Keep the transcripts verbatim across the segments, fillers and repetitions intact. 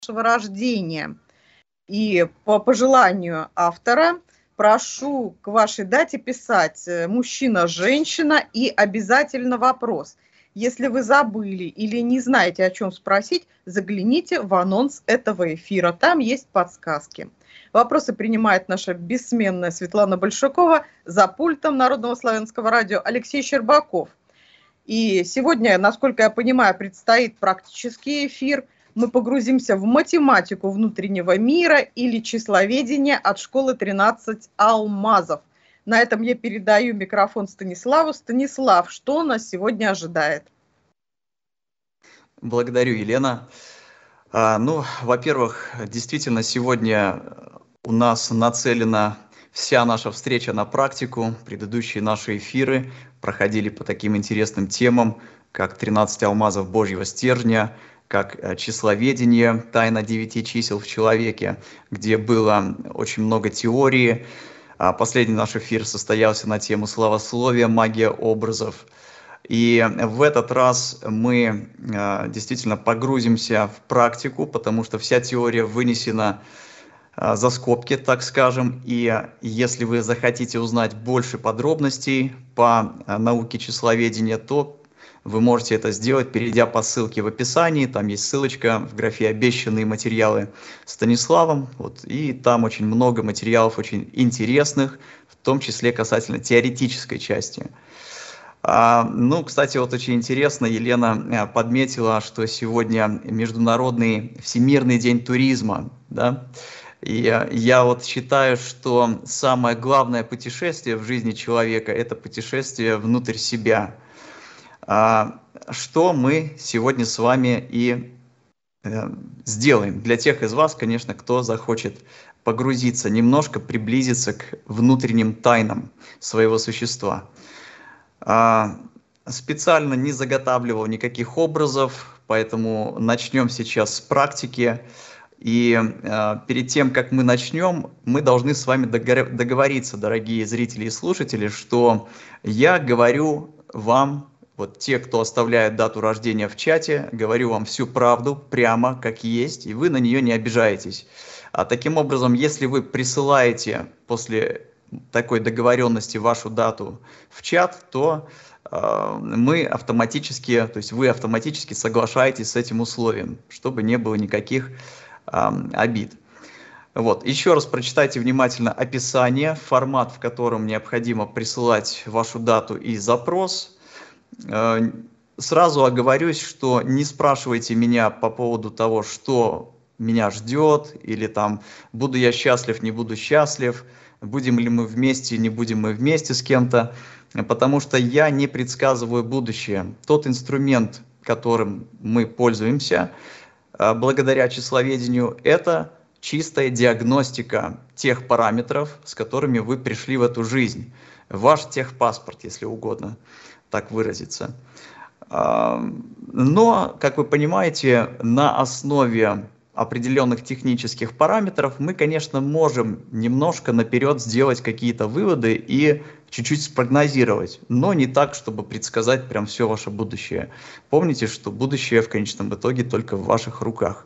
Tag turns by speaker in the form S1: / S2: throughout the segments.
S1: вашего рождения. И по пожеланию автора прошу к вашей дате писать мужчина, женщина и обязательно вопрос. Если вы забыли или не знаете, о чем спросить, загляните в анонс этого эфира, там есть подсказки. Вопросы принимает наша бессменная Светлана Большакова, за пультом Народного славянского радио Алексей Щербаков. И сегодня, насколько я понимаю, предстоит практический эфир. Мы погрузимся в математику внутреннего мира или числоведение от школы тринадцать алмазов. На этом я передаю микрофон Станиславу. Станислав, что нас сегодня ожидает?
S2: Благодарю, Елена. А, ну, во-первых, действительно, сегодня у нас нацелена вся наша встреча на практику. Предыдущие наши эфиры проходили по таким интересным темам, как тринадцать алмазов Божьего стержня, как числоведение, тайна девяти чисел в человеке, где было очень много теории. Последний наш эфир состоялся на тему славословия, магия образов. И в этот раз мы действительно погрузимся в практику, потому что вся теория вынесена за скобки, так скажем. И если вы захотите узнать больше подробностей по науке числоведения, то вы можете это сделать, перейдя по ссылке в описании. Там есть ссылочка в графе «Обещанные материалы» Станиславом. Вот, и там очень много материалов очень интересных, в том числе касательно теоретической части. А, ну, кстати, вот очень интересно, Елена подметила, что сегодня Международный Всемирный день туризма. Да? И я вот считаю, что самое главное путешествие в жизни человека – это путешествие внутрь себя. Что мы сегодня с вами и сделаем. Для тех из вас, конечно, кто захочет погрузиться, немножко приблизиться к внутренним тайнам своего существа. Специально не заготавливал никаких образов, поэтому начнем сейчас с практики. И перед тем, как мы начнем, мы должны с вами договориться, дорогие зрители и слушатели, что я говорю вам, вот те, кто оставляет дату рождения в чате, говорю вам всю правду, прямо как есть, и вы на нее не обижаетесь. А таким образом, если вы присылаете после такой договоренности вашу дату в чат, то э, мы автоматически, то есть вы автоматически соглашаетесь с этим условием, чтобы не было никаких э, обид. Вот. Еще раз прочитайте внимательно описание, формат, в котором необходимо присылать вашу дату и запрос. Сразу оговорюсь, что не спрашивайте меня по поводу того, что меня ждет, или там буду я счастлив, не буду счастлив, будем ли мы вместе, не будем мы вместе с кем-то, потому что я не предсказываю будущее. Тот инструмент, которым мы пользуемся благодаря числоведению, это чистая диагностика тех параметров, с которыми вы пришли в эту жизнь. Ваш техпаспорт, если угодно так выразиться. Но, как вы понимаете, на основе определенных технических параметров мы, конечно, можем немножко наперед сделать какие-то выводы и чуть-чуть спрогнозировать, но не так, чтобы предсказать прям все ваше будущее. Помните, что будущее в конечном итоге только в ваших руках.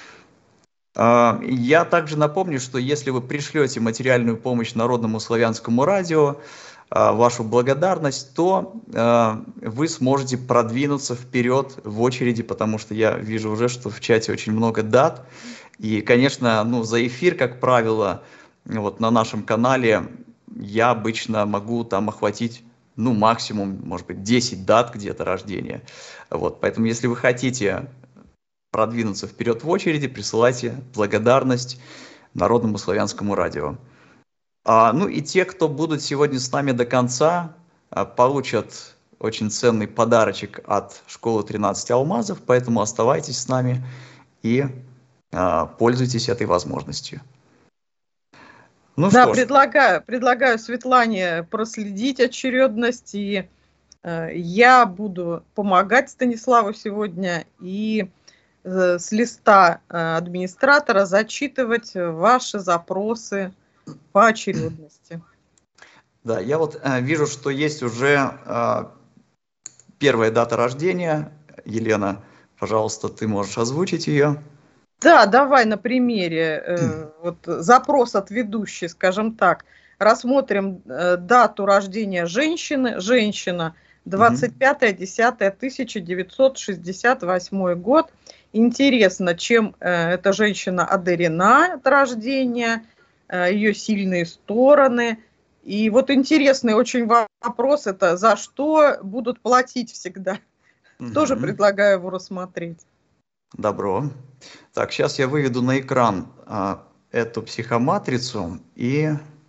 S2: Я также напомню, что если вы пришлете материальную помощь Народному славянскому радио, вашу благодарность, то э, вы сможете продвинуться вперед в очереди, потому что я вижу уже, что в чате очень много дат. И, конечно, ну, за эфир, как правило, вот на нашем канале я обычно могу там охватить, ну, максимум, может быть, десять дат где-то рождения. Вот, поэтому, если вы хотите продвинуться вперед в очереди, присылайте благодарность Народному славянскому радио. А, ну и те, кто будут сегодня с нами до конца, а, получат очень ценный подарочек от школы тринадцать алмазов, поэтому оставайтесь с нами и а, пользуйтесь этой возможностью.
S1: Ну, да, что ж. предлагаю, предлагаю Светлане проследить очередность, и э, я буду помогать Станиславу сегодня и э, с листа э, администратора зачитывать ваши запросы по очередности.
S2: Да, я вот э, вижу, что есть уже э, первая дата рождения. Елена, пожалуйста, ты можешь озвучить ее.
S1: Да, давай на примере, э, вот запрос от ведущей, скажем так. Рассмотрим э, дату рождения женщины. Женщина, двадцать пятое десятое тысяча девятьсот шестьдесят восьмой год. Интересно, чем э, эта женщина одарена от рождения, э, ее сильные стороны. И вот интересный очень вопрос, это за что будут платить всегда. Тоже
S2: Мгм.
S1: предлагаю его рассмотреть.
S2: Добро. Так, сейчас я выведу на экран а, эту психоматрицу и...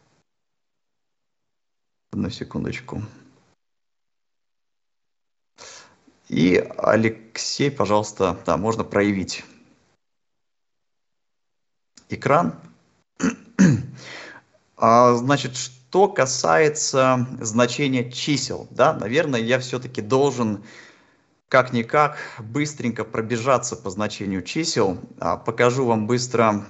S2: Одну секундочку. И, Алексей, пожалуйста, да, можно проявить экран. А, значит, что касается значения чисел, да, наверное, я все-таки должен как-никак быстренько пробежаться по значению чисел. А, покажу вам быстро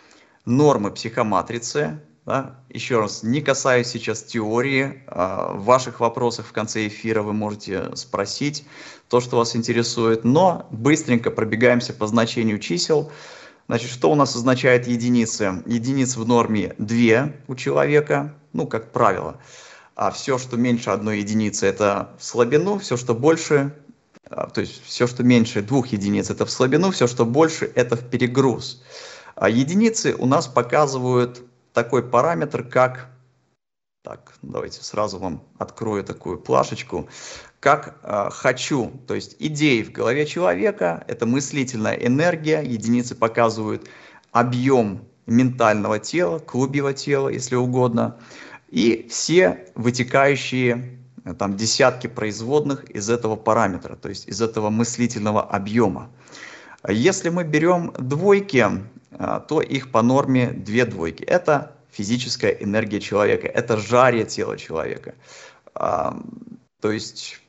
S2: нормы психоматрицы. Да. Еще раз, не касаюсь сейчас теории. А, ваших вопросов в конце эфира вы можете спросить, то, что вас интересует. Но быстренько пробегаемся по значению чисел. Значит, что у нас означает единицы? Единиц в норме две у человека, ну, как правило. А все, что меньше одной единицы, это в слабину, все, что больше, то есть все, что меньше двух единиц, это в слабину, все, что больше, это в перегруз. А единицы у нас показывают такой параметр, как... Так, давайте сразу вам открою такую плашечку. Как э, хочу, то есть идеи в голове человека, это мыслительная энергия, единицы показывают объем ментального тела, клубьего тела, если угодно, и все вытекающие э, там десятки производных из этого параметра, то есть из этого мыслительного объема. Если мы берем двойки, э, то их по норме две двойки. Это физическая энергия человека, это жарие тела человека. А, то есть,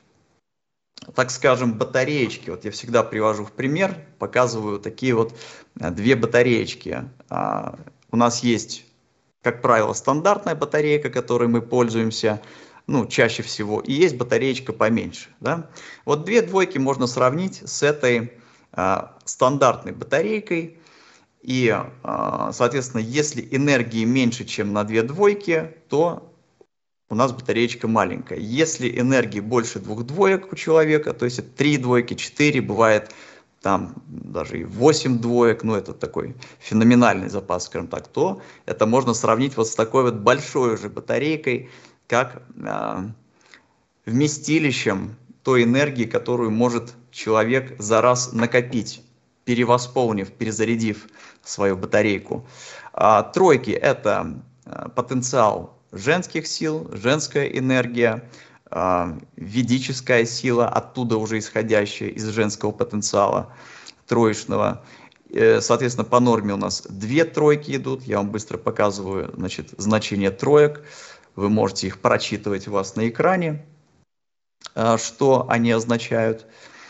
S2: так скажем, батареечки. Вот я всегда привожу в пример, показываю такие вот две батареечки. А, у нас есть, как правило, стандартная батарейка, которой мы пользуемся, ну, чаще всего, и есть батареечка поменьше. Да? Вот две двойки можно сравнить с этой а, стандартной батарейкой. И, соответственно, если энергии меньше, чем на две двойки, то у нас батареечка маленькая. Если энергии больше двух двоек у человека, то есть это три двойки, четыре, бывает там даже и восемь двоек, ну это такой феноменальный запас, скажем так, то это можно сравнить вот с такой вот большой уже батарейкой, как э, вместилищем той энергии, которую может человек за раз накопить, перевосполнив, перезарядив свою батарейку. А, тройки – это а, потенциал женских сил, женская энергия, а, ведическая сила, оттуда уже исходящая из женского потенциала троечного. Соответственно, по норме у нас две тройки идут. Я вам быстро показываю, значит, значение троек. Вы можете их прочитывать у вас на экране, что они означают.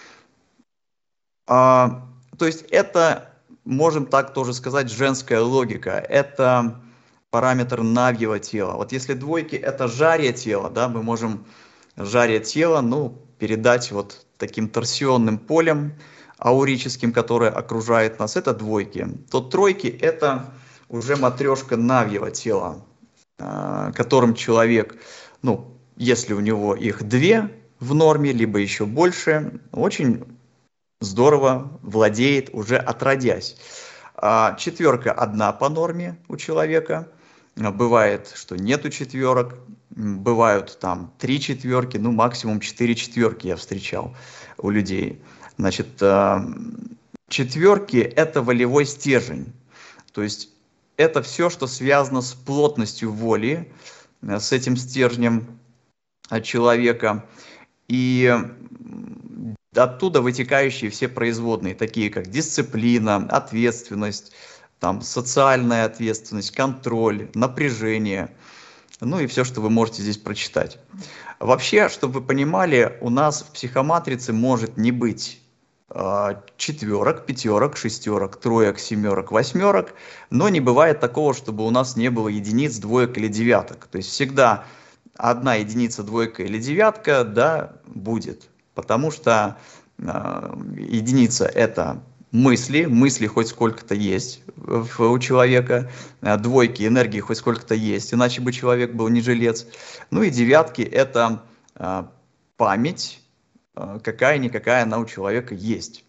S2: А, то есть это, можем так тоже сказать, женская логика. Это параметр навьего тела. Вот если двойки это жарие тела, да, мы можем жарие тела, ну, передать вот таким торсионным полем аурическим, которое окружает нас, это двойки. То тройки это уже матрешка навьего тела, которым человек, ну, если у него их две в норме, либо еще больше, очень здорово владеет уже отродясь. А четверка одна по норме у человека. Бывает, что нету четверок, бывают там три четверки, ну максимум четыре четверки я встречал у людей. Значит, четверки это волевой стержень. То есть это все, что связано с плотностью воли, с этим стержнем человека. И оттуда вытекающие все производные, такие как дисциплина, ответственность, там, социальная ответственность, контроль, напряжение, ну и все, что вы можете здесь прочитать. Вообще, чтобы вы понимали, у нас в психоматрице может не быть э, четверок, пятерок, шестерок, троек, семерок, восьмерок, но не бывает такого, чтобы у нас не было единиц, двоек или девяток. То есть всегда одна единица, двойка или девятка, да, будет. Потому что э, единица это мысли, мысли хоть сколько-то есть в- у человека, э, двойки, энергии хоть сколько-то есть, иначе бы человек был не жилец. Ну и девятки – это э, память, э, какая-никакая она у человека есть.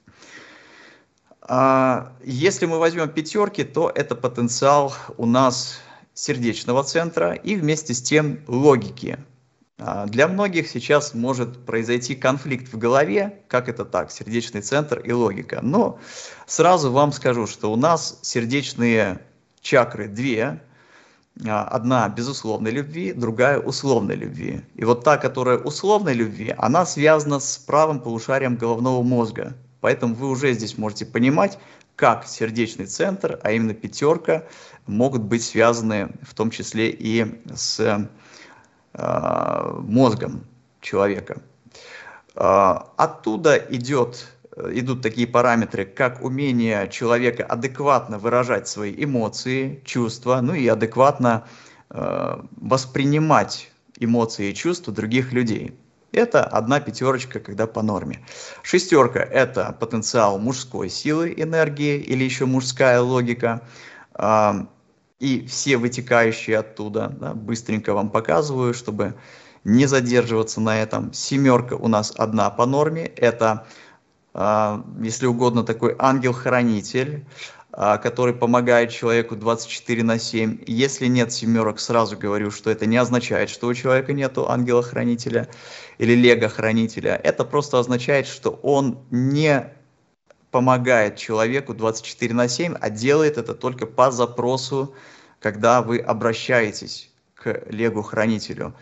S2: А, Если мы возьмем пятерки, то это потенциал у нас сердечного центра и вместе с тем логики. А, Для многих сейчас может произойти конфликт в голове, как это так, сердечный центр и логика. Но сразу вам скажу, что у нас сердечные чакры две, а, одна безусловной любви, другая условной любви. И вот та, которая условной любви, она связана с правым полушарием головного мозга. Поэтому вы уже здесь можете понимать, как сердечный центр, а именно пятерка, могут быть связаны в том числе и с э, мозгом человека. Э, оттуда идет, идут такие параметры, как умение человека адекватно выражать свои эмоции, чувства, ну и адекватно э, воспринимать эмоции и чувства других людей. Это одна пятерочка, когда по норме. Шестерка – это потенциал мужской силы, энергии или еще мужская логика. А, И все вытекающие оттуда, да, быстренько вам показываю, чтобы не задерживаться на этом. Семерка у нас одна по норме. Это, а, если угодно, такой ангел-хранитель, а, который помогает человеку двадцать четыре на семь. Если нет семерок, сразу говорю, что это не означает, что у человека нету ангела-хранителя или лего-хранителя. Это просто означает, что он не помогает человеку двадцать четыре на семь, а делает это только по запросу, когда вы обращаетесь к лего-хранителю.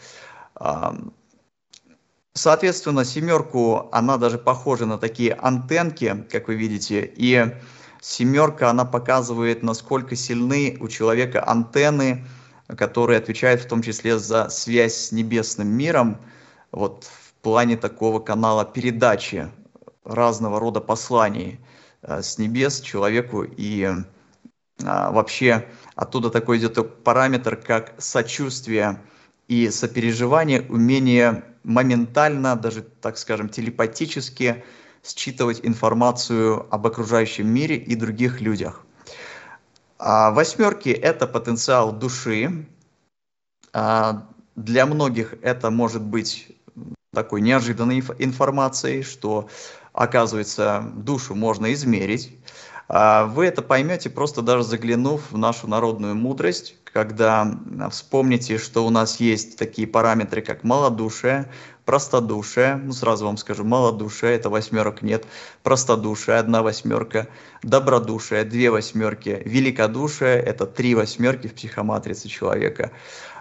S2: Соответственно, семерку, она даже похожа на такие антенки, как вы видите, и семерка, она показывает, насколько сильны у человека антенны, которые отвечают в том числе за связь с небесным миром, вот в плане такого канала передачи разного рода посланий э, с небес человеку, и а, вообще оттуда такой идет параметр, как сочувствие и сопереживание, умение моментально, даже, так скажем, телепатически считывать информацию об окружающем мире и других людях. А восьмерки – это потенциал души. А для многих это может быть такой неожиданной информацией, что, оказывается, душу можно измерить. Вы это поймете, просто даже заглянув в нашу народную мудрость, когда вспомните, что у нас есть такие параметры, как малодушие, простодушие. Ну, сразу вам скажу, малодушие – это восьмерок нет, простодушие – одна восьмерка, добродушие – две восьмерки, великодушие – это три восьмерки в психоматрице человека.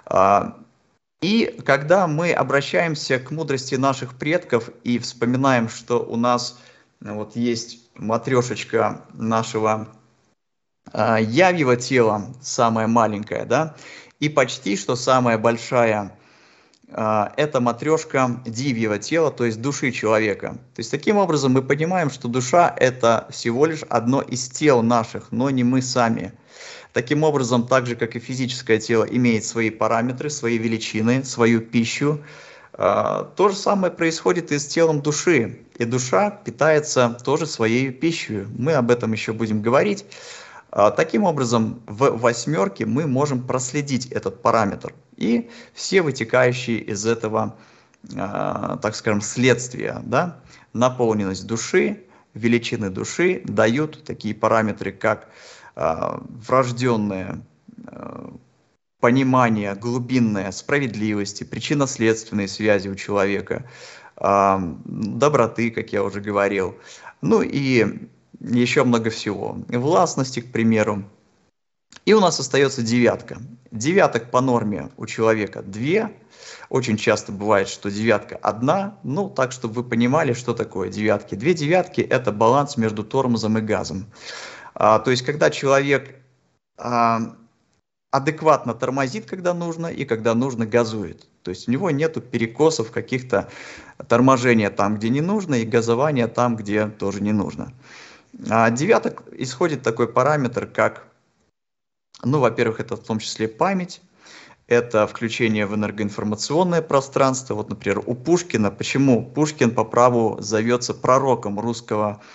S2: И когда мы обращаемся к мудрости наших предков и вспоминаем, что у нас вот есть матрешечка нашего э, явьего тела, самая маленькая, да, и почти что самая большая, э, это матрешка дивьего тела, то есть души человека. То есть таким образом мы понимаем, что душа – это всего лишь одно из тел наших, но не мы сами. Таким образом, так же, как и физическое тело имеет свои параметры, свои величины, свою пищу, то же самое происходит и с телом души. И душа питается тоже своей пищей. Мы об этом еще будем говорить. Таким образом, в восьмерке мы можем проследить этот параметр. И все вытекающие из этого, так скажем, следствия, да, наполненность души, величины души дают такие параметры, как врожденное понимание глубинное справедливости, причинно-следственной связи у человека, доброты, как я уже говорил, ну и еще много всего. Властности, к примеру. И у нас остается девятка. Девяток по норме у человека две. Очень часто бывает, что девятка одна. Ну, так, чтобы вы понимали, что такое девятки. Две девятки – это баланс между тормозом и газом. А, то есть, когда человек а, адекватно тормозит, когда нужно, и когда нужно газует. То есть у него нету перекосов, каких-то торможения там, где не нужно, и газования там, где тоже не нужно. А девяток исходит такой параметр, как, ну, во-первых, это в том числе память, это включение в энергоинформационное пространство. Вот, например, у Пушкина, почему Пушкин по праву зовется пророком русского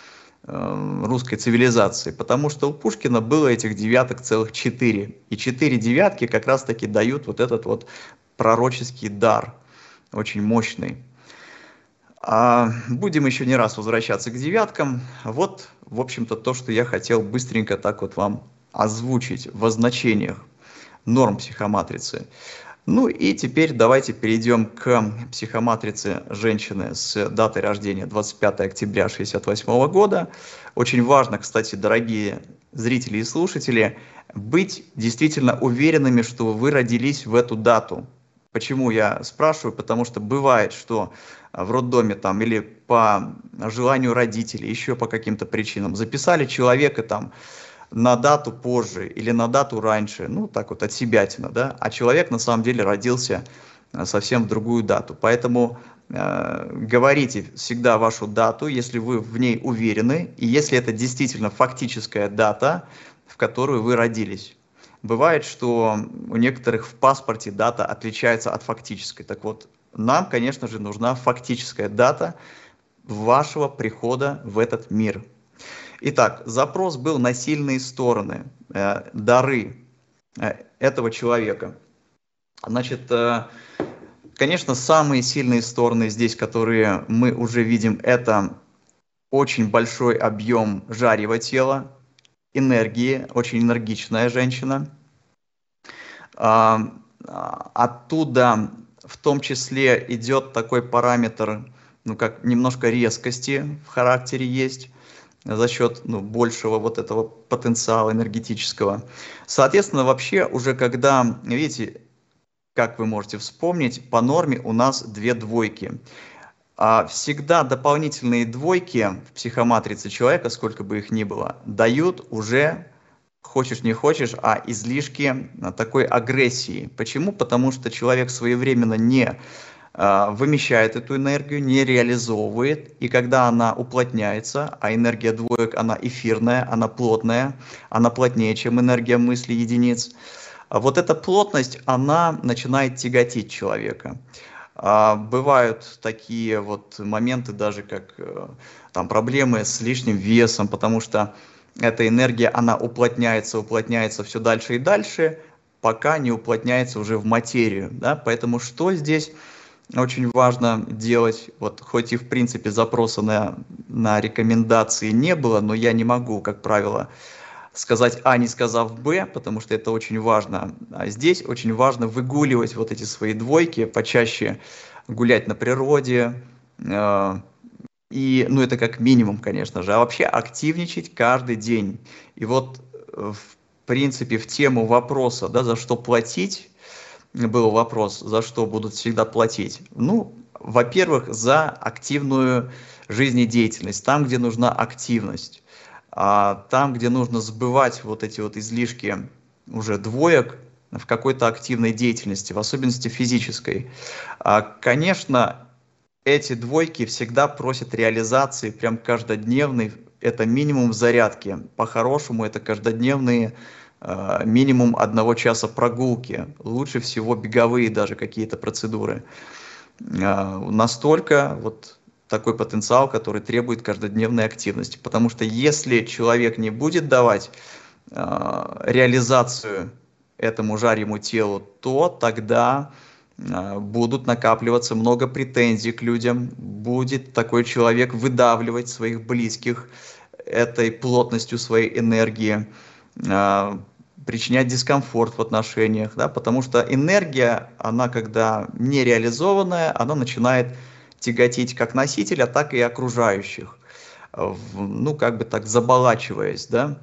S2: русской цивилизации, потому что у Пушкина было этих девяток целых четыре. И четыре девятки как раз-таки дают вот этот вот пророческий дар, очень мощный. А будем еще не раз возвращаться к девяткам. Вот, в общем-то, то, что я хотел быстренько так вот вам озвучить в значениях норм психоматрицы. Ну и теперь давайте перейдем к психоматрице женщины с датой рождения двадцать пятое октября шестьдесят восьмого года. Очень важно, кстати, дорогие зрители и слушатели, быть действительно уверенными, что вы родились в эту дату. Почему я спрашиваю? Потому что бывает, что в роддоме там или по желанию родителей, еще по каким-то причинам записали человека там на дату позже или на дату раньше, ну так вот от себятина, да, а человек на самом деле родился совсем в другую дату. Поэтому э, говорите всегда вашу дату, если вы в ней уверены, и если это действительно фактическая дата, в которую вы родились. Бывает, что у некоторых в паспорте дата отличается от фактической. Так вот, нам, конечно же, нужна фактическая дата вашего прихода в этот мир. Итак, запрос был на сильные стороны, э, дары э, этого человека. Значит, э, конечно, самые сильные стороны здесь, которые мы уже видим, это очень большой объем жарьего тела, энергии, очень энергичная женщина. А, оттуда в том числе идет такой параметр, ну как немножко резкости в характере есть, за счет ну, большего вот этого потенциала энергетического. Соответственно, вообще уже когда, видите, как вы можете вспомнить, по норме у нас две двойки. А всегда дополнительные двойки в психоматрице человека, сколько бы их ни было, дают уже, хочешь не хочешь, а излишки такой агрессии. Почему? Потому что человек своевременно не вымещает эту энергию, не реализовывает, и когда она уплотняется, а энергия двоек, она эфирная, она плотная, она плотнее, чем энергия мысли единиц, вот эта плотность, она начинает тяготить человека. Бывают такие вот моменты, даже как там, проблемы с лишним весом, потому что эта энергия, она уплотняется, уплотняется все дальше и дальше, пока не уплотняется уже в материю. Да? Поэтому что здесь очень важно делать, вот хоть и в принципе запроса на, на рекомендации не было, но я не могу, как правило, сказать А, не сказав Б, потому что это очень важно. А здесь очень важно выгуливать вот эти свои двойки, почаще гулять на природе, э, и, ну это как минимум, конечно же, а вообще активничать каждый день. И вот в принципе в тему вопроса, да, за что платить, был вопрос, за что будут всегда платить. Ну, во-первых, за активную жизнедеятельность, там, где нужна активность, а там, где нужно сбывать вот эти вот излишки уже двоек в какой-то активной деятельности, в особенности физической. А, конечно, эти двойки всегда просят реализации прям каждодневной, это минимум зарядки, по-хорошему это каждодневные минимум одного часа прогулки, лучше всего беговые даже какие-то процедуры. Настолько вот такой потенциал, который требует каждодневной активности. Потому что если человек не будет давать реализацию этому жарьему телу, то тогда будут накапливаться много претензий к людям, будет такой человек выдавливать своих близких этой плотностью своей энергии, причинять дискомфорт в отношениях, да, потому что энергия, она когда не реализованная, она начинает тяготить как носителя, так и окружающих, ну, как бы так заболачиваясь, да,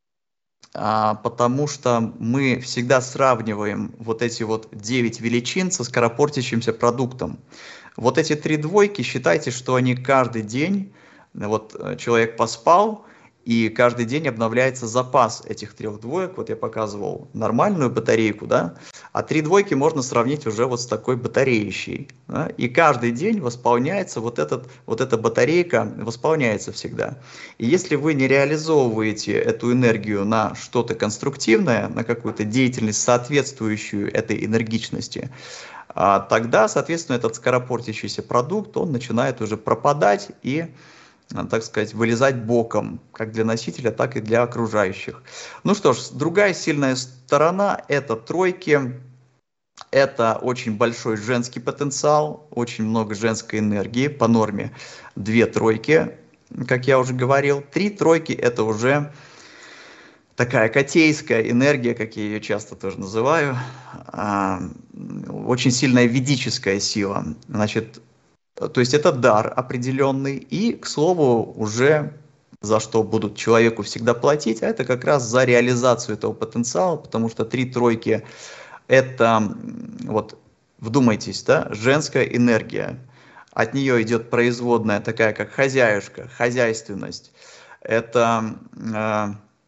S2: а, потому что мы всегда сравниваем вот эти вот девять величин со скоропортящимся продуктом. Вот эти три двойки, считайте, что они каждый день, вот человек поспал, и каждый день обновляется запас этих трех двоек. Вот я показывал нормальную батарейку, да, а три двойки можно сравнить уже вот с такой батареющей. Да? И каждый день восполняется вот, этот, вот эта батарейка, восполняется всегда. И если вы не реализовываете эту энергию на что-то конструктивное, на какую-то деятельность, соответствующую этой энергичности, тогда, соответственно, этот скоропортящийся продукт, он начинает уже пропадать и так сказать, вылезать боком, как для носителя, так и для окружающих. Ну что ж, другая сильная сторона – это тройки. Это очень большой женский потенциал, очень много женской энергии, по норме две тройки, как я уже говорил. Три тройки – это уже такая котейская энергия, как я ее часто тоже называю, очень сильная ведическая сила. Значит, то есть это дар определенный, и, к слову, уже за что будут человеку всегда платить, а это как раз за реализацию этого потенциала, потому что три тройки – это, вот, вдумайтесь, да, женская энергия. От нее идет производная такая, как хозяюшка, хозяйственность. Это, э,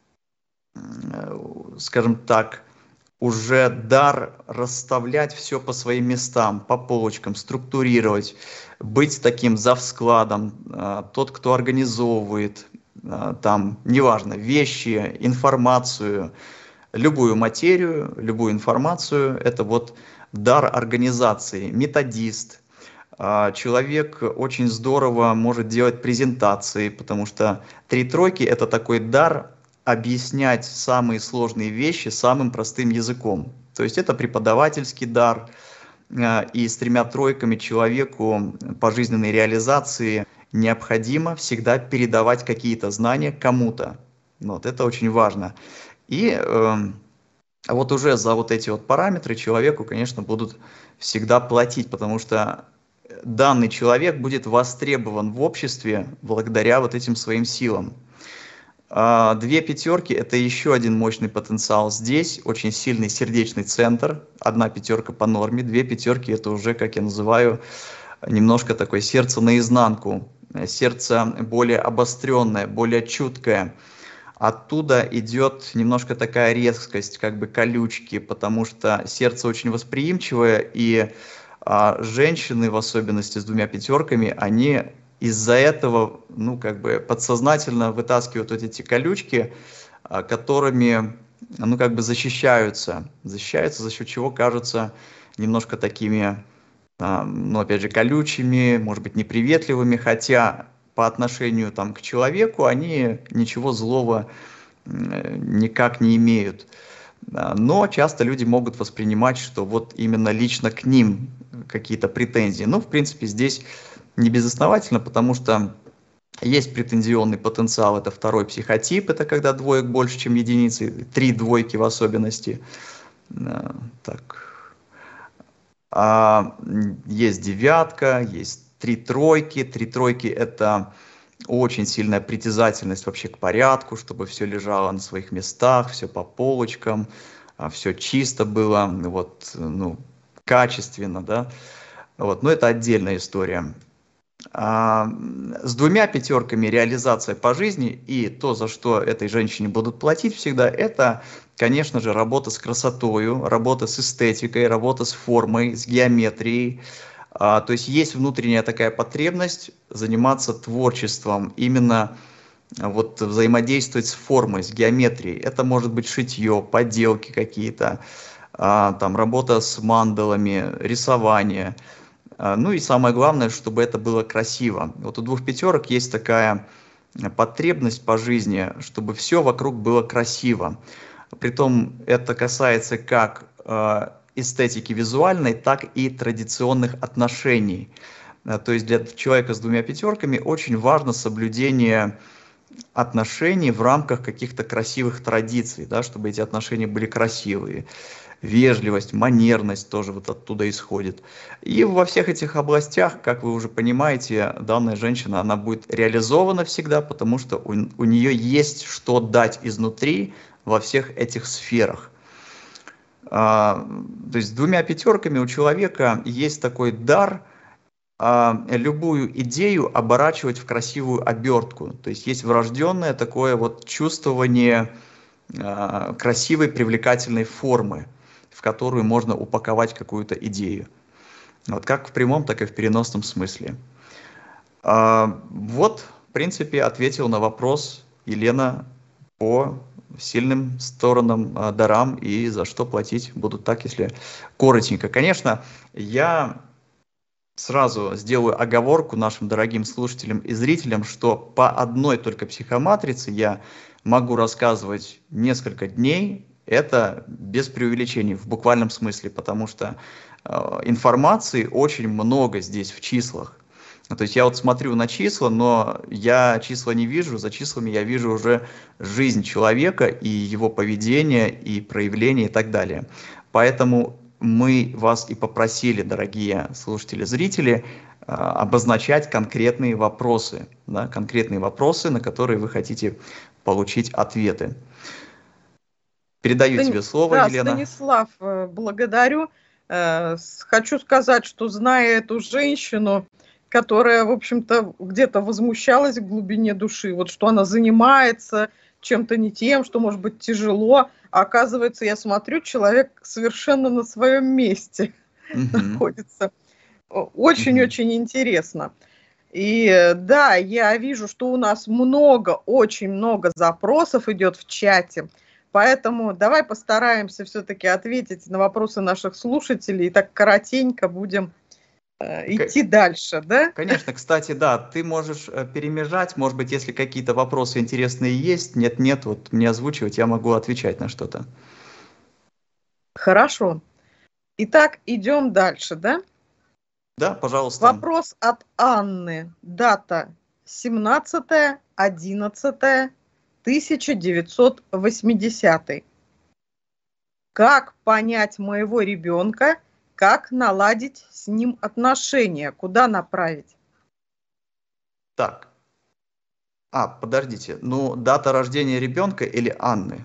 S2: э, скажем так, уже дар расставлять все по своим местам, по полочкам, структурировать, быть таким завскладом, э, тот, кто организовывает, э, там, неважно, вещи, информацию, любую материю, любую информацию. Это вот дар организации, методист. Человек очень здорово может делать презентации, потому что три тройки – это такой дар объяснять самые сложные вещи самым простым языком. То есть это преподавательский дар, и с тремя тройками человеку по жизненной реализации необходимо всегда передавать какие-то знания кому-то. Вот, это очень важно. И э, вот уже за вот эти вот параметры человеку, конечно, будут всегда платить, потому что данный человек будет востребован в обществе благодаря вот этим своим силам. А две пятерки – это еще один мощный потенциал. Здесь очень сильный сердечный центр, одна пятерка по норме, две пятерки – это уже, как я называю, немножко такое сердце наизнанку, сердце более обостренное, более чуткое. Оттуда идет немножко такая резкость, как бы колючки, потому что сердце очень восприимчивое, и а, женщины, в особенности с двумя пятерками, они из-за этого, ну, как бы подсознательно вытаскивают вот эти колючки, а, которыми, ну, как бы защищаются, защищаются, за счет чего кажутся немножко такими, а, ну, опять же, колючими, может быть, неприветливыми, хотя по отношению там к человеку они ничего злого никак не имеют. Но часто люди могут воспринимать, что вот именно лично к ним какие-то претензии. Ну, в принципе, здесь не безосновательно, потому что есть претензионный потенциал, это второй психотип, это когда двоек больше, чем единицы, три двойки в особенности. Так. А есть девятка, есть три тройки. Три тройки – это очень сильная притязательность вообще к порядку, чтобы все лежало на своих местах, все по полочкам, все чисто было, вот, ну, качественно, да. Вот, но это отдельная история. А с двумя пятерками реализация по жизни и то, за что этой женщине будут платить всегда, это, конечно же, работа с красотою, работа с эстетикой, работа с формой, с геометрией. А, то есть есть внутренняя такая потребность заниматься творчеством, именно вот взаимодействовать с формой, с геометрией. Это может быть шитье, поделки какие-то, а, там работа с мандалами, рисование. Ну и самое главное, чтобы это было красиво. Вот у двух пятерок есть такая потребность по жизни, чтобы все вокруг было красиво. Притом это касается как эстетики визуальной, так и традиционных отношений. То есть для человека с двумя пятерками очень важно соблюдение отношений в рамках каких-то красивых традиций, да, чтобы эти отношения были красивые. Вежливость, манерность тоже вот оттуда исходит. И во всех этих областях, как вы уже понимаете, данная женщина, она будет реализована всегда, потому что у, у нее есть что дать изнутри во всех этих сферах. А, то есть с двумя пятерками у человека есть такой дар а, любую идею оборачивать в красивую обертку. То есть есть врожденное такое вот чувствование а, красивой, привлекательной формы, в которую можно упаковать какую-то идею. Вот как в прямом, так и в переносном смысле. А, вот, в принципе, ответил на вопрос Елена по сильным сторонам, а, дарам и за что платить будут так, если коротенько. Конечно, я Сразу сделаю оговорку нашим дорогим слушателям и зрителям, что по одной только психоматрице я могу рассказывать несколько дней. Это без преувеличений, в буквальном смысле, потому что э, информации очень много здесь в числах. Ну, то есть я вот смотрю на числа, но я числа не вижу, за числами я вижу уже жизнь человека и его поведение, и проявление, и так далее. Поэтому мы вас и попросили, дорогие слушатели, зрители, а, обозначать конкретные вопросы, да, конкретные вопросы, на которые вы хотите получить ответы. Передаю
S1: Стани-
S2: тебе слово,
S1: Да,
S2: Елена.
S1: Станислав, э, благодарю. Э, с- Хочу сказать, что зная эту женщину, которая, в общем-то, где-то возмущалась в глубине души, вот что она занимается чем-то не тем, что может быть тяжело, а оказывается, я смотрю, человек совершенно на своем месте
S2: Мгм,
S1: находится. О-
S2: мгм.
S1: Очень-очень интересно. И э, да, я вижу, что у нас много, очень много запросов идет в чате. Поэтому давай постараемся все-таки ответить на вопросы наших слушателей и так коротенько будем э,
S2: К-
S1: идти дальше, да?
S2: Конечно, кстати, да, ты можешь э, перемежать, может быть, если какие-то вопросы интересные есть, нет-нет, вот мне озвучивать, я могу отвечать на что-то.
S1: Хорошо. Итак, идем дальше, да?
S2: Да, пожалуйста.
S1: Вопрос от Анны. Дата семнадцатое одиннадцатое тысяча девятьсот восьмидесятый. Как понять моего ребенка, как наладить с ним отношения, куда направить?
S2: Так, а, подождите, ну, дата рождения ребенка или Анны?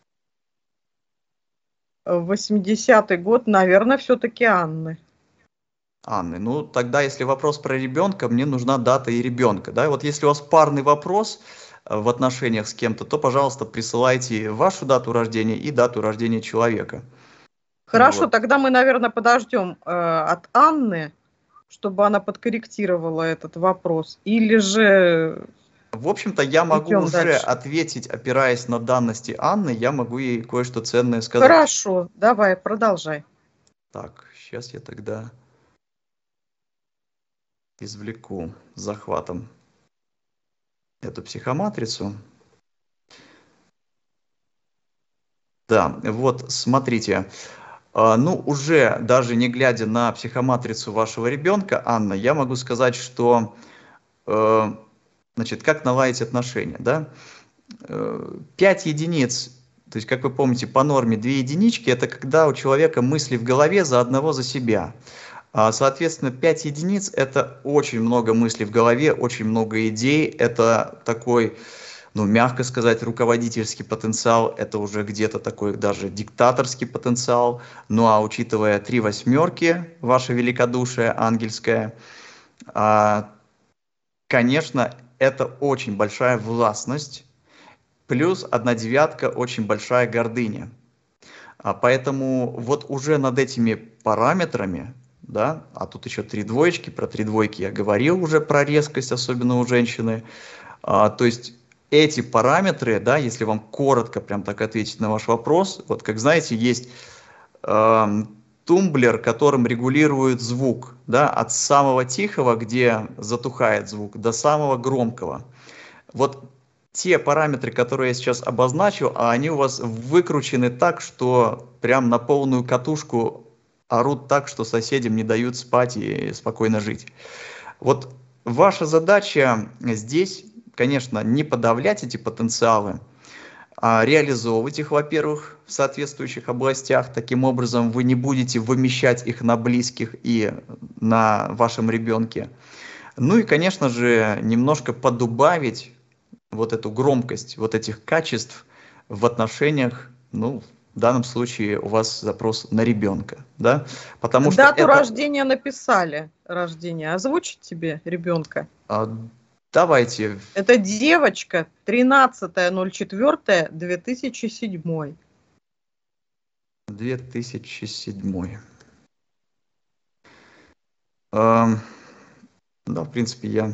S1: восьмидесятый год, наверное, все-таки Анны.
S2: Анны. Ну, тогда, если вопрос про ребенка, мне нужна дата и ребенка, да? Вот если у вас парный вопрос э, в отношениях с кем-то, то, пожалуйста, присылайте вашу дату рождения и дату рождения человека.
S1: Хорошо,
S2: Вот.
S1: тогда мы, наверное, подождем э, от Анны, чтобы она подкорректировала этот вопрос. Или же
S2: В общем-то, я могу
S1: идем
S2: уже
S1: дальше.
S2: ответить, опираясь на данности Анны, я могу ей кое-что ценное сказать.
S1: Хорошо, давай, продолжай.
S2: Так, сейчас я тогда извлеку захватом эту психоматрицу. Да, вот смотрите. А, Ну, уже даже не глядя на психоматрицу вашего ребенка, Анна, я могу сказать, что, э, значит, как наладить отношения, да? Э, Пять единиц, то есть, как вы помните, по норме две единички, это когда у человека мысли в голове за одного за себя. А, Соответственно, пять единиц – это очень много мыслей в голове, очень много идей, это такой, ну, мягко сказать, руководительский потенциал, это уже где-то такой даже диктаторский потенциал. Ну, а учитывая три восьмерки, ваше великодушие ангельское, а, конечно, это очень большая властность, плюс одна девятка, очень большая гордыня. А поэтому вот уже над этими параметрами, да, а тут еще три двоечки, про три двойки я говорил уже, про резкость, особенно у женщины. А, то есть эти параметры, да, если вам коротко прям так ответить на ваш вопрос, вот как знаете, есть эм, тумблер, которым регулируют звук, да, от самого тихого, где затухает звук, до самого громкого. Вот те параметры, которые я сейчас обозначил, а они у вас выкручены так, что прям на полную катушку орут так, что соседям не дают спать и спокойно жить. Вот ваша задача здесь, конечно, не подавлять эти потенциалы, а реализовывать их, во-первых, в соответствующих областях. Таким образом, вы не будете вымещать их на близких и на вашем ребенке. Ну и, конечно же, немножко подубавить вот эту громкость вот этих качеств в отношениях, ну, в данном случае у вас запрос на ребенка, да, потому что
S1: Дату
S2: это,
S1: рождения написали. Рождение. Озвучить тебе ребенка?
S2: а, давайте,
S1: Это девочка, тринадцатое ноль четвёртое две тысячи седьмой.
S2: две тысячи седьмой. Эм, Да, в принципе, я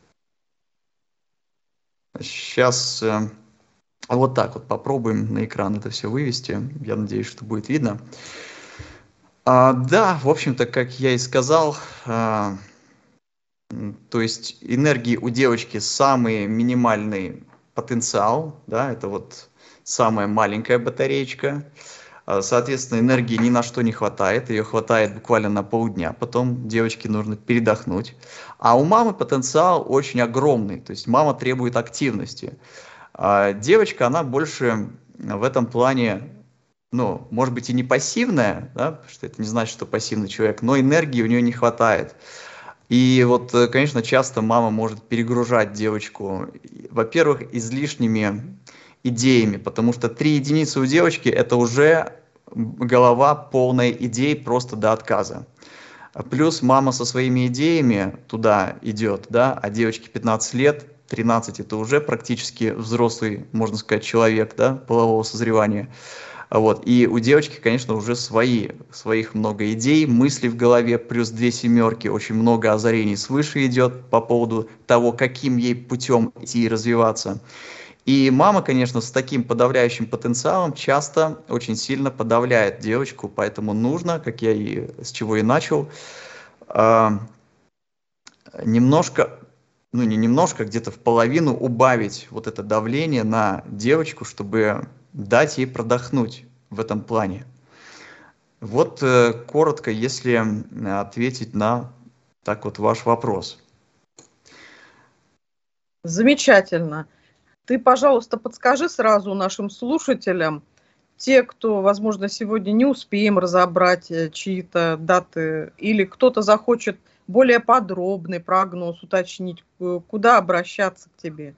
S2: сейчас вот так вот попробуем на экран это все вывести. Я надеюсь, что будет видно. А, да, в общем-то, как я и сказал, а, м, то есть энергии у девочки самый минимальный потенциал, да, это вот самая маленькая батареечка. А, Соответственно, энергии ни на что не хватает, ее хватает буквально на полдня, потом девочке нужно передохнуть. А у мамы потенциал очень огромный, то есть мама требует активности. А девочка, она больше в этом плане, ну, может быть, и не пассивная, да, потому что это не значит, что пассивный человек, но энергии у нее не хватает. И вот, э, конечно, часто мама может перегружать девочку, и, во-первых, излишними идеями, потому что три единицы у девочки – это уже голова полная идей просто до отказа. А Плюс мама со своими идеями туда идет, да, а девочке пятнадцать лет, тринадцать это уже практически взрослый, можно сказать, человек, да, полового созревания. А Вот. И у девочки, конечно, уже свои, своих много идей, мыслей в голове, плюс две семерки, очень много озарений свыше идет по поводу того, каким ей путем идти и развиваться. И мама, конечно, с таким подавляющим потенциалом часто очень сильно подавляет девочку, поэтому нужно, как я и с чего и начал, а, немножко, ну не немножко, где-то в половину убавить вот это давление на девочку, чтобы дать ей продохнуть в этом плане. Вот э, коротко, если м, ответить на так вот ваш вопрос.
S1: Замечательно. Ты, пожалуйста, подскажи сразу нашим слушателям, те, кто, возможно, сегодня не успеем разобрать э, чьи-то даты, или кто-то захочет более подробный прогноз уточнить, э, куда обращаться к тебе.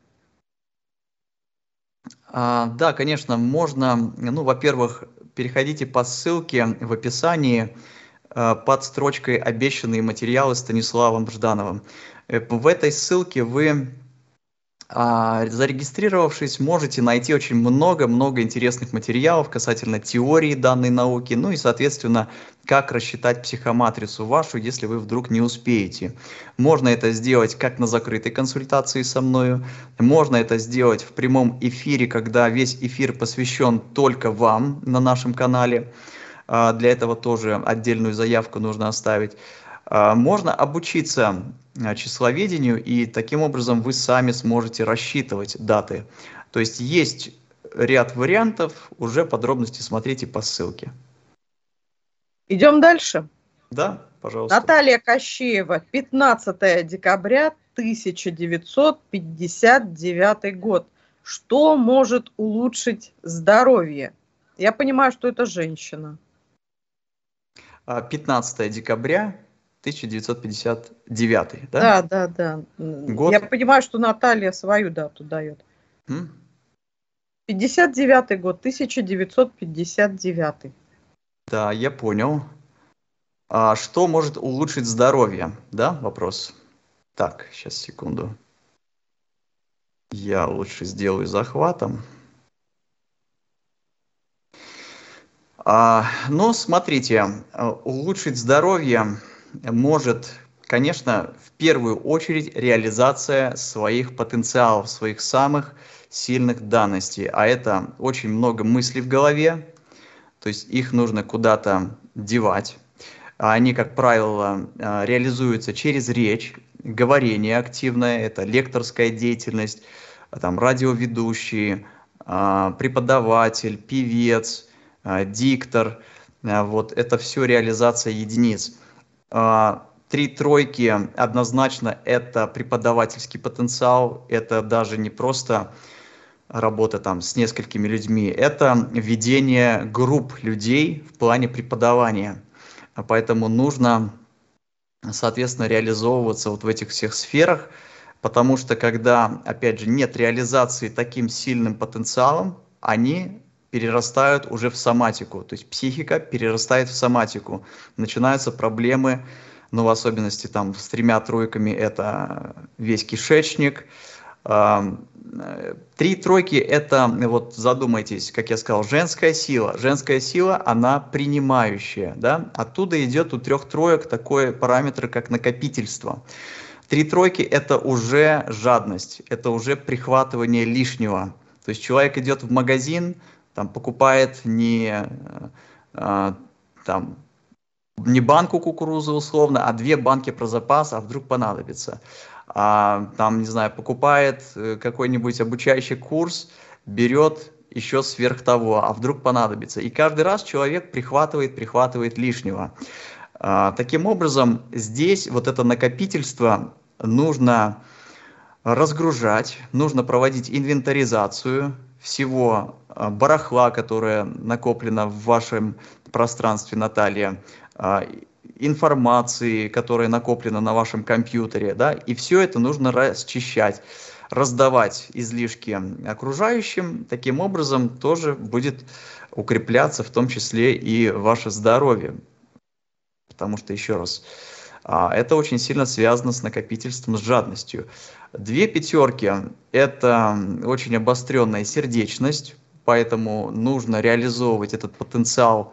S2: А, да, конечно, можно, ну, во-первых, переходите по ссылке в описании э, под строчкой «Обещанные материалы» Станиславом Ждановым. Э, В этой ссылке вы, а, зарегистрировавшись, можете найти очень много-много интересных материалов касательно теории данной науки, ну и, соответственно, как рассчитать психоматрицу вашу, если вы вдруг не успеете. Можно это сделать как на закрытой консультации со мною, можно это сделать в прямом эфире, когда весь эфир посвящен только вам на нашем канале. А, Для этого тоже отдельную заявку нужно оставить. А, Можно обучиться а, числоведению, и таким образом вы сами сможете рассчитывать даты. То есть есть ряд вариантов, уже подробности смотрите по ссылке.
S1: Идем дальше.
S2: Да, пожалуйста.
S1: Наталья Кощеева, пятнадцатое декабря тысяча девятьсот пятьдесят девятый год. Что может улучшить здоровье? Я понимаю, что это женщина.
S2: А, пятнадцатое декабря тысяча девятьсот пятьдесят девятый,
S1: Да,
S2: да?
S1: да, да. М,
S2: Год?
S1: Я понимаю, что Наталья свою дату дает.
S2: М?
S1: пятьдесят девятый год, тысяча девятьсот пятьдесят девятый.
S2: Да, я понял. А что может улучшить здоровье? Да, вопрос. Так, сейчас, секунду. Я лучше сделаю захватом. А, ну, смотрите, а, улучшить здоровье может, конечно, в первую очередь реализация своих потенциалов, своих самых сильных данностей. А это очень много мыслей в голове, то есть их нужно куда-то девать. А Они, как правило, а, реализуются через речь, говорение активное, это лекторская деятельность, а, там, радиоведущий, а, преподаватель, певец, а, диктор. А, Вот это все реализация единиц. А, Три тройки однозначно это преподавательский потенциал, это даже не просто работа там с несколькими людьми, это ведение групп людей в плане преподавания. А Поэтому нужно, соответственно, реализовываться вот в этих всех сферах, потому что когда, опять же, нет реализации таким сильным потенциалом, они перерастают уже в соматику, то есть психика перерастает в соматику, начинаются проблемы, ну, в особенности там с тремя тройками это весь кишечник. Ам, э, Три тройки – это, вот задумайтесь, как я сказал, женская сила. Женская сила, она принимающая, да? Оттуда идет у трех троек такой параметр, как накопительство. Три тройки – это уже жадность, это уже прихватывание лишнего. То есть человек идет в магазин, там покупает не э, а, там не банку кукурузы условно, а две банки про запас, а вдруг понадобится. А, там, не знаю, покупает какой-нибудь обучающий курс, берет еще сверх того, а вдруг понадобится. И каждый раз человек прихватывает, прихватывает лишнего. А, таким образом, здесь вот это накопительство нужно разгружать, нужно проводить инвентаризацию всего барахла, которое накоплено в вашем пространстве, Наталья, информации, которая накоплена на вашем компьютере, да, и все это нужно расчищать, раздавать излишки окружающим. Таким образом тоже будет укрепляться в том числе и ваше здоровье. Потому что, еще раз, это очень сильно связано с накопительством, с жадностью. Две пятерки – это очень обостренная сердечность, поэтому нужно реализовывать этот потенциал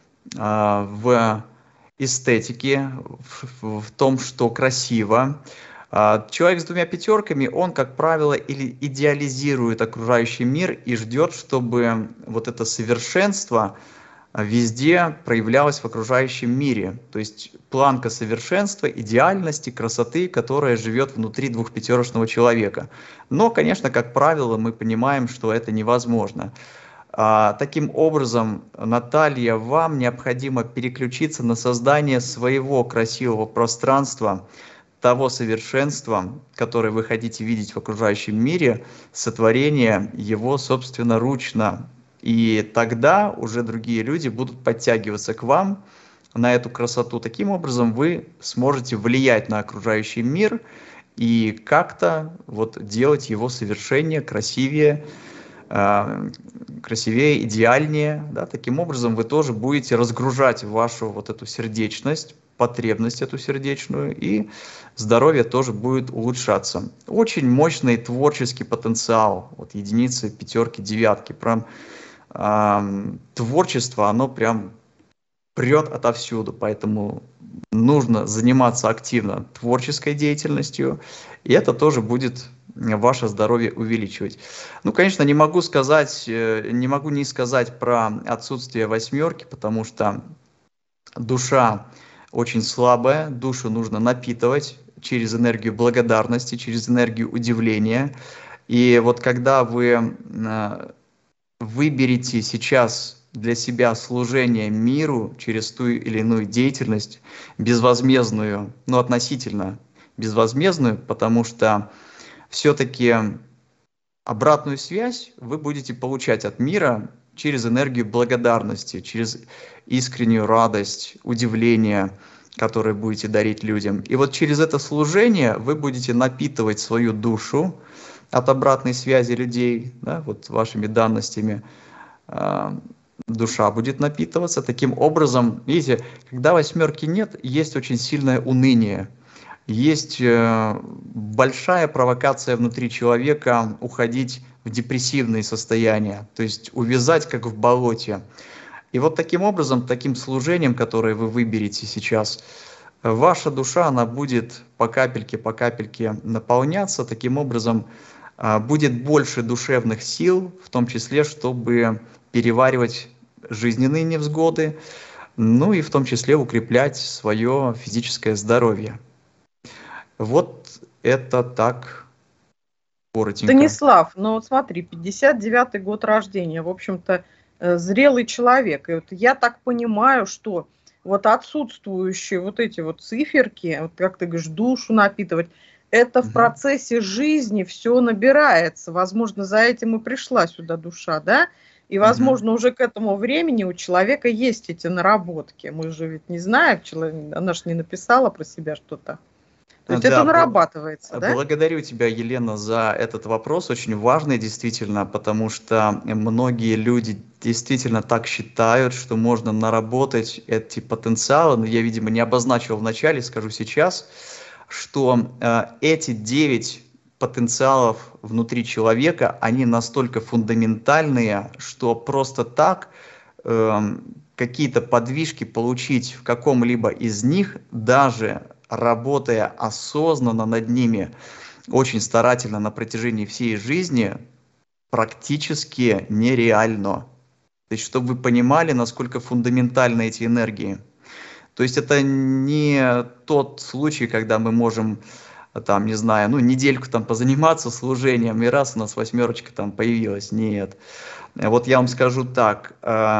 S2: в эстетике, в, в том, что красиво. Человек с двумя пятерками, он, как правило, или идеализирует окружающий мир и ждет, чтобы вот это совершенство везде проявлялось в окружающем мире. То есть планка совершенства, идеальности, красоты, которая живет внутри двухпятерочного человека. Но, конечно, как правило, мы понимаем, что это невозможно. А, таким образом, Наталья, вам необходимо переключиться на создание своего красивого пространства, того совершенства, которое вы хотите видеть в окружающем мире, сотворение его собственноручно. И тогда уже другие люди будут подтягиваться к вам на эту красоту. Таким образом, вы сможете влиять на окружающий мир и как-то вот делать его совершеннее, красивее, э, красивее, идеальнее. Да? Таким образом, вы тоже будете разгружать вашу вот эту сердечность, потребность эту сердечную, и здоровье тоже будет улучшаться. Очень мощный творческий потенциал, вот единицы, пятерки, девятки, прям э, творчество, оно прям прет отовсюду, поэтому нужно заниматься активно творческой деятельностью, и это тоже будет ваше здоровье увеличивать. Ну, конечно, не могу сказать, не могу не сказать про отсутствие восьмерки, потому что душа очень слабая, душу нужно напитывать через энергию благодарности, через энергию удивления. И вот когда вы выберете сейчас для себя служение миру через ту или иную деятельность, безвозмездную, ну, относительно безвозмездную, потому что все-таки обратную связь вы будете получать от мира через энергию благодарности, через искреннюю радость, удивление, которое будете дарить людям. И вот через это служение вы будете напитывать свою душу от обратной связи людей, да, вот вашими данностями, душа будет напитываться. Таким образом, видите, когда восьмерки нет, есть очень сильное уныние, есть большая провокация внутри человека уходить в депрессивные состояния, то есть увязать как в болоте. И вот таким образом, таким служением, которое вы выберете сейчас, ваша душа, она будет по капельке, по капельке наполняться. Таким образом, будет больше душевных сил, в том числе, чтобы переваривать жизненные невзгоды, ну и в том числе укреплять свое физическое здоровье. Вот это так коротенько.
S1: Станислав, ну вот смотри, пятьдесят девятый год рождения, в общем-то, зрелый человек. И вот я так понимаю, что вот отсутствующие вот эти вот циферки, вот как ты говоришь, душу напитывать, это угу. в процессе жизни все набирается. Возможно, за этим и пришла сюда душа, да? И, возможно, угу. уже к этому времени у человека есть эти наработки. Мы же ведь не знаем, она же не написала про себя что-то. То есть да, это нарабатывается, да?
S2: Благодарю тебя, Елена, за этот вопрос, очень важный действительно, потому что многие люди действительно так считают, что можно наработать эти потенциалы, но я, видимо, не обозначил в начале, скажу сейчас, что э, эти девять потенциалов внутри человека, они настолько фундаментальные, что просто так э, какие-то подвижки получить в каком-либо из них, даже работая осознанно над ними, очень старательно на протяжении всей жизни, практически нереально. То есть, чтобы вы понимали, насколько фундаментальны эти энергии. То есть это не тот случай, когда мы можем, там, не знаю, ну, недельку там позаниматься служением, и раз у нас восьмерочка там появилась. Нет. Вот я вам скажу так.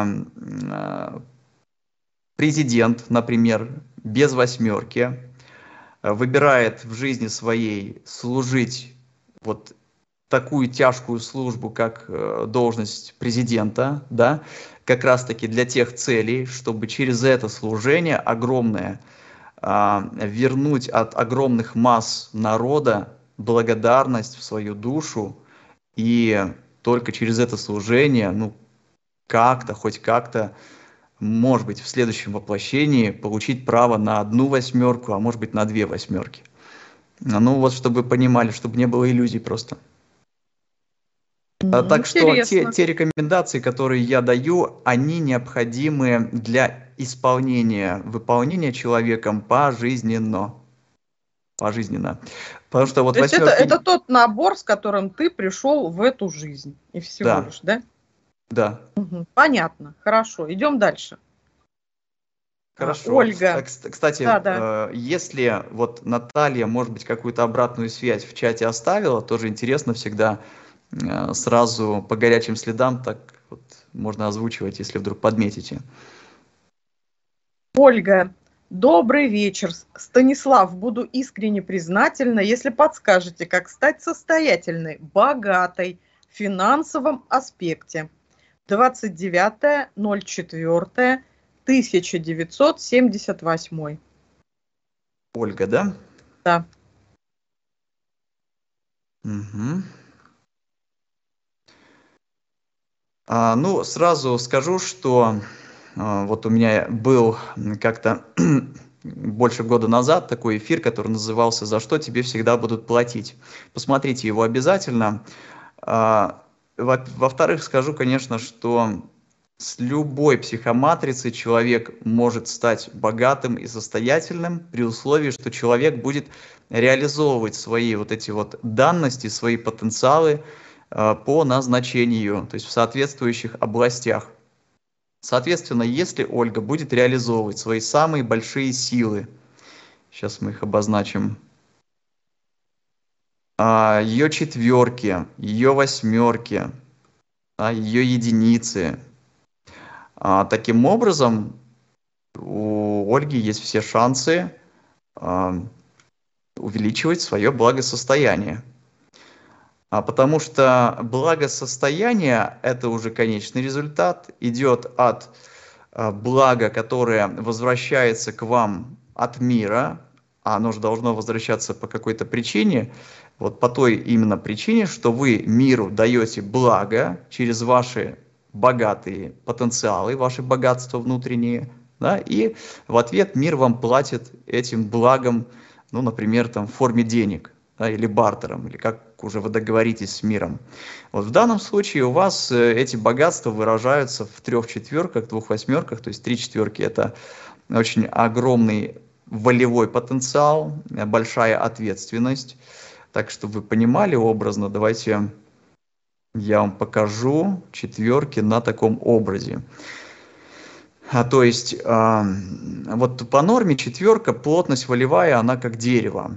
S2: Президент, например, без восьмерки выбирает в жизни своей служить вот такую тяжкую службу, как должность президента, да, как раз-таки для тех целей, чтобы через это служение огромное а, вернуть от огромных масс народа благодарность в свою душу, и только через это служение, ну, как-то, хоть как-то, может быть, в следующем воплощении получить право на одну восьмерку, а может быть, на две восьмерки. Ну, вот, чтобы вы понимали, чтобы не было иллюзий просто.
S1: М,
S2: Так что те,
S1: Интересно.
S2: те рекомендации, которые я даю, они необходимы для исполнения, выполнения человеком пожизненно. Пожизненно. Потому что вот
S1: То есть это, это
S2: восьмерки...
S1: тот набор, с которым ты пришел в эту жизнь. И всего
S2: Да,
S1: лишь, да?
S2: да.
S1: Мгм. Понятно. Хорошо. Идем дальше. А,
S2: Хорошо. А,
S1: Ольга.
S2: кс- Кстати,
S1: Да, да.
S2: э, если вот Наталья, может быть, какую-то обратную связь в чате оставила, тоже интересно всегда э, сразу по горячим следам так вот можно озвучивать, если вдруг подметите.
S1: Ольга. Добрый вечер. Станислав, буду искренне признательна, если подскажете, как стать состоятельной, богатой в финансовом аспекте. двадцать девятое ноль четыре тысяча девятьсот семьдесят восемь.
S2: Ольга, да?
S1: Да.
S2: Угу. А, ну, сразу скажу, что а, вот у меня был как-то больше года назад такой эфир, который назывался «За что тебе всегда будут платить?». Посмотрите его обязательно. А, во- во-вторых, скажу, конечно, что с любой психоматрицей человек может стать богатым и состоятельным при условии, что человек будет реализовывать свои вот эти вот данности, свои потенциалы э, по назначению, то есть в соответствующих областях. Соответственно, если Ольга будет реализовывать свои самые большие силы, сейчас мы их обозначим, а, ее четверки, ее восьмерки, да, ее единицы, а, таким образом у Ольги есть все шансы а, увеличивать свое благосостояние. А потому что благосостояние – это уже конечный результат, идет от а, блага, которое возвращается к вам от мира, а оно же должно возвращаться по какой-то причине, вот по той именно причине, что вы миру даете благо через ваши богатые потенциалы, ваши богатства внутренние, да, и в ответ мир вам платит этим благом, ну, например, там, в форме денег, да, или бартером, или как уже вы договоритесь с миром. Вот в данном случае у вас эти богатства выражаются в трех четверках, двух восьмерках, то есть три четверки – это очень огромный волевой потенциал, большая ответственность. Так, чтобы вы понимали образно, давайте я вам покажу четверки на таком образе. А, то есть, а, вот по норме четверка, плотность волевая, она как дерево.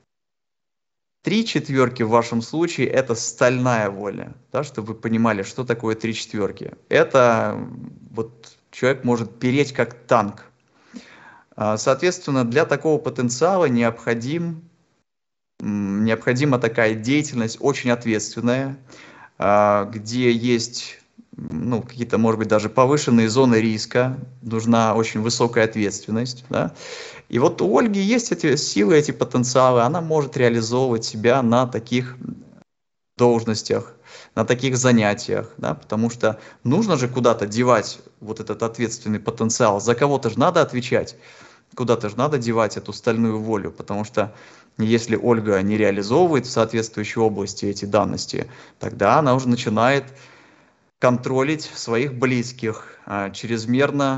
S2: Три четверки в вашем случае – это стальная воля, да, чтобы вы понимали, что такое три четверки. Это вот человек может переть как танк. Соответственно, для такого потенциала необходим, необходима такая деятельность очень ответственная, где есть, ну, какие-то, может быть, даже повышенные зоны риска, нужна очень высокая ответственность, да. И вот у Ольги есть эти силы, эти потенциалы, она может реализовывать себя на таких должностях, на таких занятиях, да, потому что нужно же куда-то девать вот этот ответственный потенциал, за кого-то же надо отвечать, куда-то же надо девать эту стальную волю, потому что если Ольга не реализовывает в соответствующей области эти данности, тогда она уже начинает контролить своих близких, чрезмерно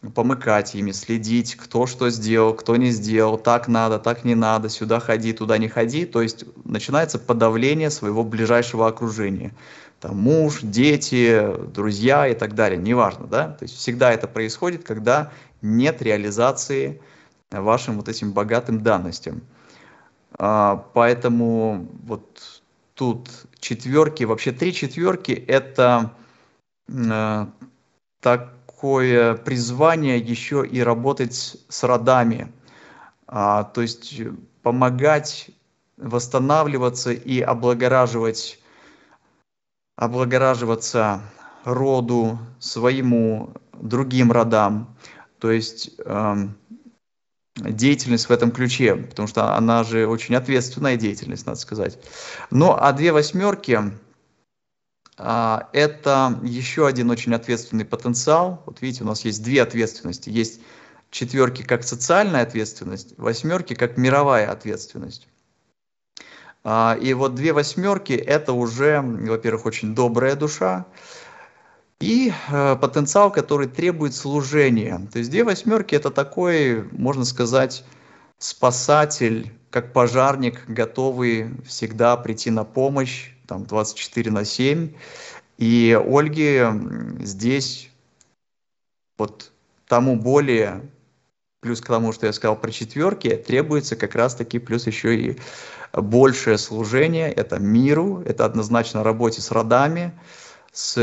S2: помыкать ими, следить, кто что сделал, кто не сделал, так надо, так не надо, сюда ходи, туда не ходи. То есть начинается подавление своего ближайшего окружения. Там муж, дети, друзья и так далее, неважно, да. То есть всегда это происходит, когда нет реализации вашим вот этим богатым данностям. А, поэтому вот тут четверки, вообще три четверки это э, такое призвание еще и работать с родами, а, то есть помогать восстанавливаться и облагораживать, облагораживаться роду, своему, другим родам. То есть эм, деятельность в этом ключе, потому что она же очень ответственная деятельность, надо сказать. Ну, а две восьмерки а, это еще один очень ответственный потенциал. Вот видите, у нас есть две ответственности. Есть четверки как социальная ответственность, восьмерки как мировая ответственность. А, и вот две восьмерки это уже, во-первых, очень добрая душа и э, потенциал, который требует служения. То есть две восьмерки это такой, можно сказать, спасатель, как пожарник, готовый всегда прийти на помощь, там двадцать четыре на семь. И Ольге здесь вот тому более, плюс к тому, что я сказал про четверки, требуется как раз-таки плюс еще и большее служение, это миру, это однозначно работе с родами, с,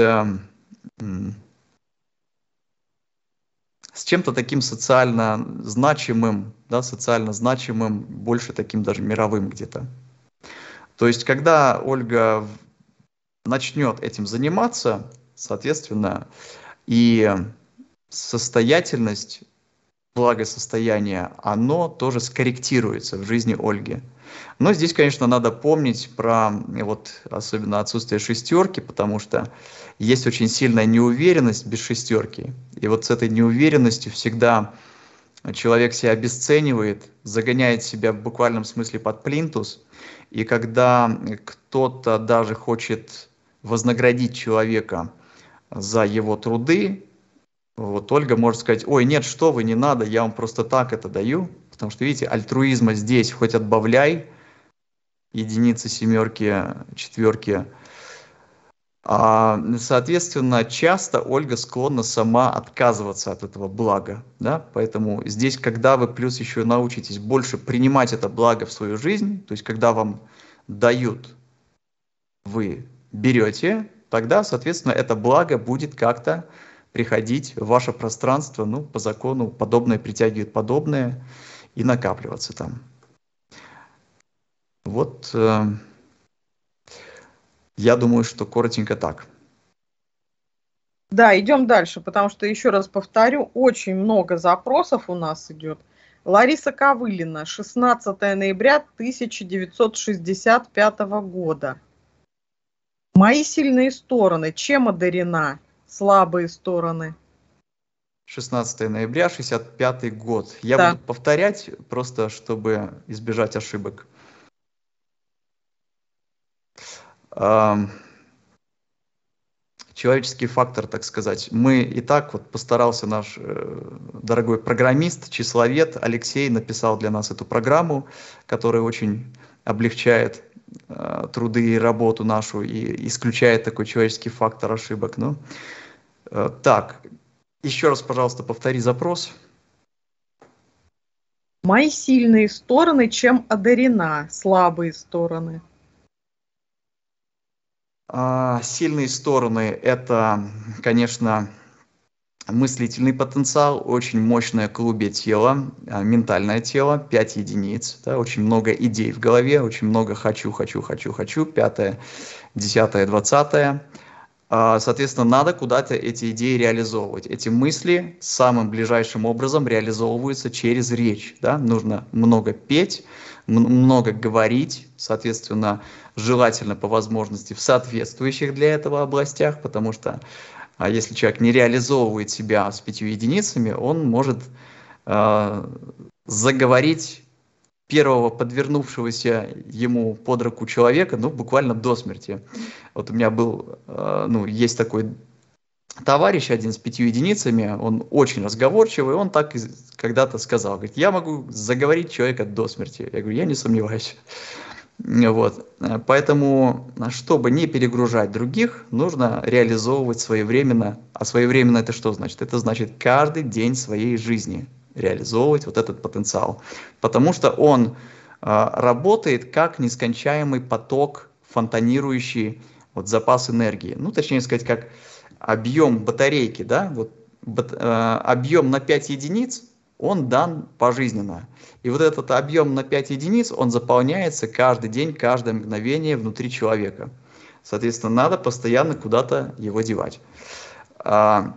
S2: с чем-то таким социально значимым, да, социально значимым, больше таким даже мировым где-то. То есть, когда Ольга начнет этим заниматься, соответственно, и состоятельность, благосостояние, оно тоже скорректируется в жизни Ольги. Но здесь, конечно, надо помнить про вот особенно отсутствие шестерки, потому что есть очень сильная неуверенность без шестерки. И вот с этой неуверенностью всегда человек себя обесценивает, загоняет себя в буквальном смысле под плинтус. И когда кто-то даже хочет вознаградить человека за его труды, вот Ольга может сказать: ой, нет, что вы, не надо, я вам просто так это даю. Потому что, видите, альтруизма здесь хоть отбавляй, единицы, семерки, четверки. А, соответственно, часто Ольга склонна сама отказываться от этого блага. Да? Поэтому здесь, когда вы плюс еще научитесь больше принимать это благо в свою жизнь, то есть когда вам дают, вы берете, тогда, соответственно, это благо будет как-то приходить в ваше пространство, ну, по закону подобное притягивает подобное и накапливаться там. Вот, э, я думаю, что коротенько так.
S1: Да, идем дальше, потому что, еще раз повторю, очень много запросов у нас идет. Лариса Ковылина, шестнадцатое ноября тысяча девятьсот шестьдесят пятого года. Мои сильные стороны, чем одарена? Слабые стороны.
S2: шестнадцатое ноября шестьдесят пятый год. Я
S1: Да.
S2: буду повторять, просто чтобы избежать ошибок. Человеческий фактор, так сказать. Мы и так вот постарался наш э, дорогой программист, числовед Алексей написал для нас эту программу, которая очень облегчает э, труды и работу нашу и исключает такой человеческий фактор ошибок. Ну, э, так, еще раз, пожалуйста, повтори запрос.
S1: Мои сильные стороны, чем одарена? Слабые стороны.
S2: Сильные стороны – это, конечно, мыслительный потенциал, очень мощное клубе тело, ментальное тело, пять единиц, да, очень много идей в голове, очень много «хочу, хочу, хочу, хочу», пятое, десятое, двадцатое. Соответственно, надо куда-то эти идеи реализовывать. Эти мысли самым ближайшим образом реализовываются через речь. Да? Нужно много петь, много говорить, соответственно, желательно по возможности в соответствующих для этого областях, потому что а если человек не реализовывает себя с пятью единицами, он может э, заговорить первого подвернувшегося ему под руку человека, ну, буквально до смерти. Вот у меня был, э, ну, есть такой товарищ один с пятью единицами, он очень разговорчивый, он так когда-то сказал, говорит, я могу заговорить человека до смерти. Я говорю, я не сомневаюсь. Вот. Поэтому, чтобы не перегружать других, нужно реализовывать своевременно. А своевременно это что значит? Это значит каждый день своей жизни реализовывать вот этот потенциал. Потому что он э, работает как нескончаемый поток, фонтанирующий вот, запас энергии. Ну, точнее сказать, как объем батарейки, да, вот, бат, э, объем на пять единиц, он дан пожизненно. И вот этот объем на пять единиц, он заполняется каждый день, каждое мгновение внутри человека. Соответственно, надо постоянно куда-то его девать. А,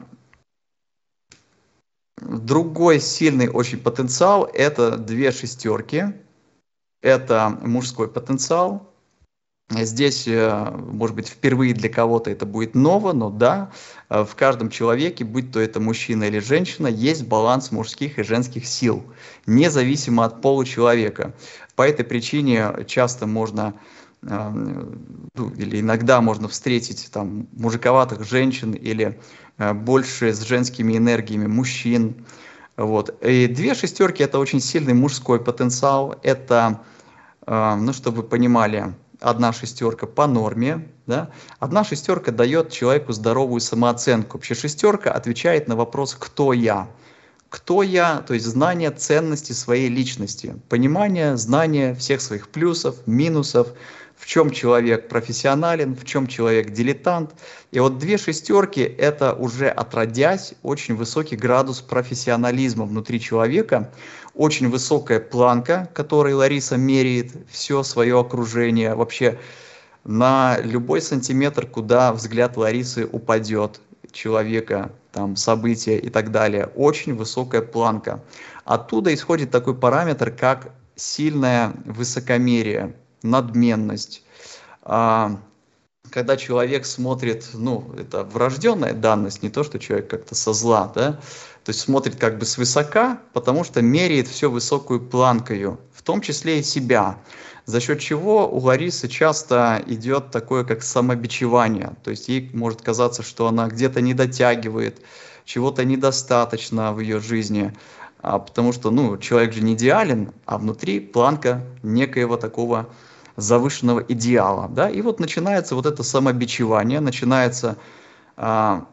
S2: другой сильный очень потенциал – это две шестерки. Это мужской потенциал. Здесь, может быть, впервые для кого-то это будет ново, но да, в каждом человеке, будь то это мужчина или женщина, есть баланс мужских и женских сил, независимо от пола человека. По этой причине часто можно, или иногда можно встретить там мужиковатых женщин или больше с женскими энергиями мужчин. Вот. И две шестерки – это очень сильный мужской потенциал. Это, ну, чтобы вы понимали, одна шестерка по норме, да? Одна шестерка дает человеку здоровую самооценку. Вообще шестерка отвечает на вопрос «кто я?». Кто я? То есть знание ценности своей личности, понимание, знание всех своих плюсов, минусов, в чем человек профессионален, в чем человек дилетант. И вот две шестерки – это уже отродясь очень высокий градус профессионализма внутри человека, очень высокая планка, которой Лариса меряет все свое окружение. Вообще на любой сантиметр, куда взгляд Ларисы упадет, человека, там, события и так далее, очень высокая планка. Оттуда исходит такой параметр, как сильное высокомерие, надменность. Когда человек смотрит, ну, это врожденная данность, не то, что человек как-то со зла, да, то есть смотрит как бы свысока, потому что меряет все высокую планкою, в том числе и себя, за счет чего у Ларисы часто идет такое, как самобичевание, то есть ей может казаться, что она где-то не дотягивает, чего-то недостаточно в ее жизни, а потому что, ну, человек же не идеален, а внутри планка некоего такого завышенного идеала, да, и вот начинается вот это самобичевание, начинается а,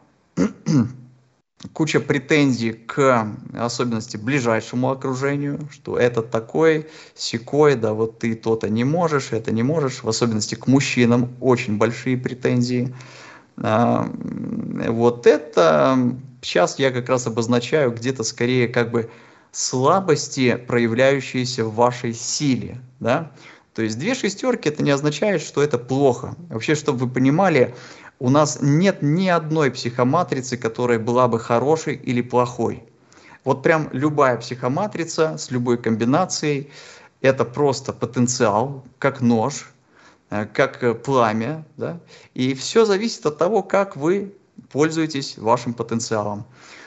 S2: куча претензий к особенности ближайшему окружению, что это такой, сякой, да, вот ты то-то не можешь, это не можешь, в особенности к мужчинам очень большие претензии. А, вот это сейчас я как раз обозначаю где-то скорее как бы слабости, проявляющиеся в вашей силе, да. То есть две шестерки это не означает, что это плохо. Вообще, чтобы вы понимали, у нас нет ни одной психоматрицы, которая была бы хорошей или плохой. Вот прям любая психоматрица с любой комбинацией – это просто потенциал, как нож, как пламя. Да? И все зависит от того, как вы пользуетесь вашим потенциалом.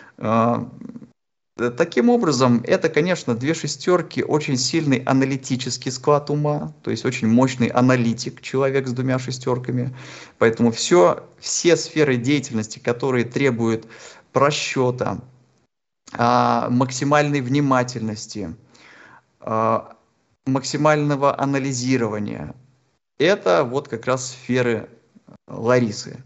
S2: Таким образом, это, конечно, две шестерки, очень сильный аналитический склад ума, то есть очень мощный аналитик, человек с двумя шестерками. Поэтому все, все сферы деятельности, которые требуют просчета, максимальной внимательности, максимального анализирования, это вот как раз сферы Ларисы.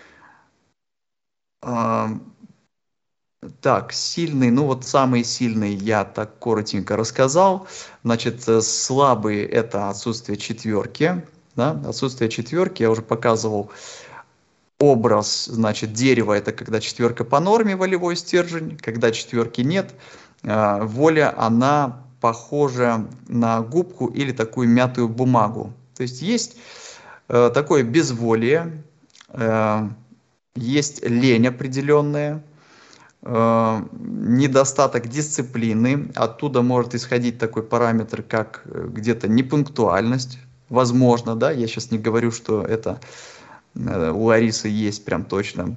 S2: Так, сильный, ну вот самый сильный я так коротенько рассказал. Значит, слабые это отсутствие четверки. Да? Отсутствие четверки, я уже показывал образ, значит, дерево это когда четверка по норме, волевой стержень. Когда четверки нет, воля, она похожа на губку или такую мятую бумагу. То есть есть такое безволие, есть лень определенная, недостаток дисциплины, оттуда может исходить такой параметр, как где-то непунктуальность, возможно, да, я сейчас не говорю, что это у Ларисы есть прям точно.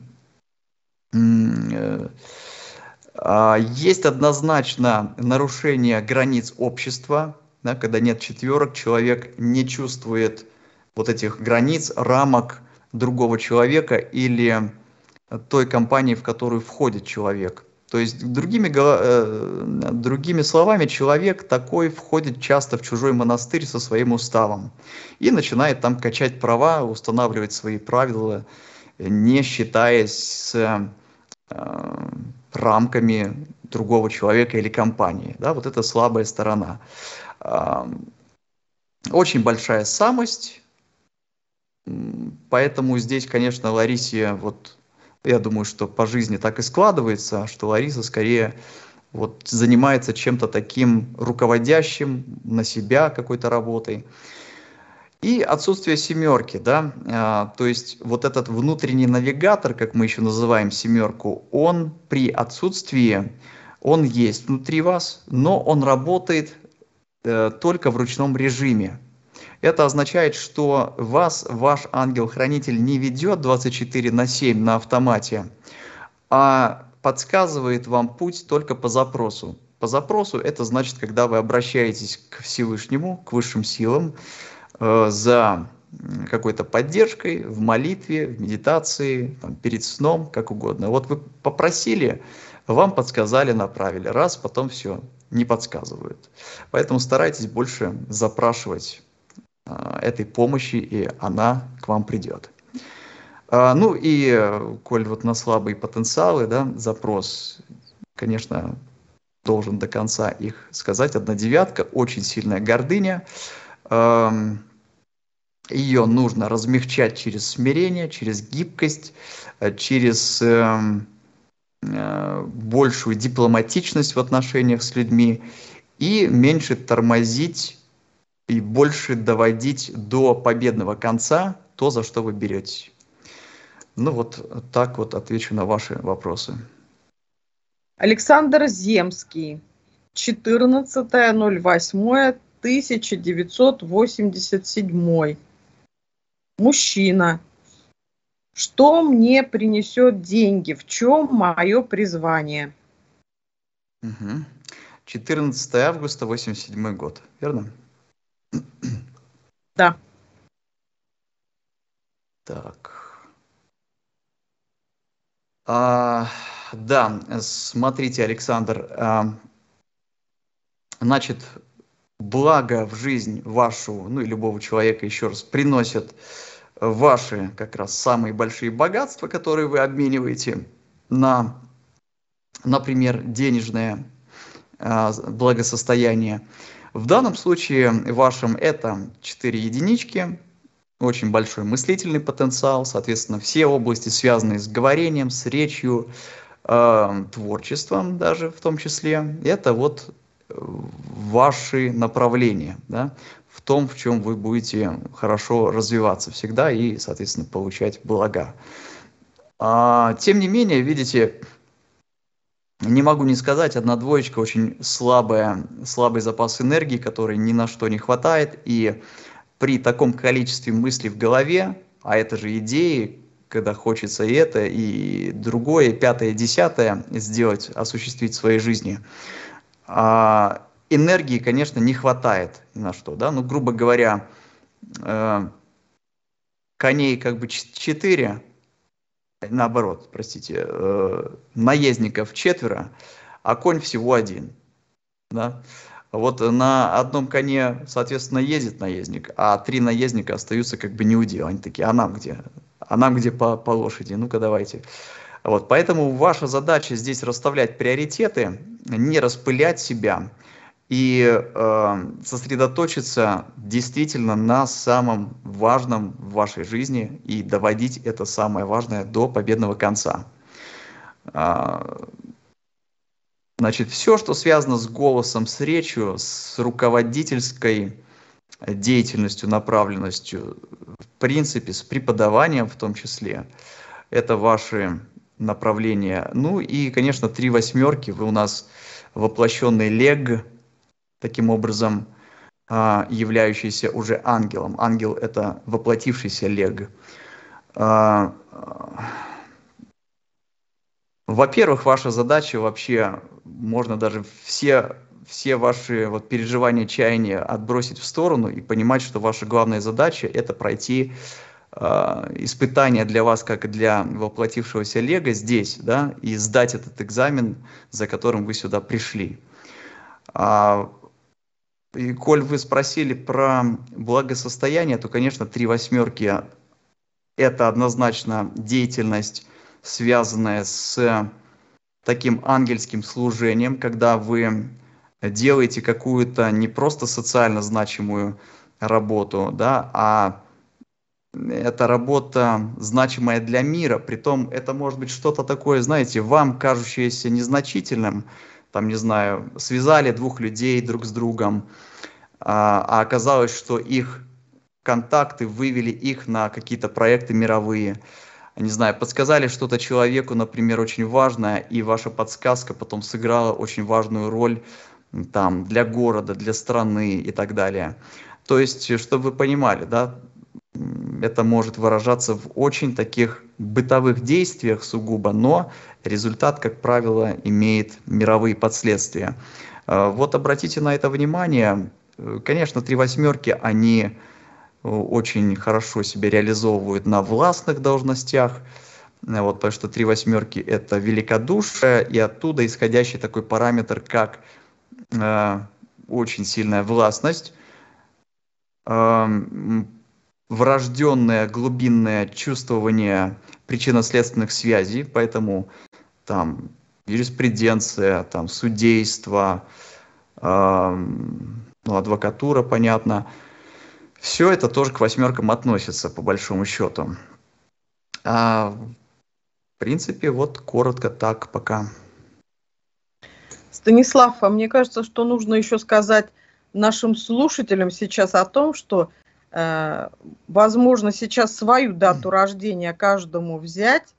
S2: Есть однозначно нарушение границ общества, да, когда нет четверок, человек не чувствует вот этих границ, рамок другого человека или той компании, в которую входит человек. То есть, другими, э, другими словами, человек такой входит часто в чужой монастырь со своим уставом и начинает там качать права, устанавливать свои правила, не считаясь с э, рамками другого человека или компании. Да, вот это слабая сторона. Э, очень большая самость, поэтому здесь, конечно, Ларисе, вот, я думаю, что по жизни так и складывается, что Лариса скорее вот занимается чем-то таким руководящим на себя какой-то работой. И отсутствие семерки, да, а, то есть вот этот внутренний навигатор, как мы еще называем семерку, он при отсутствии, он есть внутри вас, но он работает э, только в ручном режиме. Это означает, что вас ваш ангел-хранитель не ведет двадцать четыре на семь на автомате, а подсказывает вам путь только по запросу. По запросу это значит, когда вы обращаетесь к Всевышнему, к высшим силам, э, за какой-то поддержкой в молитве, в медитации, там, перед сном, как угодно. Вот вы попросили, вам подсказали, направили. Раз, потом все, не подсказывают. Поэтому старайтесь больше запрашивать этой помощи, и она к вам придет. Ну и, коль вот на слабые потенциалы, да, запрос, конечно, должен до конца их сказать. Одна девятка, очень сильная гордыня. Ее нужно размягчать через смирение, через гибкость, через большую дипломатичность в отношениях с людьми и меньше тормозить и больше доводить до победного конца то, за что вы берете. Ну вот так вот отвечу на ваши вопросы.
S1: Александр Земский, четырнадцатое ноль восьмое тысяча девятьсот восемьдесят седьмой. Мужчина. Что мне принесет деньги? В чем мое призвание?
S2: Угу. четырнадцатое августа восемьдесят седьмой год, верно?
S1: Да.
S2: Так. А, да, смотрите, Александр, а, значит, благо в жизнь вашу, ну и любого человека, еще раз, приносят ваши как раз самые большие богатства, которые вы обмениваете на, например, денежное а, благосостояние. В данном случае вашим это четыре единички, очень большой мыслительный потенциал, соответственно, все области, связанные с говорением, с речью, э, творчеством даже в том числе, это вот ваши направления, да, в том, в чем вы будете хорошо развиваться всегда и, соответственно, получать блага. А, тем не менее, видите, не могу не сказать, одна двоечка очень слабая, слабый запас энергии, который ни на что не хватает, и при таком количестве мыслей в голове, а это же идеи, когда хочется и это, и другое, пятое, десятое сделать, осуществить в своей жизни, а энергии, конечно, не хватает ни на что, да, ну, грубо говоря, э, коней как бы четыре, наоборот, простите, э, наездников четверо, а конь всего один, да. Вот на одном коне, соответственно, ездит наездник, а три наездника остаются как бы неудел. Они такие, а нам где? А нам где по, по лошади? Ну-ка давайте. Вот, поэтому ваша задача здесь расставлять приоритеты, не распылять себя и э, сосредоточиться действительно на самом важном в вашей жизни и доводить это самое важное до победного конца. Значит, все, что связано с голосом, с речью, с руководительской деятельностью, направленностью, в принципе, с преподаванием в том числе, это ваши направления. Ну и, конечно, три восьмерки, вы у нас воплощенный лег, таким образом являющийся уже ангелом. Ангел – это воплотившийся лег. Во-первых, ваша задача вообще, можно даже все, все ваши вот переживания, чаяния отбросить в сторону и понимать, что ваша главная задача – это пройти испытание для вас, как и для воплотившегося Лего здесь, да, и сдать этот экзамен, за которым вы сюда пришли. А, и коль вы спросили про благосостояние, то, конечно, три восьмерки – это однозначно деятельность, связанная с таким ангельским служением, когда вы делаете какую-то не просто социально значимую работу, да, а это работа, значимая для мира, притом это может быть что-то такое, знаете, вам кажущееся незначительным, там, не знаю, связали двух людей друг с другом, а, а оказалось, что их контакты вывели их на какие-то проекты мировые, не знаю, подсказали что-то человеку, например, очень важное, и ваша подсказка потом сыграла очень важную роль там, для города, для страны и так далее. То есть, чтобы вы понимали, да, это может выражаться в очень таких бытовых действиях сугубо, но результат, как правило, имеет мировые последствия. Вот обратите на это внимание. Конечно, три восьмерки, они очень хорошо себя реализовывают на властных должностях, вот, потому что три восьмерки – это великодушие, и оттуда исходящий такой параметр, как э, очень сильная властность, э, врожденное глубинное чувствование причинно-следственных связей, поэтому там юриспруденция, там судейство, э, ну, адвокатура, понятно. Все это тоже к восьмеркам относится, по большому счету. А, в принципе, вот коротко так пока.
S1: Станислав, а мне кажется, что нужно еще сказать нашим слушателям сейчас о том, что э, возможно сейчас свою дату рождения каждому взять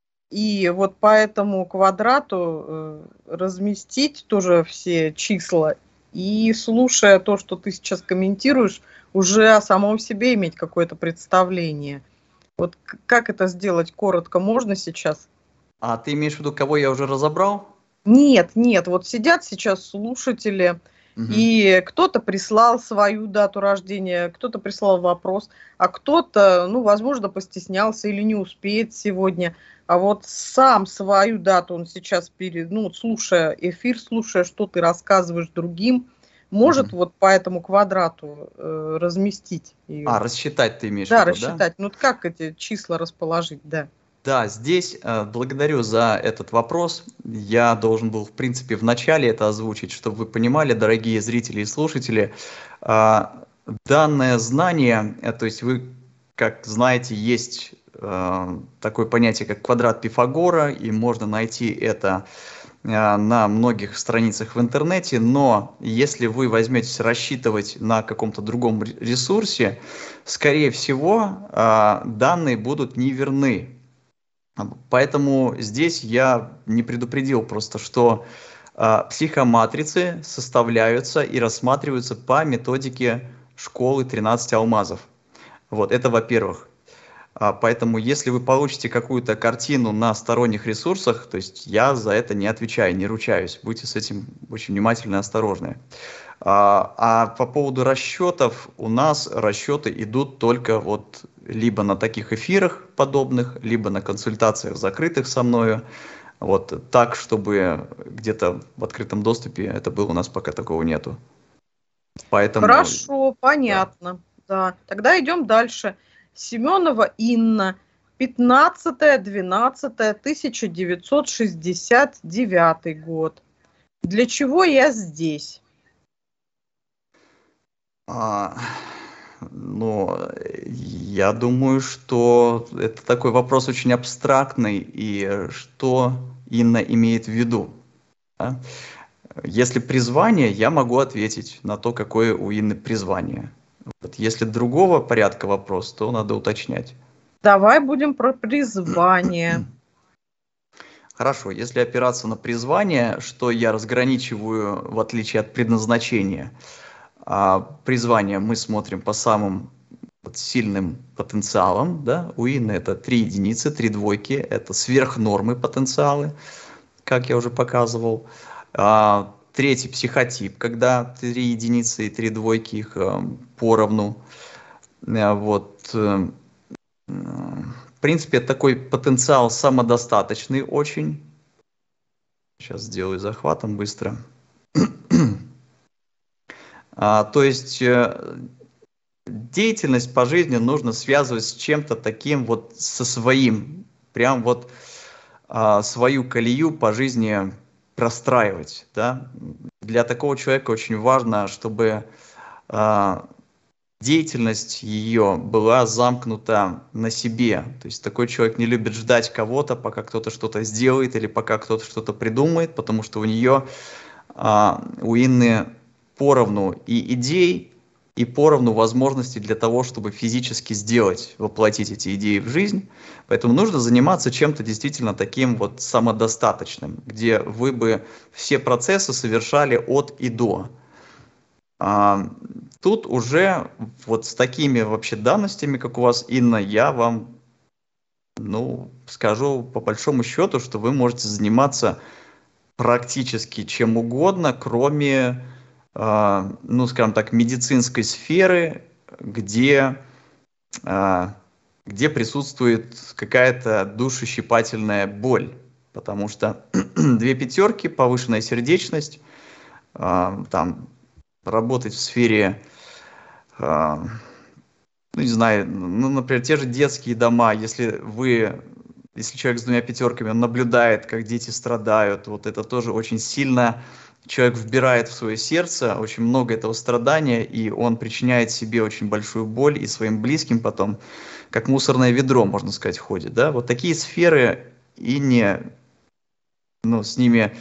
S1: и вот по этому квадрату э, разместить тоже все числа и, слушая то, что ты сейчас комментируешь, уже о самом себе иметь какое-то представление. Вот как это сделать коротко можно сейчас?
S2: А ты имеешь в виду, кого я уже разобрал?
S1: Нет, нет, вот сидят сейчас слушатели,
S2: Угу.
S1: и кто-то прислал свою дату рождения, кто-то прислал вопрос, а кто-то, ну, возможно, постеснялся или не успеет сегодня. А вот сам свою дату он сейчас, перед, ну, слушая эфир, слушая, что ты рассказываешь другим, может
S2: Угу.
S1: вот по этому квадрату э, разместить ее.
S2: А, рассчитать ты имеешь
S1: Да,
S2: в виду, да?
S1: рассчитать. Ну, как эти числа расположить, да.
S2: Да, здесь э, благодарю за этот вопрос. Я должен был, в принципе, в начале это озвучить, чтобы вы понимали, дорогие зрители и слушатели, э, данное знание, э, то есть вы, как знаете, есть э, такое понятие, как квадрат Пифагора, и можно найти это э, на многих страницах в интернете, но если вы возьметесь рассчитывать на каком-то другом ресурсе, скорее всего, э, данные будут неверны. Поэтому здесь я не предупредил просто, что э, психоматрицы составляются и рассматриваются по методике школы тринадцати алмазов. Вот, это во-первых. А, поэтому если вы получите какую-то картину на сторонних ресурсах, то есть я за это не отвечаю, не ручаюсь. Будьте с этим очень внимательны и осторожны. А, а по поводу расчетов, у нас расчеты идут только вот либо на таких эфирах подобных, либо на консультациях закрытых со мною. Вот так, чтобы где-то в открытом доступе это было, у нас пока такого нету. Поэтому,
S1: Хорошо, понятно. Да. Да. Тогда идем дальше. Семенова Инна, пятнадцатое двенадцатое тысяча девятьсот шестьдесят девятый год. Для чего я здесь?
S2: А, ну, я думаю, что это такой вопрос очень абстрактный, и что Инна имеет в виду. Да? Если призвание, я могу ответить на то, какое у Инны призвание. Вот. Если другого порядка вопрос, то надо уточнять.
S1: Давай будем про призвание.
S2: Хорошо, если опираться на призвание, что я разграничиваю в отличие от предназначения. А призвание мы смотрим по самым вот сильным потенциалам. Да? У Инны это три единицы, три двойки, это сверхнормы потенциалы, как я уже показывал. А, третий психотип, когда три единицы и три двойки их а, поровну. А, вот. В принципе, такой потенциал самодостаточный очень. Сейчас сделаю захватом быстро. А, то есть э, деятельность по жизни нужно связывать с чем-то таким вот со своим. Прям вот а, свою колею по жизни простраивать. Да? Для такого человека очень важно, чтобы а, деятельность ее была замкнута на себе. То есть такой человек не любит ждать кого-то, пока кто-то что-то сделает или пока кто-то что-то придумает, потому что у нее, а, у Инны поровну и идей, и поровну возможностей для того, чтобы физически сделать, воплотить эти идеи в жизнь. Поэтому нужно заниматься чем-то действительно таким вот самодостаточным, где вы бы все процессы совершали от и до. А, тут уже вот с такими вообще данностями, как у вас, Инна, я вам, ну, скажу по большому счету, что вы можете заниматься практически чем угодно, кроме, а, ну, скажем так, медицинской сферы, где, а, где присутствует какая-то душещипательная боль. Потому что две пятерки, повышенная сердечность, а, там, работать в сфере, а, ну, не знаю, ну, например, те же детские дома, если вы, если человек с двумя пятерками, он наблюдает, как дети страдают, вот это тоже очень сильно человек вбирает в свое сердце, очень много этого страдания, и он причиняет себе очень большую боль и своим близким потом, как мусорное ведро, можно сказать, ходит, да, вот такие сферы, и не, ну, с ними,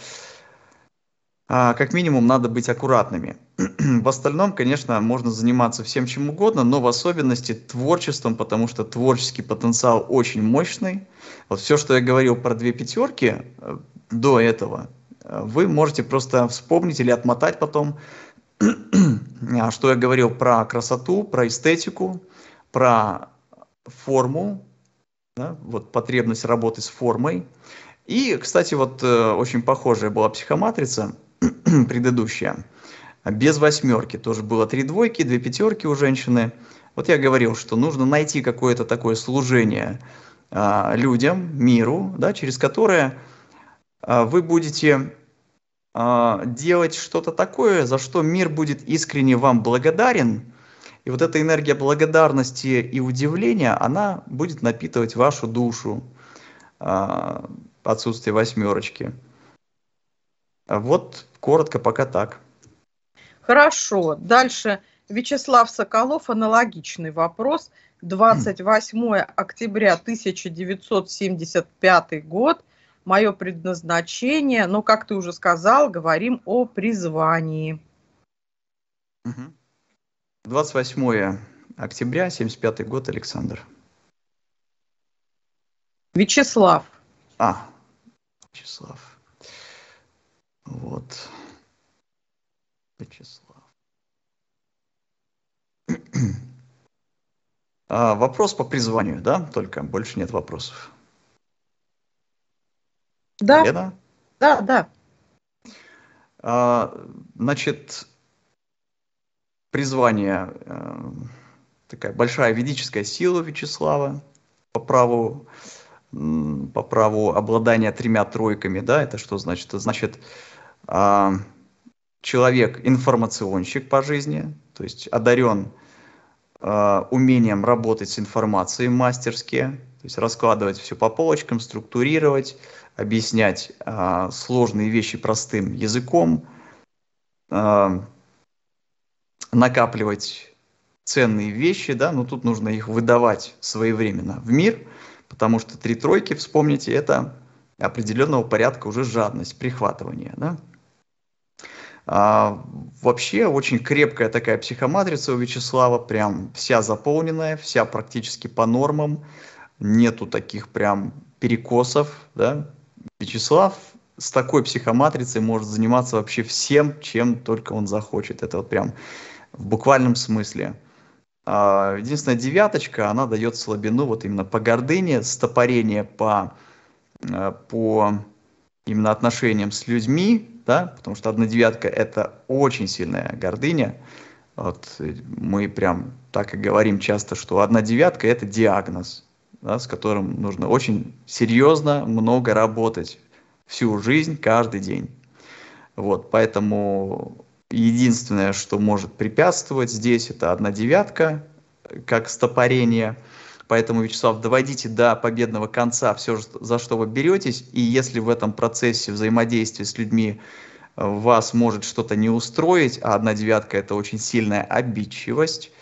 S2: а, как минимум, надо быть аккуратными. В остальном, конечно, можно заниматься всем чем угодно, но в особенности творчеством, потому что творческий потенциал очень мощный. Вот все, что я говорил про две пятерки э, до этого, э, вы можете просто вспомнить или отмотать потом, а, что я говорил про красоту, про эстетику, про форму, да, вот потребность работы с формой. И, кстати, вот э, очень похожая была психоматрица предыдущая. Без восьмерки тоже было три двойки, две пятерки у женщины. Вот я говорил, что нужно найти какое-то такое служение а, людям, миру, да, через которое а, вы будете а, делать что-то такое, за что мир будет искренне вам благодарен. И вот эта энергия благодарности и удивления, она будет напитывать вашу душу. А, отсутствие восьмерочки. Вот коротко пока так.
S1: Хорошо. Дальше Вячеслав Соколов, аналогичный вопрос. двадцать восьмое октября тысяча девятьсот семьдесят пятый год. Мое предназначение, но, как ты уже сказал, говорим о призвании.
S2: двадцать восьмое октября, семьдесят пятый год, Александр.
S1: Вячеслав.
S2: А, Вячеслав. Вот. Вячеслав. А, вопрос по призванию, да? Только больше нет вопросов.
S1: Да.
S2: Лена?
S1: Да, да.
S2: А, значит, призвание, э, такая большая ведическая сила Вячеслава по праву, по праву обладания тремя тройками, да, это что значит? Это значит, э, человек информационщик по жизни, то есть одарен э, умением работать с информацией мастерски, то есть раскладывать все по полочкам, структурировать, объяснять э, сложные вещи простым языком, э, накапливать ценные вещи, да, но тут нужно их выдавать своевременно в мир, потому что три тройки, вспомните, это определенного порядка уже жадность, прихватывание, да. А, вообще очень крепкая такая психоматрица у Вячеслава, прям вся заполненная, вся практически по нормам, нету таких прям перекосов, да. Вячеслав с такой психоматрицей может заниматься вообще всем, чем только он захочет, это вот прям в буквальном смысле. А, единственная девяточка, она дает слабину вот именно по гордыне, стопорение по, по именно отношениям с людьми, да, потому что одна девятка это очень сильная гордыня. Вот мы прям так и говорим часто, что одна девятка это диагноз. да, с которым нужно очень серьезно много работать всю жизнь, каждый день. Вот, поэтому единственное, что может препятствовать здесь, это одна девятка, как стопорение. Поэтому, Вячеслав, доводите до победного конца все, за что вы беретесь, и если в этом процессе взаимодействия с людьми вас может что-то не устроить, а одна девятка – это очень сильная обидчивость,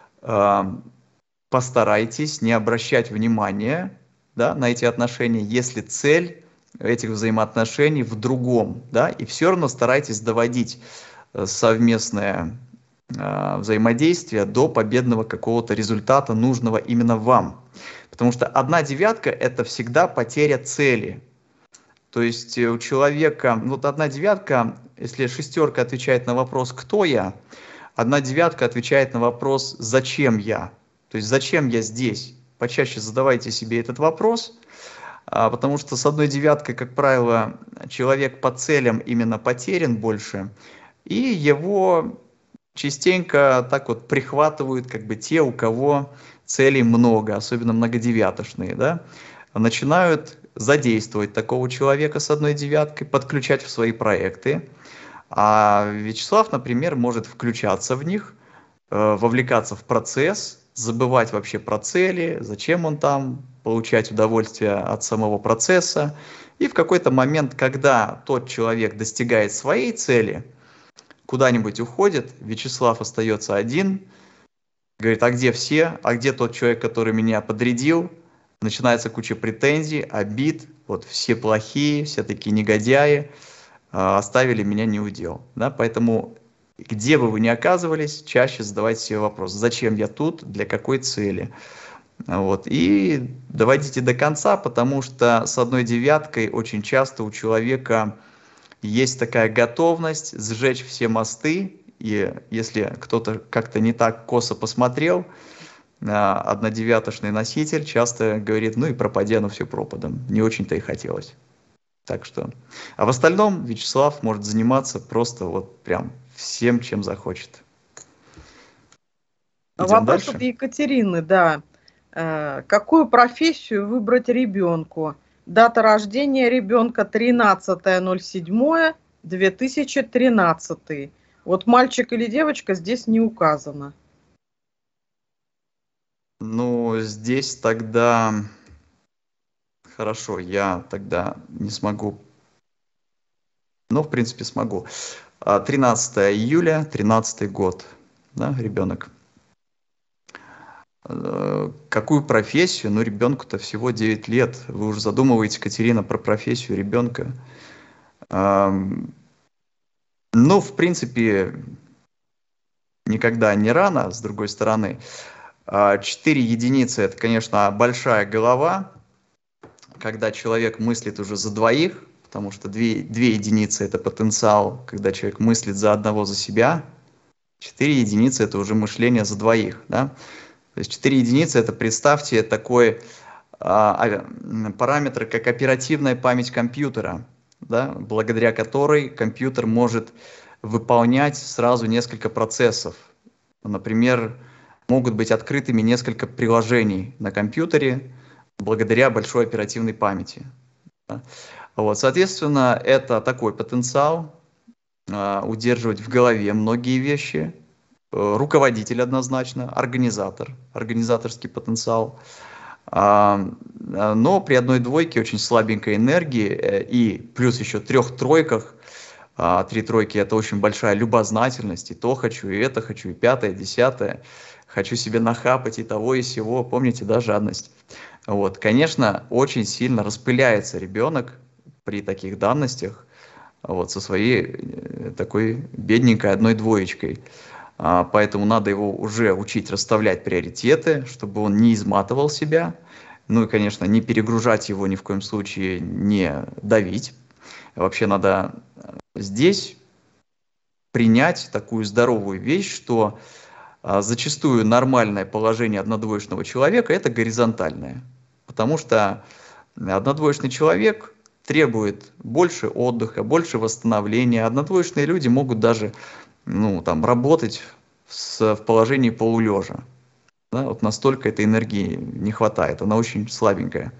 S2: постарайтесь не обращать внимания, да, на эти отношения, если цель этих взаимоотношений в другом, да, и все равно старайтесь доводить совместное э, взаимодействие до победного какого-то результата, нужного именно вам. Потому что одна девятка – это всегда потеря цели. То есть у человека, ну, вот одна девятка, если шестерка отвечает на вопрос «кто я?», одна девятка отвечает на вопрос «зачем я?». То есть зачем я здесь? Почаще задавайте себе этот вопрос, потому что с одной девяткой, как правило, человек по целям именно потерян больше, и его частенько так вот прихватывают как бы те, у кого целей много, особенно многодевяточные, да, начинают задействовать такого человека с одной девяткой, подключать в свои проекты, а Вячеслав, например, может включаться в них, вовлекаться в процесс, забывать вообще про цели, зачем он там, получать удовольствие от самого процесса. И в какой-то момент, когда тот человек достигает своей цели, куда-нибудь уходит, Вячеслав остается один, говорит, а где все, а где тот человек, который меня подрядил? Начинается куча претензий, обид, вот все плохие, все такие негодяи, оставили меня неудел. Да? Поэтому где бы вы ни оказывались, чаще задавайте себе вопрос, зачем я тут, для какой цели. Вот. И доводите до конца, потому что с одной девяткой очень часто у человека есть такая готовность сжечь все мосты, и если кто-то как-то не так косо посмотрел, однодевяточный носитель часто говорит, ну и пропади оно все пропадом, не очень-то и хотелось. Так что, а в остальном Вячеслав может заниматься просто вот прям всем, чем захочет.
S1: Идем Вопрос дальше? От Екатерины, да. Какую профессию выбрать ребенку? Дата рождения ребенка тринадцатое ноль седьмое две тысячи тринадцатый. Вот мальчик или девочка здесь не указано.
S2: Ну, здесь тогда... Хорошо, я тогда не смогу. Ну, в принципе, смогу. тринадцатое июля, тринадцатый год, да, ребенок. Какую профессию? Ну, ребенку-то всего девять лет. Вы уже задумываетесь, Катерина, про профессию ребенка. Ну, в принципе, никогда не рано, с другой стороны. четыре единицы – это, конечно, большая голова, когда человек мыслит уже за двоих, потому что две, две единицы – это потенциал, когда человек мыслит за одного, за себя. четыре единицы – это уже мышление за двоих, да? То есть четыре единицы – это, представьте, такой а, параметр, как оперативная память компьютера, да? Благодаря которой компьютер может выполнять сразу несколько процессов. Например, могут быть открытыми несколько приложений на компьютере, благодаря большой оперативной памяти. Вот, соответственно, это такой потенциал, э, удерживать в голове многие вещи, э, руководитель однозначно, организатор, организаторский потенциал, э, но при одной двойке очень слабенькой энергии э, и плюс еще трех тройках, э, три тройки это очень большая любознательность, и то хочу, и это хочу, и пятое, и десятое, хочу себе нахапать и того, и сего, помните, да, жадность. Вот, конечно, очень сильно распыляется ребенок при таких данностях, вот, со своей такой бедненькой одной двоечкой. А, поэтому надо его уже учить расставлять приоритеты, чтобы он не изматывал себя. Ну и, конечно, не перегружать его ни в коем случае, не давить. Вообще надо здесь принять такую здоровую вещь, что а, зачастую нормальное положение однодвоечного человека – это горизонтальное. Потому что однодвоечный человек требует больше отдыха, больше восстановления. Однодвоечные люди могут даже ну, там, работать с, в положении полулежа. Да, вот настолько этой энергии не хватает, она очень слабенькая.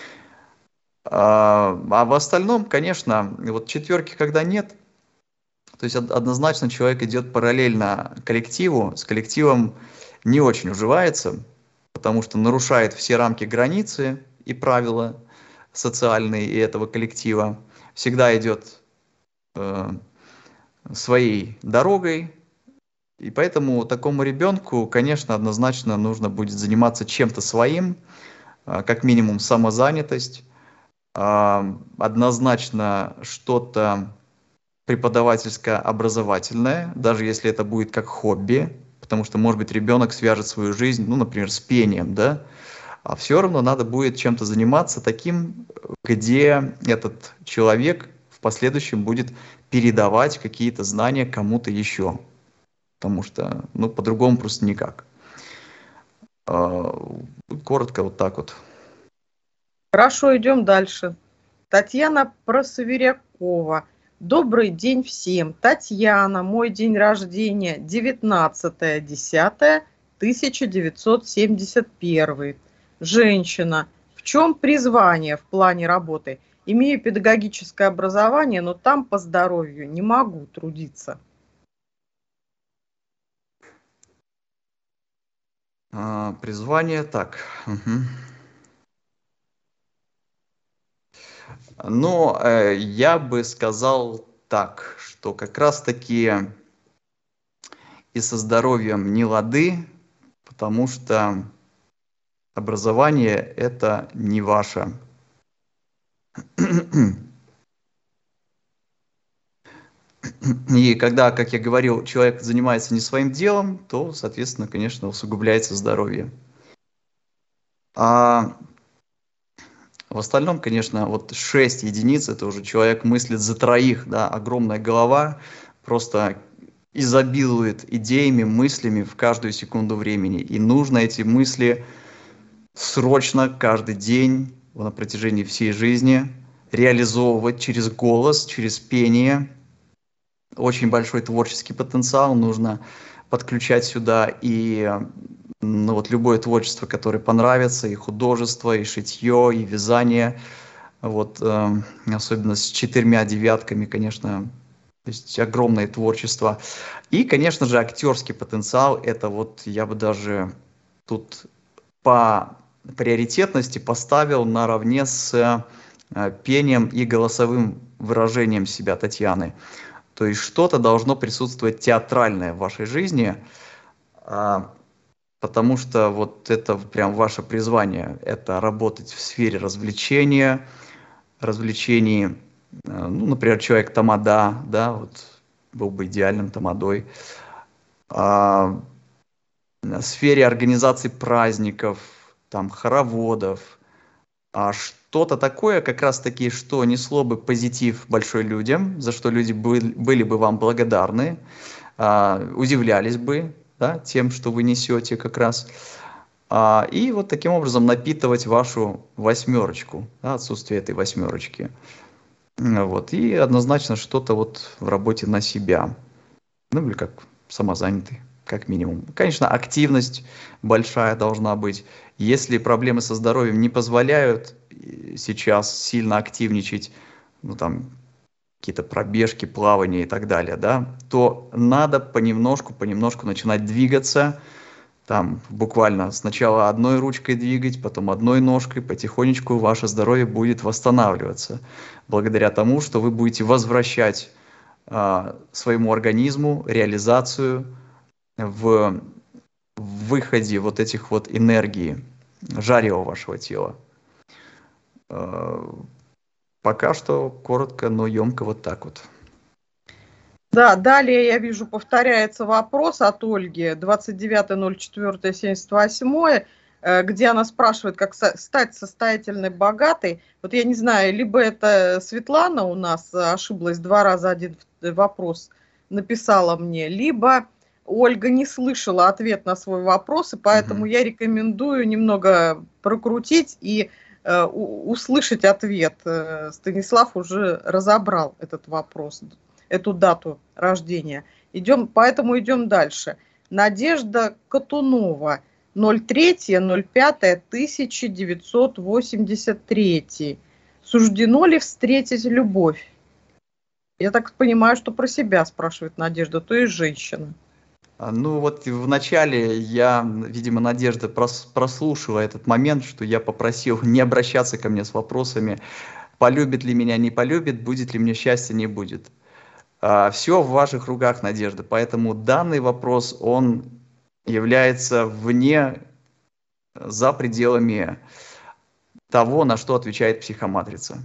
S2: А, а в остальном, конечно, вот четверки, когда нет, то есть однозначно человек идет параллельно коллективу, с коллективом не очень уживается, потому что нарушает все рамки границы и правила социальные и этого коллектива, всегда идет э, своей дорогой, и поэтому такому ребенку, конечно, однозначно нужно будет заниматься чем-то своим, э, как минимум самозанятость, э, однозначно что-то преподавательско-образовательное, даже если это будет как хобби, потому что, может быть, ребенок свяжет свою жизнь, ну, например, с пением, да, а все равно надо будет чем-то заниматься таким, где этот человек в последующем будет передавать какие-то знания кому-то еще, потому что, ну, по-другому просто никак. Коротко вот так вот.
S1: Хорошо, идем дальше. Татьяна Просоверякова. Добрый день всем. Татьяна, мой день рождения девятнадцатое десятое тысяча девятьсот семьдесят первый. Женщина. В чем призвание в плане работы? Имею педагогическое образование, но там по здоровью не могу трудиться.
S2: А, призвание, так. Угу. Но э, я бы сказал так, что как раз-таки и со здоровьем не лады, потому что образование – это не ваше. И когда, как я говорил, человек занимается не своим делом, то, соответственно, конечно, усугубляется здоровье. А в остальном, конечно, вот шесть единиц – это уже человек мыслит за троих, да, огромная голова, просто изобилует идеями, мыслями в каждую секунду времени. И нужно эти мысли срочно, каждый день, на протяжении всей жизни реализовывать через голос, через пение. Очень большой творческий потенциал, нужно подключать сюда и ну, вот любое творчество, которое понравится, и художество, и шитье, и вязание. Вот, э, особенно с четырьмя девятками, конечно, то есть огромное творчество. И, конечно же, актерский потенциал, это вот я бы даже тут по приоритетности поставил наравне с э, пением и голосовым выражением себя Татьяны. То есть что-то должно присутствовать театральное в вашей жизни, э, потому что вот это прям ваше призвание, это работать в сфере развлечения, развлечений. Ну, например, человек тамада, да, вот был бы идеальным тамадой. А, в сфере организации праздников, там, хороводов, а что-то такое, как раз-таки, что несло бы позитив большой людям, за что люди были, были бы вам благодарны, а, удивлялись бы, да, тем, что вы несете как раз. А, и вот таким образом напитывать вашу восьмерочку, да, отсутствие этой восьмерочки. Вот. И однозначно что-то вот в работе на себя. Ну или как самозанятый, как минимум. Конечно, активность большая должна быть. Если проблемы со здоровьем не позволяют сейчас сильно активничать, ну там какие-то пробежки, плавания и так далее, да, то надо понемножку, понемножку начинать двигаться. Там буквально сначала одной ручкой двигать, потом одной ножкой, потихонечку ваше здоровье будет восстанавливаться. Благодаря тому, что вы будете возвращать э, своему организму реализацию в, в выходе вот этих вот энергий, жарева вашего тела. Э, пока что коротко, но емко вот так вот.
S1: Да, далее я вижу, повторяется вопрос от Ольги, двадцать девятое ноль четвёртое семьдесят восьмое, где она спрашивает, как стать состоятельной, богатой. Вот я не знаю, либо это Светлана у нас ошиблась, два раза один вопрос написала мне, либо Ольга не слышала ответ на свой вопрос, и поэтому mm-hmm. я рекомендую немного прокрутить и э, услышать ответ. Станислав уже разобрал этот вопрос, эту дату рождения. Идем, поэтому идем дальше. Надежда Катунова. ноль три ноль пять тысяча девятьсот восемьдесят три. Суждено ли встретить любовь? Я так понимаю, что про себя спрашивает Надежда, то есть женщина.
S2: А, Ну вот в начале я, видимо, Надежда прос- прослушала этот момент, что я попросил не обращаться ко мне с вопросами, полюбит ли меня, не полюбит, будет ли мне счастье, не будет. Все в ваших руках, Надежда, поэтому данный вопрос, он является вне, за пределами того, на что отвечает психоматрица.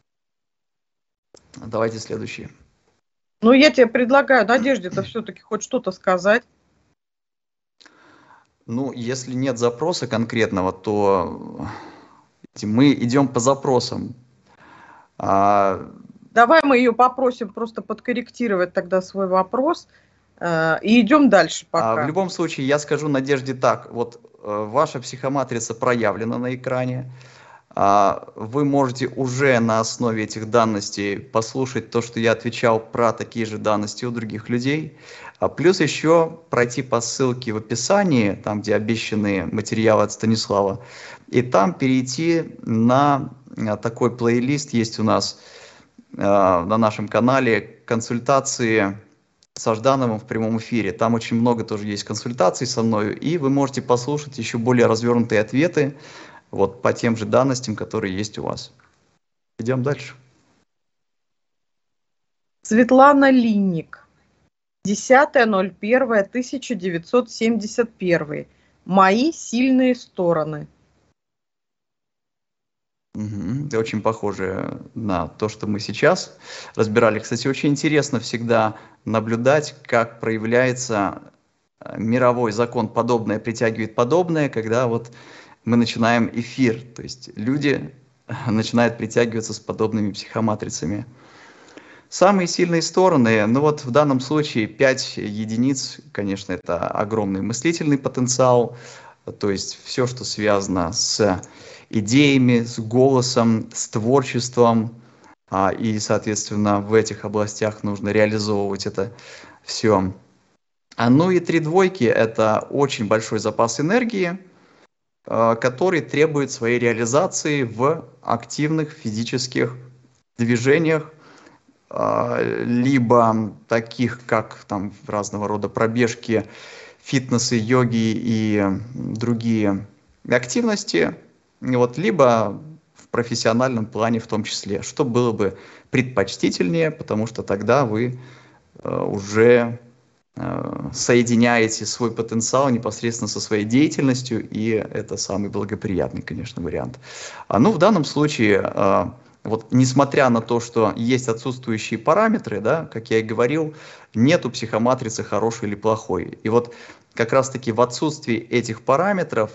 S2: Давайте следующий.
S1: Ну, я тебе предлагаю, Надежде-то все-таки хоть что-то сказать.
S2: Ну, если нет запроса конкретного, то мы идем по запросам. А,
S1: Давай мы ее попросим просто подкорректировать тогда свой вопрос э, и идем дальше
S2: а в
S1: пока.
S2: любом случае, я скажу Надежде так, вот э, ваша психоматрица проявлена на экране. А, Вы можете уже на основе этих данностей послушать то, что я отвечал про такие же данности у других людей. А плюс еще пройти по ссылке в описании, там, где обещанные материалы от Станислава, и там перейти на а, такой плейлист, есть у нас а, на нашем канале консультации с Ждановым в прямом эфире. Там очень много тоже есть консультаций со мной, и вы можете послушать еще более развернутые ответы вот по тем же данностям, которые есть у вас. Идем дальше.
S1: Светлана Линник. десятое ноль первое тысяча девятьсот семьдесят один. Мои сильные стороны.
S2: Угу. Это очень похоже на то, что мы сейчас разбирали. Кстати, очень интересно всегда наблюдать, как проявляется э, мировой закон «подобное притягивает подобное», когда вот мы начинаем эфир, то есть люди начинают притягиваться с подобными психоматрицами. Самые сильные стороны, ну вот в данном случае пять единиц, конечно, это огромный мыслительный потенциал, то есть все, что связано с идеями, с голосом, с творчеством, а, и, соответственно, в этих областях нужно реализовывать это все. А, ну и три двойки – это очень большой запас энергии, а, который требует своей реализации в активных физических движениях, а, либо таких, как там разного рода пробежки, фитнесы, йоги и другие активности, вот, либо в профессиональном плане в том числе, что было бы предпочтительнее, потому что тогда вы э, уже э, соединяете свой потенциал непосредственно со своей деятельностью, и это самый благоприятный, конечно, вариант. А, ну, в данном случае э, вот, несмотря на то, что есть отсутствующие параметры, да, как я и говорил, нету психоматрицы хорошей или плохой. И вот как раз-таки в отсутствии этих параметров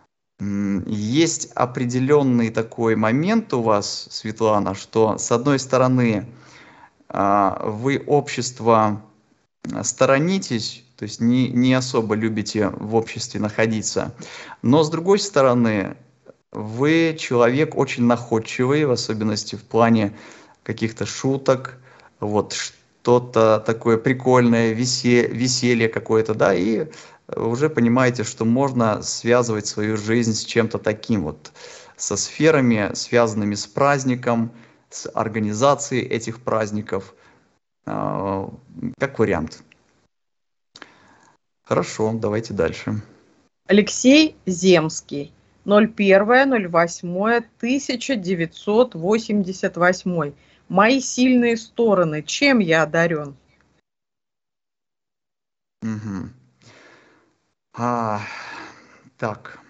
S2: м, есть определенный такой момент у вас, Светлана, что с одной стороны а, вы общество сторонитесь, то есть не, не особо любите в обществе находиться, но с другой стороны вы человек очень находчивый, в особенности в плане каких-то шуток, вот что-то такое прикольное, весе- веселье какое-то, да, и уже понимаете, что можно связывать свою жизнь с чем-то таким вот, со сферами, связанными с праздником, с организацией этих праздников, а, как вариант. Хорошо, давайте дальше.
S1: Алексей Земский. ноль первое ноль восьмое тысяча девятьсот восемьдесят восемь. Мои сильные стороны. Чем я одарен?
S2: Мгм. А, так.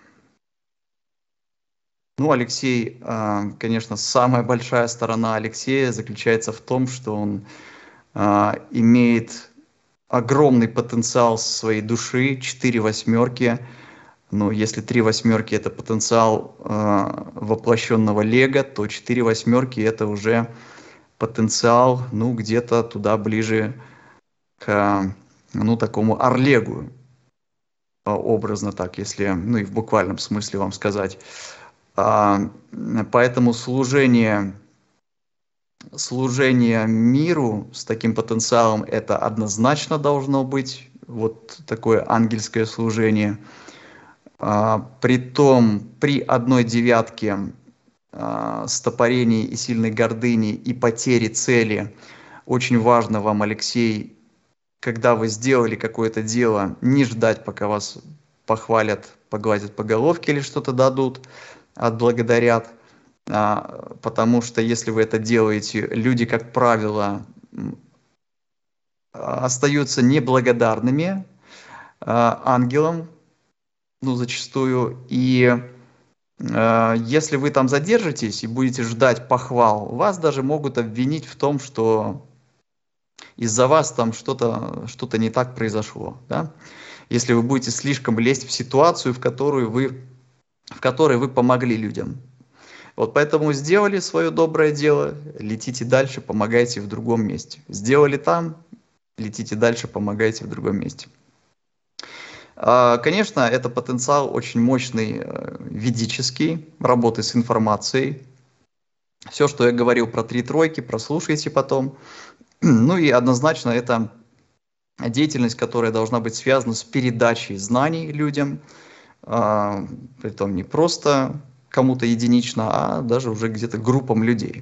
S2: Ну, Алексей, а, конечно, самая большая сторона Алексея заключается в том, что он а, имеет огромный потенциал своей души, четыре восьмерки. Ну, если три восьмерки это потенциал а, воплощенного лего, то четыре восьмерки это уже потенциал, ну, где-то туда ближе к, ну, такому орлегу, а, образно так, если, ну, и в буквальном смысле вам сказать. А, Поэтому служение, служение миру с таким потенциалом это однозначно должно быть вот такое ангельское служение. Притом при одной девятке стопорений и сильной гордыни и потери цели очень важно вам, Алексей, когда вы сделали какое-то дело, не ждать, пока вас похвалят, погладят по головке или что-то дадут, отблагодарят. Потому что если вы это делаете, люди, как правило, остаются неблагодарными ангелам, ну, зачастую. И э, если вы там задержитесь и будете ждать похвал, вас даже могут обвинить в том, что из-за вас там что-то что-то не так произошло. Да? Если вы будете слишком лезть в ситуацию, в которую вы, в которой вы помогли людям. Вот поэтому сделали свое доброе дело, летите дальше, помогайте в другом месте. Сделали там, летите дальше, помогайте в другом месте. Конечно, это потенциал очень мощный, ведический, работы с информацией. Все, что я говорил про три тройки, прослушайте потом. Ну и однозначно это деятельность, которая должна быть связана с передачей знаний людям, притом не просто кому-то единично, а даже уже где-то группам людей.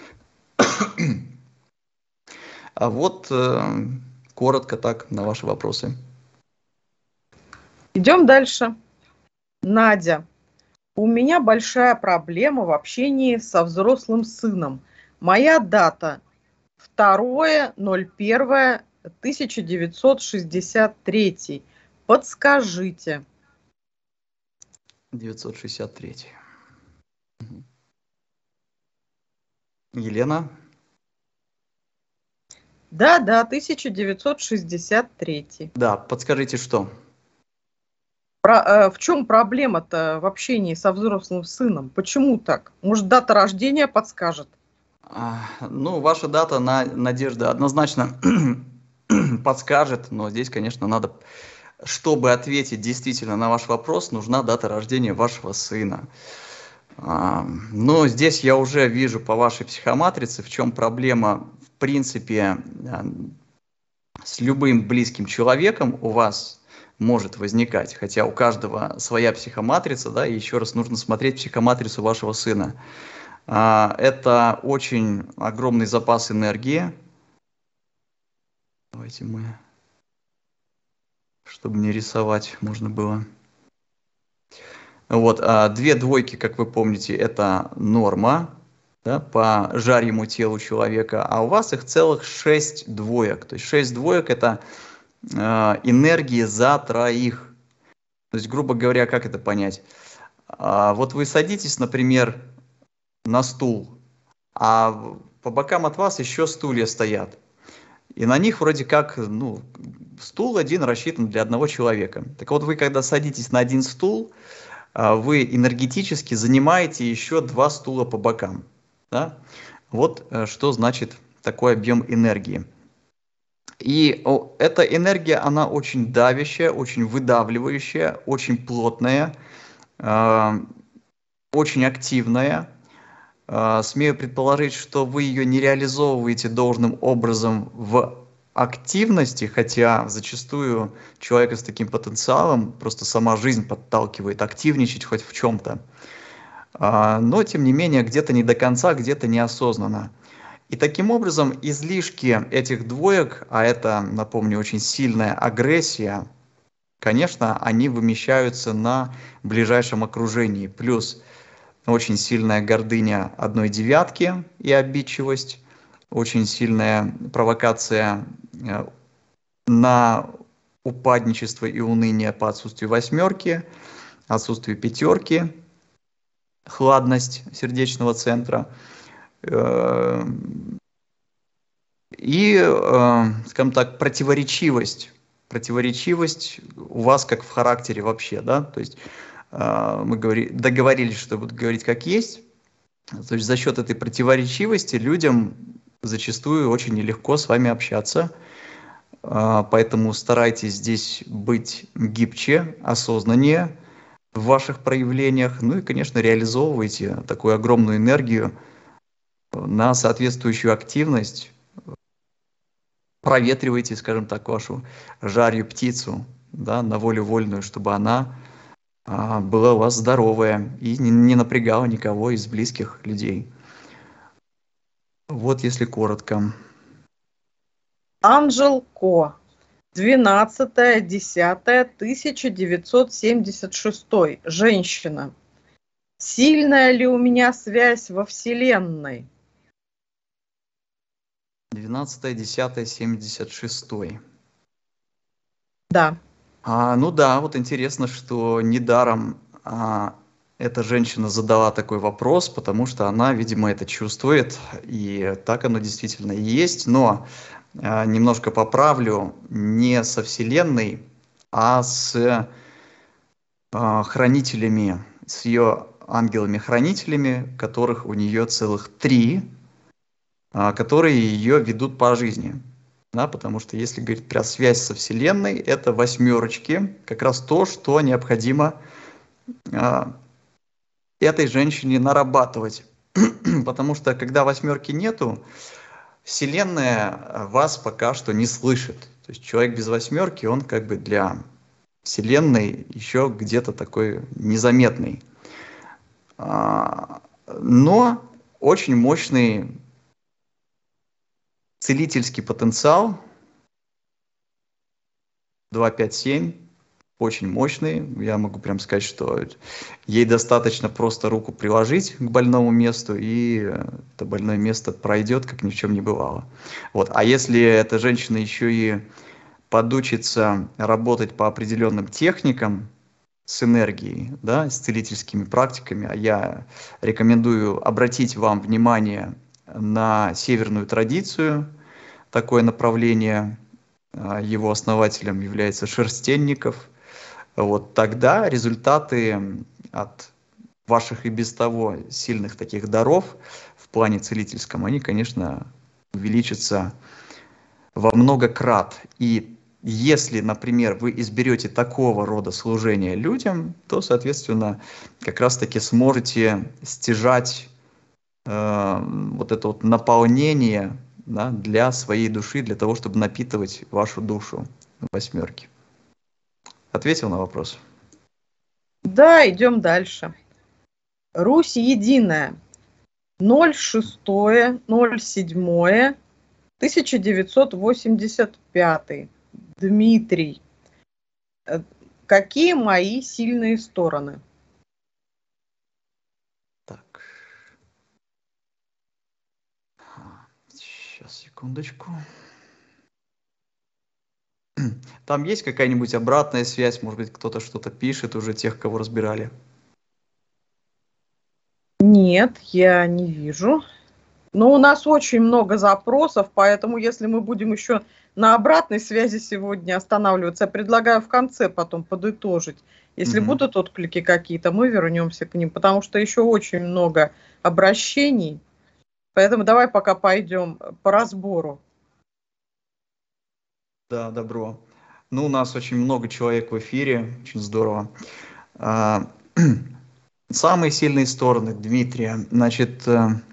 S2: А вот коротко так на ваши вопросы.
S1: Идем дальше. Надя. У меня большая проблема в общении со взрослым сыном. Моя дата второе ноль первое тысяча девятьсот шестьдесят третий. Подскажите.
S2: девятьсот шестьдесят третий. Елена?
S1: Да, да, тысяча девятьсот шестьдесят третий.
S2: Да, подскажите, что?
S1: Про, э, в чем проблема-то в общении со взрослым сыном? Почему так? Может, дата рождения подскажет?
S2: А, ну, ваша дата, на, Надежда, однозначно подскажет, но здесь, конечно, надо, чтобы ответить действительно на ваш вопрос, нужна дата рождения вашего сына. А, но здесь я уже вижу по вашей психоматрице, в чем проблема, в принципе, с любым близким человеком у вас может возникать, хотя у каждого своя психоматрица, да, и еще раз нужно смотреть психоматрицу вашего сына. Это очень огромный запас энергии. Давайте мы, чтобы не рисовать можно было. Вот, две двойки, как вы помните, это норма, да, по жарьему телу человека, а у вас их целых шесть двоек. То есть шесть двоек это энергии за троих. То есть, грубо говоря, как это понять? Вот вы садитесь, например, на стул, а по бокам от вас еще стулья стоят. И на них вроде как, ну, стул один рассчитан для одного человека. Так вот, вы когда садитесь на один стул, вы энергетически занимаете еще два стула по бокам. Да? Вот что значит такой объем энергии. И эта энергия, она очень давящая, очень выдавливающая, очень плотная, очень активная. Смею предположить, что вы ее не реализовываете должным образом в активности, хотя зачастую человека с таким потенциалом просто сама жизнь подталкивает активничать хоть в чем-то. Но, тем не менее, где-то не до конца, где-то неосознанно. И таким образом излишки этих двоек, а это, напомню, очень сильная агрессия, конечно, они вымещаются на ближайшем окружении. Плюс очень сильная гордыня одной девятки и обидчивость, очень сильная провокация на упадничество и уныние по отсутствию восьмерки, отсутствию пятерки, хладность сердечного центра. И, скажем так, противоречивость. Противоречивость у вас как в характере вообще, да, то есть мы говори, договорились, что будут говорить как есть, то есть за счет этой противоречивости людям зачастую очень нелегко с вами общаться, поэтому старайтесь здесь быть гибче, осознаннее в ваших проявлениях, ну и, конечно, реализовывайте такую огромную энергию на соответствующую активность, проветривайте, скажем так, вашу жарью птицу, да, на волю вольную, чтобы она а, была у вас здоровая и не, не напрягала никого из близких людей. Вот если коротко.
S1: Анжел Ко. двенадцатое десятое тысяча девятьсот семьдесят шестой. Женщина. Сильная ли у меня связь во Вселенной?
S2: двенадцатое десятое семьдесят шестой.
S1: Да.
S2: А, ну да, вот интересно, что недаром а, эта женщина задала такой вопрос, потому что она, видимо, это чувствует, и так оно действительно и есть, но а, немножко поправлю, не со Вселенной, а с а, хранителями, с ее ангелами-хранителями, которых у нее целых три, а, которые ее ведут по жизни. Да, потому что если говорить про связь со Вселенной, это восьмерочки, как раз то, что необходимо а, этой женщине нарабатывать. Потому что когда восьмерки нету, Вселенная вас пока что не слышит. То есть человек без восьмерки, он как бы для Вселенной еще где-то такой незаметный. А, но очень мощный целительский потенциал два пять семь, очень мощный. Я могу прям сказать, что ей достаточно просто руку приложить к больному месту, и это больное место пройдет, как ни в чем не бывало. Вот. А если эта женщина еще и подучится работать по определенным техникам с энергией, да, с целительскими практиками, а я рекомендую обратить вам внимание на северную традицию, такое направление. Его основателем является Шерстенников. Вот тогда результаты от ваших и без того сильных таких даров в плане целительском, они, конечно, увеличатся во много крат. И если, например, вы изберете такого рода служение людям, то, соответственно, как раз-таки сможете стяжать э, вот это вот наполнение, да, для своей души, для того, чтобы напитывать вашу душу восьмерки. Ответил на вопрос?
S1: Да, идем дальше. Русь единая. ноль шестое ноль седьмое тысяча девятьсот восемьдесят пятый. Дмитрий. Какие мои сильные стороны?
S2: Так. Сейчас, секундочку. Там есть какая-нибудь обратная связь? Может быть, кто-то что-то пишет уже, тех, кого разбирали?
S1: Нет, я не вижу. Но у нас очень много запросов, поэтому если мы будем еще на обратной связи сегодня останавливаться, я предлагаю в конце потом подытожить. Если
S2: Угу.
S1: будут отклики какие-то, мы вернемся к ним, потому что еще очень много обращений. Поэтому давай пока пойдем по разбору.
S2: Да, добро. Ну, у нас очень много человек в эфире, очень здорово. А, самые сильные стороны Дмитрия. Значит,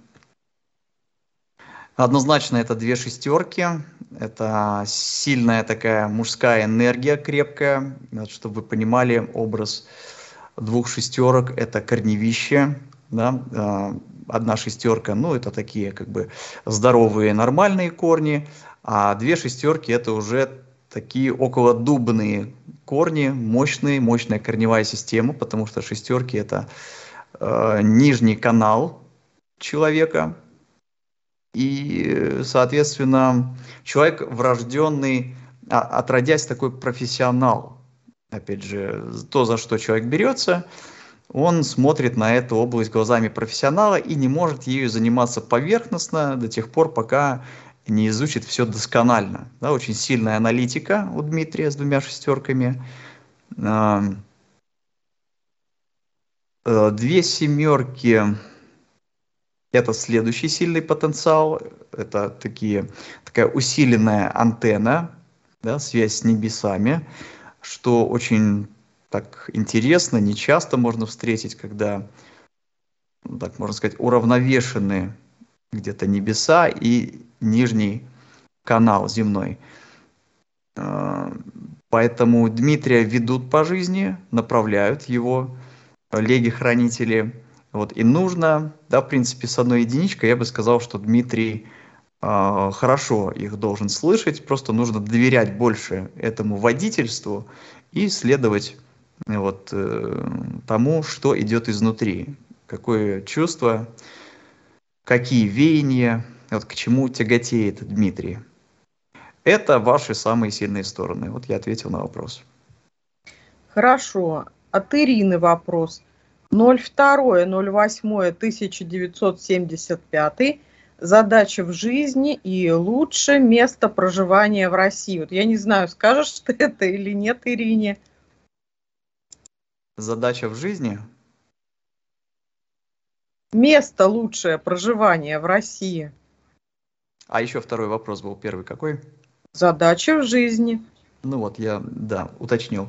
S2: однозначно это две шестерки. Это сильная такая мужская энергия крепкая. Вот, чтобы вы понимали, образ двух шестерок – это корневище. Да? Одна шестерка, ну, это такие как бы здоровые нормальные корни. А две шестерки – это уже такие околодубные корни, мощные, мощная корневая система, потому что шестерки – это э, нижний канал человека. И, соответственно, человек врожденный, а, отродясь такой профессионал. Опять же, то, за что человек берется, он смотрит на эту область глазами профессионала и не может ею заниматься поверхностно до тех пор, пока не изучит все досконально. Да, очень сильная аналитика у Дмитрия с двумя шестерками. Две семерки – это следующий сильный потенциал. Это такие, такая усиленная антенна, да, связь с небесами, что очень так интересно, не часто можно встретить, когда, так можно сказать, уравновешены где-то небеса и нижний канал земной. Поэтому Дмитрия ведут по жизни, направляют его леги-хранители. Вот, и нужно, да, в принципе, с одной единичкой я бы сказал, что Дмитрий э, хорошо их должен слышать, просто нужно доверять больше этому водительству и следовать вот, э, тому, что идет изнутри, какое чувство, какие веяния, вот к чему тяготеет Дмитрий. Это ваши самые сильные стороны. Вот я ответил на вопрос.
S1: Хорошо. От Ирины вопрос. ноль второе ноль восьмое тысяча девятьсот семьдесят пятый. Задача в жизни и лучшее место проживания в России. Вот я не знаю, скажешь ты это или нет, Ирине.
S2: Задача в жизни?
S1: Место лучшее проживания в России.
S2: А еще второй вопрос был, первый какой?
S1: Задача в жизни.
S2: Ну вот, я, да, уточнил.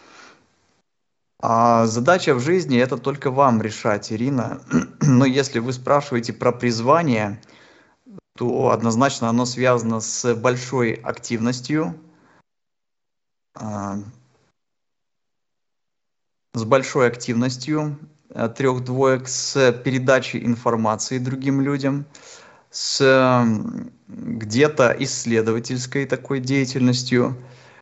S2: А задача в жизни – это только вам решать, Ирина. Но если вы спрашиваете про призвание, то однозначно оно связано с большой активностью, с большой активностью трех двоек, с передачей информации другим людям, с где-то исследовательской такой деятельностью,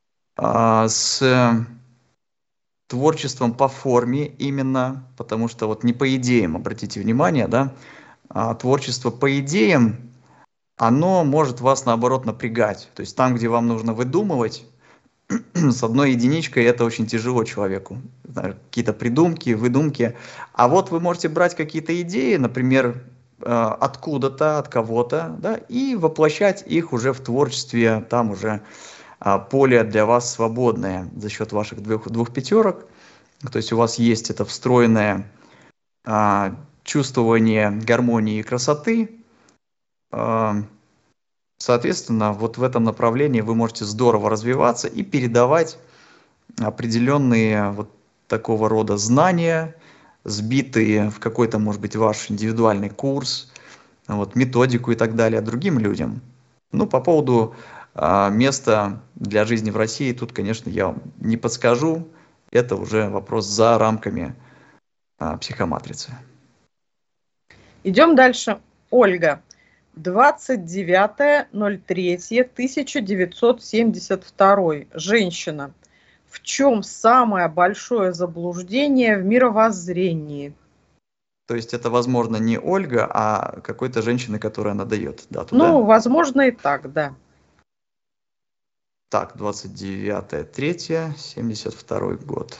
S2: с творчеством по форме именно, потому что вот не по идеям, обратите внимание, да, а творчество по идеям, оно может вас наоборот напрягать. То есть там, где вам нужно выдумывать, с одной единичкой это очень тяжело человеку. Какие-то придумки, выдумки. А вот вы можете брать какие-то идеи, например, откуда-то, от кого-то, да, и воплощать их уже в творчестве, там уже поле для вас свободное за счет ваших двух, двух пятерок. То есть у вас есть это встроенное а, чувствование гармонии и красоты. А, соответственно, вот в этом направлении вы можете здорово развиваться и передавать определенные вот такого рода знания, сбитые в какой-то, может быть, ваш индивидуальный курс, вот, методику и так далее другим людям. Ну, по поводу место для жизни в России, тут, конечно, я вам не подскажу. Это уже вопрос за рамками а, психоматрицы.
S1: Идем дальше. Ольга. двадцать девятое ноль третье тысяча девятьсот семьдесят второй. Женщина. В чем самое большое заблуждение в мировоззрении?
S2: То есть это, возможно, не Ольга, а какой-то женщины, которая она дает дату, да?
S1: Ну, возможно, и так, да.
S2: Так, двадцать девятое третье семьдесят второй год.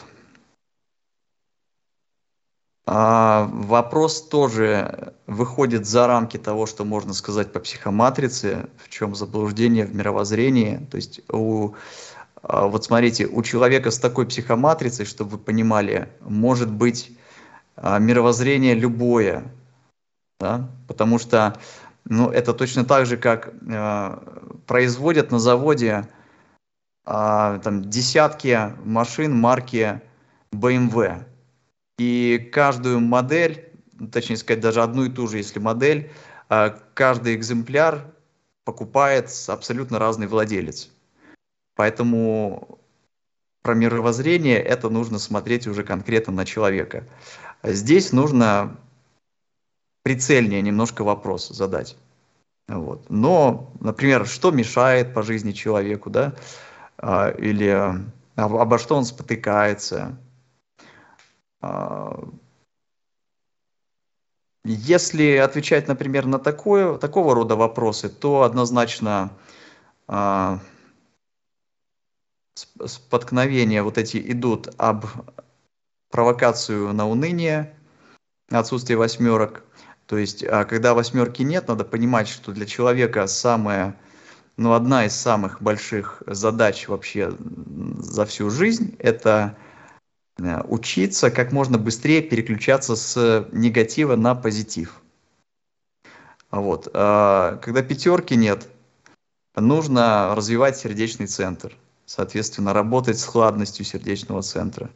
S2: А, вопрос тоже выходит за рамки того, что можно сказать по психоматрице, в чем заблуждение в мировоззрении. То есть, у, вот смотрите, у человека с такой психоматрицей, чтобы вы понимали, может быть мировоззрение любое, да? Потому что ну, это точно так же, как э, производят на заводе там десятки машин марки бэ эм вэ. И каждую модель, точнее сказать, даже одну и ту же, если модель, каждый экземпляр покупает абсолютно разный владелец. Поэтому про мировоззрение это нужно смотреть уже конкретно на человека. Здесь нужно прицельнее немножко вопрос задать. Вот. Но, например, что мешает по жизни человеку, да? Или обо что он спотыкается. Если отвечать, например, на такое, такого рода вопросы, то однозначно споткновения вот эти идут об провокацию на уныние, отсутствие восьмерок. То есть, когда восьмерки нет, надо понимать, что для человека самое... Но одна из самых больших задач вообще за всю жизнь – это учиться как можно быстрее переключаться с негатива на позитив. Вот. Когда пятерки нет, нужно развивать сердечный центр, соответственно, работать с хладностью сердечного центра.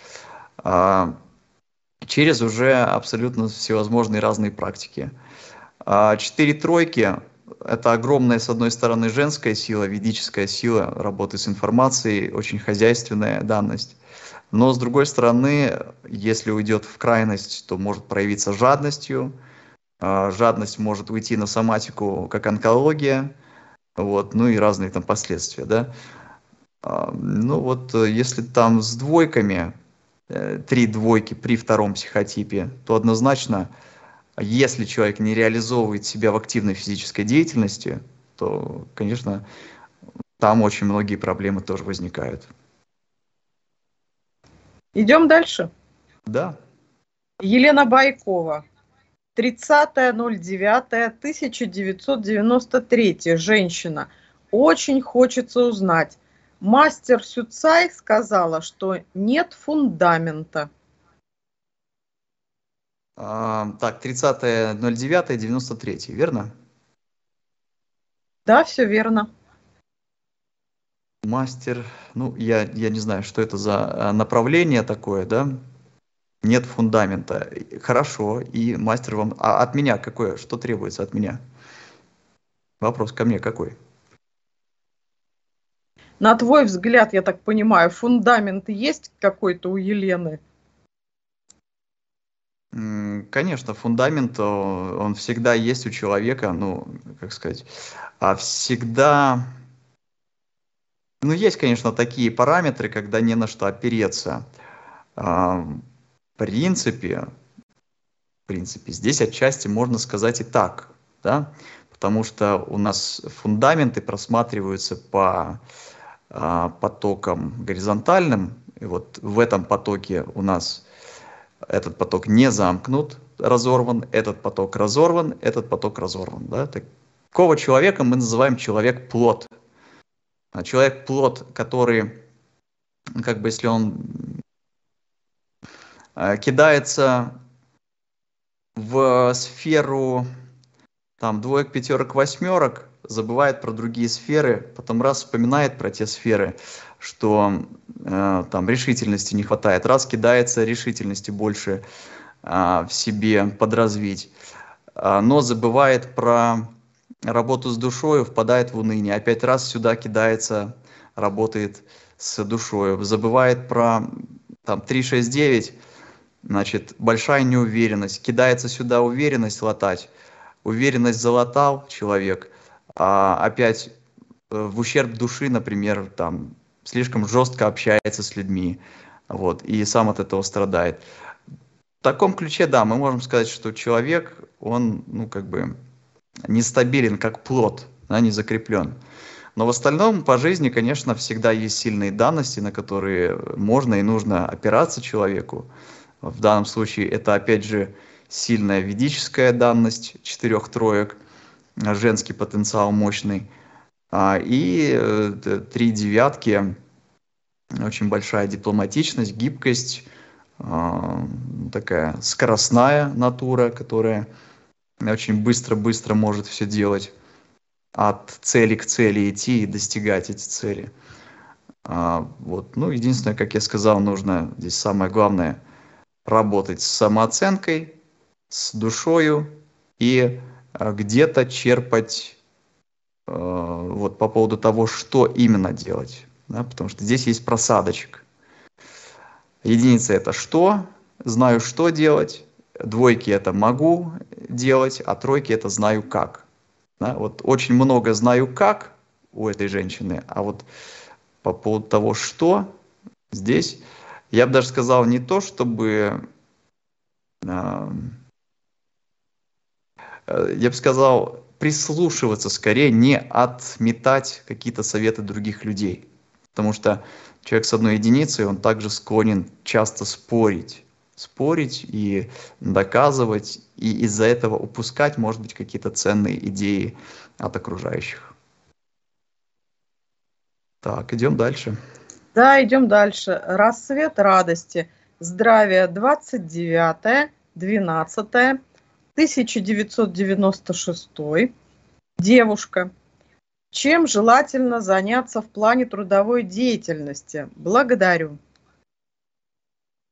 S2: Через уже абсолютно всевозможные разные практики. Четыре тройки это огромная, с одной стороны, женская сила, ведическая сила работы с информацией, очень хозяйственная данность. Но, с другой стороны, если уйдет в крайность, то может проявиться жадностью. А, Жадность может уйти на соматику, как онкология, вот, ну и разные там последствия, да. А, Ну вот, э, если там с двойками, э, три двойки при втором психотипе, то однозначно, если человек не реализовывает себя в активной физической деятельности, то, конечно, там очень многие проблемы тоже возникают.
S1: Идем дальше.
S2: Да.
S1: Елена Байкова. тридцатое ноль девятое тысяча девятьсот девяносто третье. Женщина. Очень хочется узнать. Мастер Сюцай сказала, что нет фундамента.
S2: А, так, тридцатое ноль девятое девяносто третье, верно?
S1: Да, все верно.
S2: Мастер, ну, я, я не знаю, что это за а, направление такое, да? Нет фундамента. И- Хорошо, и мастер вам... А от меня какое? Что требуется от меня? Вопрос ко мне какой?
S1: На твой взгляд, я так понимаю, фундамент есть какой-то у Елены?
S2: М, Конечно, фундамент, о, он всегда есть у человека, ну, как сказать, а всегда... Ну, есть, конечно, такие параметры, когда не на что опереться. А, В принципе, в принципе, здесь отчасти можно сказать и так, да, потому что у нас фундаменты просматриваются по а, потокам горизонтальным, и вот в этом потоке у нас этот поток не замкнут, разорван, этот поток разорван, этот поток разорван, да. Такого человека мы называем человек-плод. А человек-плод, который, как бы, если он э, кидается в сферу там двоек, пятерок, восьмерок, забывает про другие сферы, потом раз вспоминает про те сферы, что э, там решительности не хватает, раз кидается решительности больше э, в себе подразвить, э, но забывает про работу с душой, впадает в уныние, опять раз сюда кидается, работает с душой, забывает про там три, шесть, девять, значит, большая неуверенность, кидается сюда уверенность латать, уверенность залатал человек, а опять э, в ущерб души, например, там слишком жестко общается с людьми, вот, и сам от этого страдает. В таком ключе, да, мы можем сказать, что человек, он, ну, как бы нестабилен, как плод, да, не закреплен. Но в остальном по жизни, конечно, всегда есть сильные данности, на которые можно и нужно опираться человеку. В данном случае это, опять же, сильная ведическая данность четырех троек, а, женский потенциал мощный. А, И э, т- три девятки, очень большая дипломатичность, гибкость, а, такая скоростная натура, которая очень быстро-быстро может все делать, от цели к цели идти и достигать эти цели. А, Вот. Ну, единственное, как я сказал, нужно здесь самое главное работать с самооценкой, с душою и а, где-то черпать э, вот по поводу того, что именно делать. Да, потому что здесь есть просадочек. Единица это что, знаю, что делать, двойки это могу делать, а тройки это знаю как. Да, вот очень много знаю как у этой женщины, а вот по поводу того, что здесь, я бы даже сказал не то, чтобы э, э, я бы сказал, прислушиваться скорее, не отметать какие-то советы других людей. Потому что человек с одной единицей, он также склонен часто спорить. Спорить и доказывать, и из-за этого упускать, может быть, какие-то ценные идеи от окружающих. Так, идем дальше.
S1: Да, идем дальше. Рассвет радости. Здравия. двадцать девятое двенадцатое тысяча девятьсот девяносто шестой. Девушка. Чем желательно заняться в плане трудовой деятельности? Благодарю.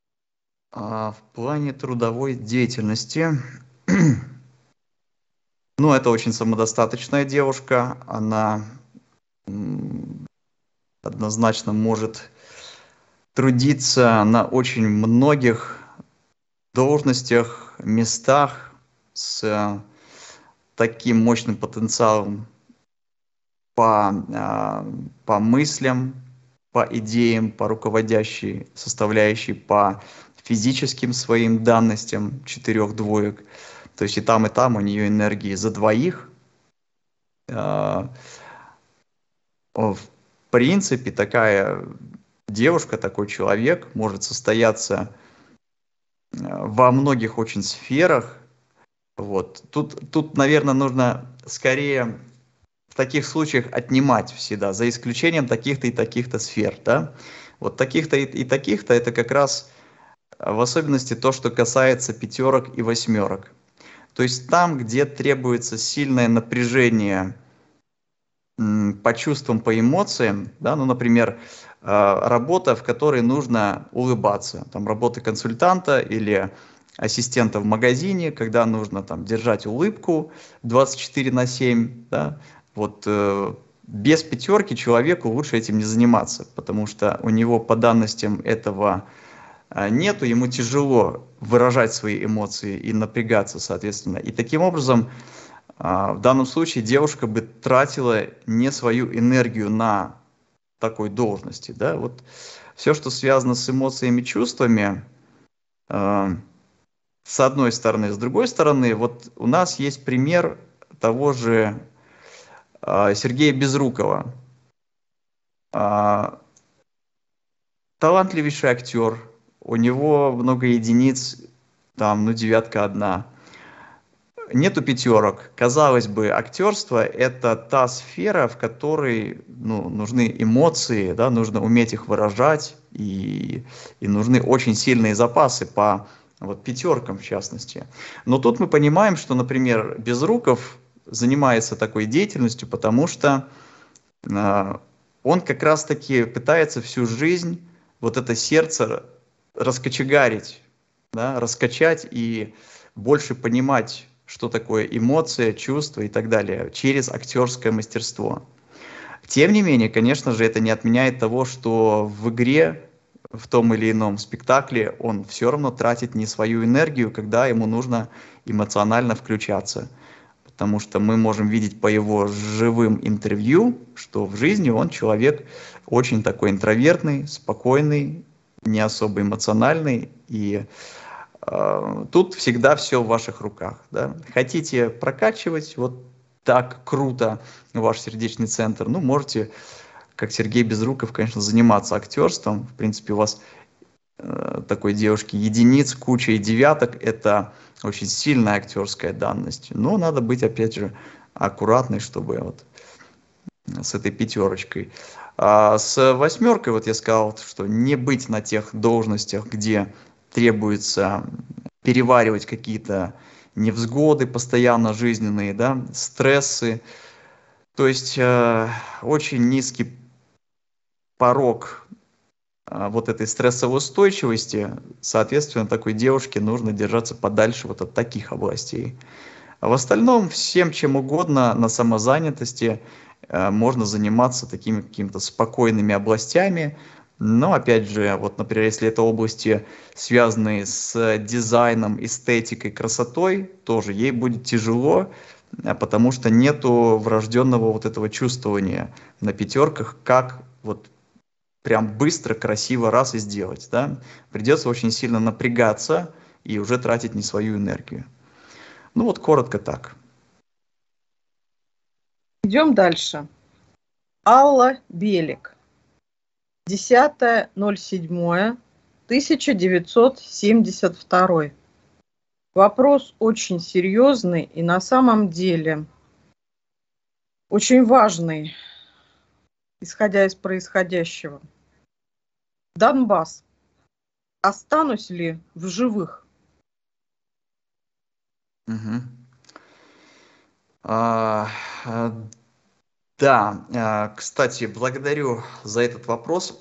S2: А в плане трудовой деятельности, Ну, это очень самодостаточная девушка, она м, однозначно может трудиться на очень многих должностях, местах с э, таким мощным потенциалом по, а, по мыслям, по идеям, по руководящей составляющей, по физическим своим данностям четырех двоек. То есть и там, и там у нее энергии за двоих. А, В принципе, такая девушка, такой человек может состояться э, во многих очень сферах. Вот. Тут, тут, наверное, нужно скорее в таких случаях отнимать всегда, за исключением таких-то и таких-то сфер, да. Вот таких-то и, и таких-то это как раз э, в особенности то, что касается пятерок и восьмерок. То есть там, где требуется сильное напряжение м, по чувствам, по эмоциям, да, ну, например, э, работа, в которой нужно улыбаться, там работа консультанта или ассистента в магазине, когда нужно там держать улыбку двадцать четыре на семь, да, вот э, без пятерки человеку лучше этим не заниматься, потому что у него по данностям этого э, нету, ему тяжело выражать свои эмоции и напрягаться, соответственно. И таким образом а, в данном случае девушка бы тратила не свою энергию на такой должности, да, вот все, что связано с эмоциями, чувствами, э, с одной стороны, с другой стороны, вот у нас есть пример того же э, Сергея Безрукова, А, талантливейший актер, у него много единиц, там, ну, девятка одна. Нету пятерок. Казалось бы, актерство — это та сфера, в которой, ну, нужны эмоции, да, нужно уметь их выражать, и, и нужны очень сильные запасы по вот, пятеркам в частности. Но тут мы понимаем, что, например, Безруков занимается такой деятельностью, потому что э, он как раз-таки пытается всю жизнь вот это сердце раскочегарить, да, раскачать и больше понимать, что такое эмоция, чувства и так далее, через актерское мастерство. Тем не менее, конечно же, это не отменяет того, что в игре, в том или ином спектакле, он все равно тратит не свою энергию, когда ему нужно эмоционально включаться. Потому что мы можем видеть по его живым интервью, что в жизни он человек очень такой интровертный, спокойный, не особо эмоциональный, и э, тут всегда все в ваших руках. Да? Хотите прокачивать вот так круто ваш сердечный центр, ну, можете, как Сергей Безруков, конечно, заниматься актерством. В принципе, у вас э, такой девушки единиц, куча и девяток, это очень сильная актерская данность. Но надо быть, опять же, аккуратной, чтобы вот с этой пятерочкой. А с восьмеркой, вот я сказал, что не быть на тех должностях, где требуется переваривать какие-то невзгоды постоянно жизненные, да, стрессы. То есть э, очень низкий порог э, вот этой стрессовой устойчивости. Соответственно, такой девушке нужно держаться подальше вот от таких областей. А в остальном всем чем угодно на самозанятости э, можно заниматься такими какими-то спокойными областями. Но опять же, вот, например, если это области, связанные с дизайном, эстетикой, красотой, тоже ей будет тяжело, э, потому что нету врожденного вот этого чувствования на пятерках, как вот прям быстро, красиво раз и сделать, да. Придется очень сильно напрягаться и уже тратить не свою энергию. Ну вот коротко так.
S1: Идем дальше. Алла Белик. десятое ноль седьмое тысяча девятьсот семьдесят второй. Вопрос очень серьезный и на самом деле очень важный, исходя из происходящего. Донбасс. Останусь ли в живых?
S2: Угу. А, а, да, а, кстати, благодарю за этот вопрос,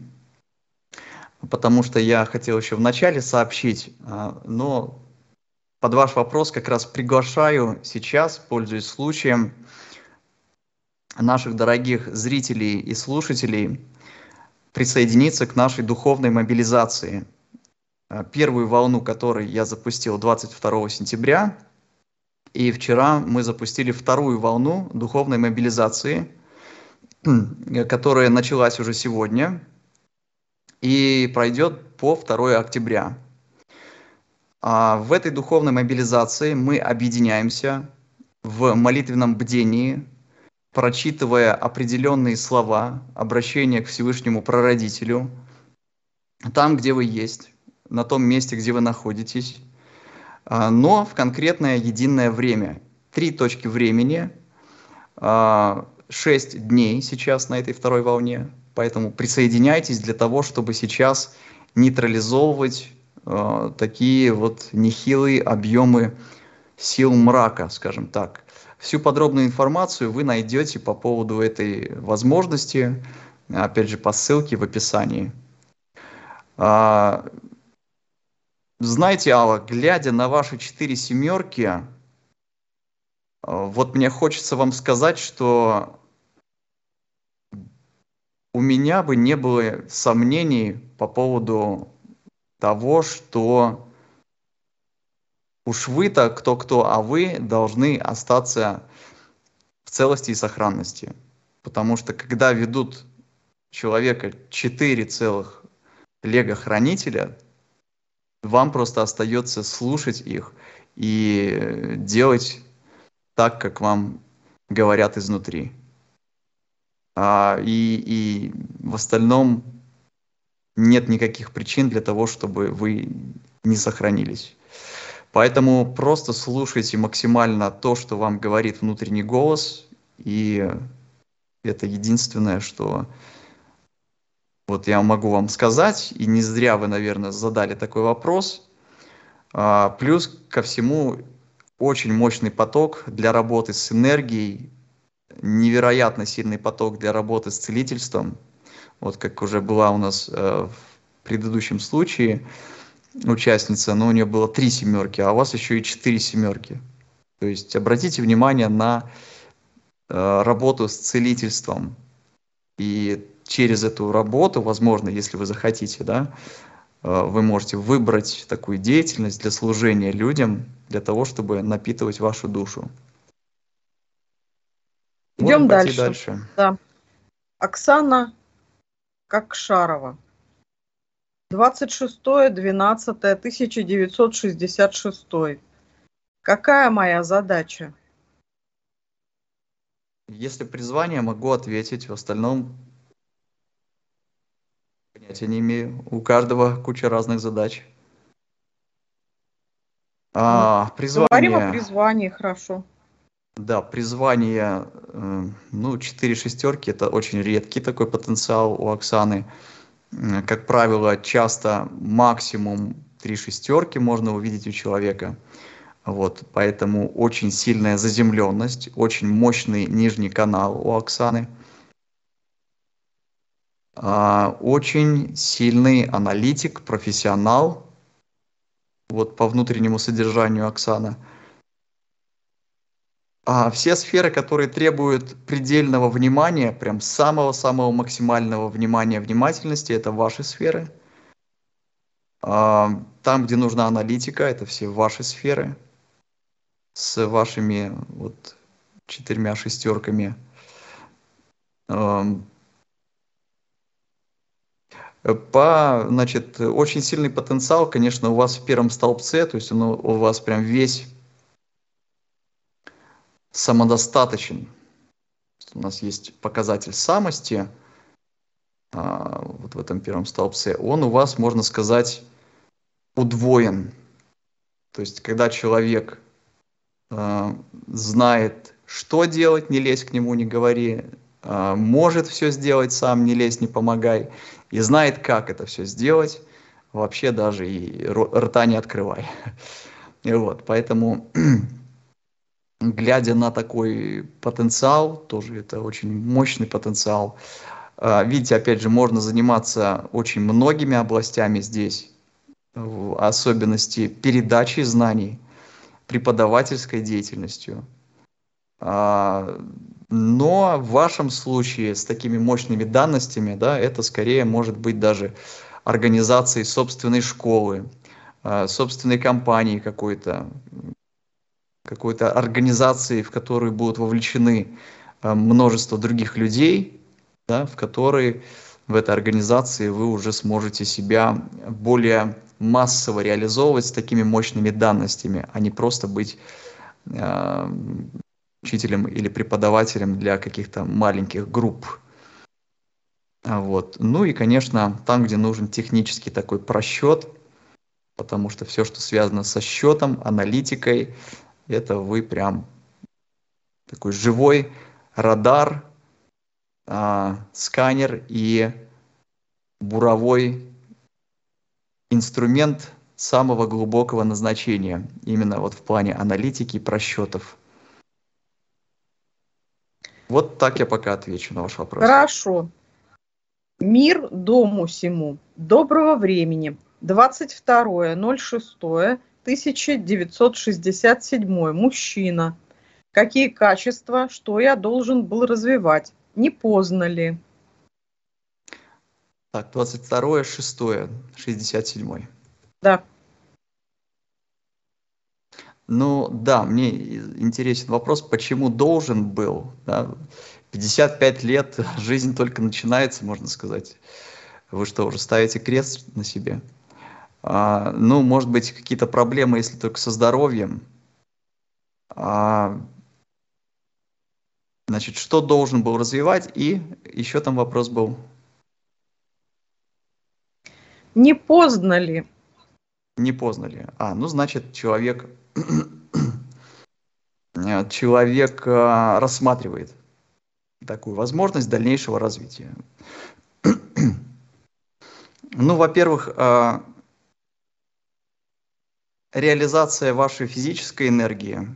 S2: потому что я хотел еще вначале сообщить, а, но под ваш вопрос как раз приглашаю сейчас, пользуясь случаем, наших дорогих зрителей и слушателей присоединиться к нашей духовной мобилизации. Первую волну которой я запустил двадцать второго сентября, и вчера мы запустили вторую волну духовной мобилизации, которая началась уже сегодня и пройдет по второе октября. А в этой духовной мобилизации мы объединяемся в молитвенном бдении, прочитывая определенные слова, обращения к Всевышнему Прародителю, там, где вы есть, на том месте, где вы находитесь, но в конкретное единое время. Три точки времени, шесть дней сейчас на этой второй волне, поэтому присоединяйтесь для того, чтобы сейчас нейтрализовывать такие вот нехилые объемы сил мрака, скажем так. Всю подробную информацию вы найдете по поводу этой возможности, опять же, по ссылке в описании. Знаете, Алла, глядя на ваши четыре семерки, вот мне хочется вам сказать, что у меня бы не было сомнений по поводу того, что уж вы-то кто-кто, а вы должны остаться в целости и сохранности. Потому что когда ведут человека четыре целых лего-хранителя, вам просто остается слушать их и делать так, как вам говорят изнутри. А, и, и в остальном нет никаких причин для того, чтобы вы не сохранились. Поэтому просто слушайте максимально то, что вам говорит внутренний голос, и это единственное, что вот я могу вам сказать, и не зря вы, наверное, задали такой вопрос. А, плюс ко всему очень мощный поток для работы с энергией, невероятно сильный поток для работы с целительством. Вот как уже была у нас э, в предыдущем случае участница, но у нее было три семерки, а у вас еще и четыре семерки. То есть обратите внимание на э, работу с целительством. И через эту работу, возможно, если вы захотите, да, э, вы можете выбрать такую деятельность для служения людям, для того, чтобы напитывать вашу душу.
S1: Идем
S2: Можем пойти
S1: дальше.
S2: дальше.
S1: Да. Оксана Кокшарова. двадцать шестое двенадцатое тысяча девятьсот шестьдесят шесть. Какая моя задача?
S2: Если призвание, могу ответить. В остальном понятия не имею. У каждого куча разных задач. А,
S1: Говорим о
S2: призвание.
S1: призвании, хорошо.
S2: Да, призвание, э, ну, четыре шестерки, это очень редкий такой потенциал у Оксаны. М, Как правило, часто максимум три шестерки можно увидеть у человека. Вот, поэтому очень сильная заземленность, очень мощный нижний канал у Оксаны. А, Очень сильный аналитик, профессионал, вот по внутреннему содержанию Оксана. А все сферы, которые требуют предельного внимания, прям самого-самого максимального внимания, внимательности, это ваши сферы. А, Там, где нужна аналитика, это все ваши сферы с вашими вот четырьмя шестерками. Ам, По, значит, очень сильный потенциал, конечно, у вас в первом столбце, то есть он у у вас прям весь самодостаточен. У нас есть показатель самости, а, вот в этом первом столбце. Он у вас, можно сказать, удвоен. То есть, когда человек а, знает, что делать, не лезь к нему, не говори, а, может все сделать сам, не лезь, не помогай, и знает, как это все сделать, вообще даже и ро- рта не открывай. И вот, поэтому, глядя на такой потенциал, тоже это очень мощный потенциал, а, видите, опять же, можно заниматься очень многими областями здесь, в особенности передачи знаний. преподавательской деятельностью. А, Но в вашем случае с такими мощными данностями, да, это скорее может быть даже организацией собственной школы, а, собственной компании какой-то, какой-то организации, в которую будут вовлечены а, множество других людей, да, в которые в этой организации вы уже сможете себя более массово реализовывать с такими мощными данностями, а не просто быть э, учителем или преподавателем для каких-то маленьких групп. А Вот. Ну и, конечно, там, где нужен технический такой просчет, потому что все, что связано со счетом, аналитикой, это вы прям такой живой радар, а, сканер и буровой инструмент самого глубокого назначения, именно вот в плане аналитики и просчетов. Вот так я пока отвечу на ваш вопрос.
S1: Хорошо. Мир дому сему. Доброго времени. двадцать второе ноль шестое тысяча девятьсот шестьдесят седьмой. Мужчина. Какие качества, что я должен был развивать? Не поздно ли?
S2: Так, двадцать второе шестое шестьдесят седьмой.
S1: Да.
S2: Ну да, мне интересен вопрос, почему должен был? Да? пятьдесят пять лет, жизнь только начинается, можно сказать. Вы что, уже ставите крест на себе? А, ну, может быть, какие-то проблемы, если только со здоровьем. А, значит, что должен был развивать? И еще там вопрос был.
S1: Не поздно ли?
S2: Не поздно ли? А, ну, значит, человек, человек а, рассматривает такую возможность дальнейшего развития. Ну, во-первых, а, реализация вашей физической энергии.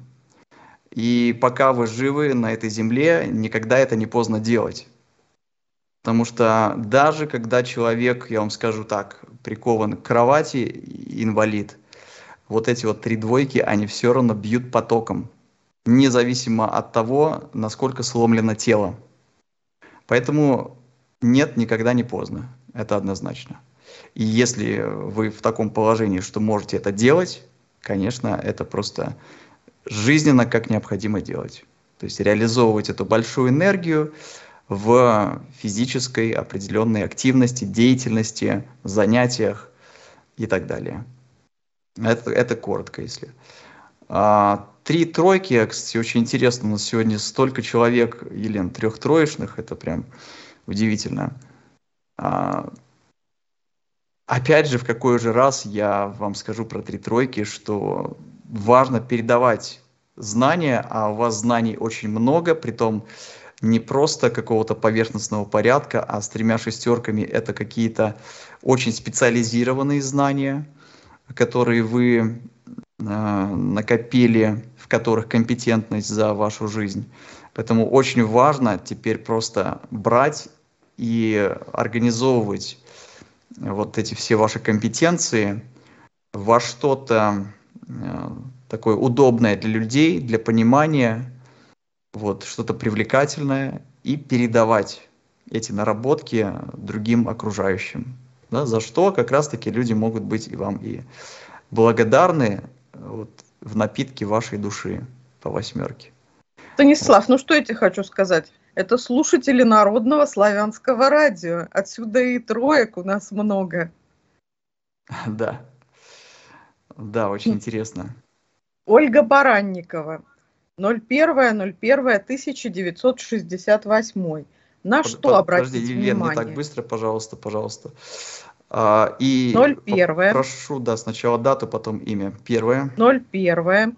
S2: И пока вы живы на этой земле, никогда это не поздно делать. Потому что даже когда человек, я вам скажу так, прикован к кровати, инвалид, вот эти вот три двойки, они все равно бьют потоком, независимо от того, насколько сломлено тело. Поэтому нет, никогда не поздно. Это однозначно. И если вы в таком положении, что можете это делать, конечно, это просто жизненно как необходимо делать. То есть реализовывать эту большую энергию в физической определенной активности, деятельности, занятиях и так далее. Это, это коротко, если. А, три тройки, кстати, очень интересно, у нас сегодня столько человек, Елена, трехтроечных, это прям удивительно. А, опять же, в какой же раз я вам скажу про три тройки, что важно передавать знания, а у вас знаний очень много, притом не просто какого-то поверхностного порядка, а с тремя шестерками это какие-то очень специализированные знания, которые вы э, накопили, в которых компетентность за вашу жизнь. Поэтому очень важно теперь просто брать и организовывать вот эти все ваши компетенции во что-то э, такое удобное для людей, для понимания, вот, что-то привлекательное, и передавать эти наработки другим окружающим. Да, за что как раз-таки люди могут быть и вам и благодарны вот, в напитке вашей души по восьмерке.
S1: Станислав, ну что я тебе хочу сказать? Это слушатели Народного славянского радио. Отсюда и троек у нас много.
S2: Да. Да, очень интересно.
S1: Ольга Баранникова. ноль первое ноль первое тысяча девятьсот шестьдесят восьмой. На
S2: Под,
S1: что
S2: под,
S1: обратить
S2: подожди,
S1: внимание?
S2: Лен, не так быстро, пожалуйста, пожалуйста. А, и
S1: ноль первое.
S2: Прошу, да, сначала дату, потом имя. Первое.
S1: ноль первое.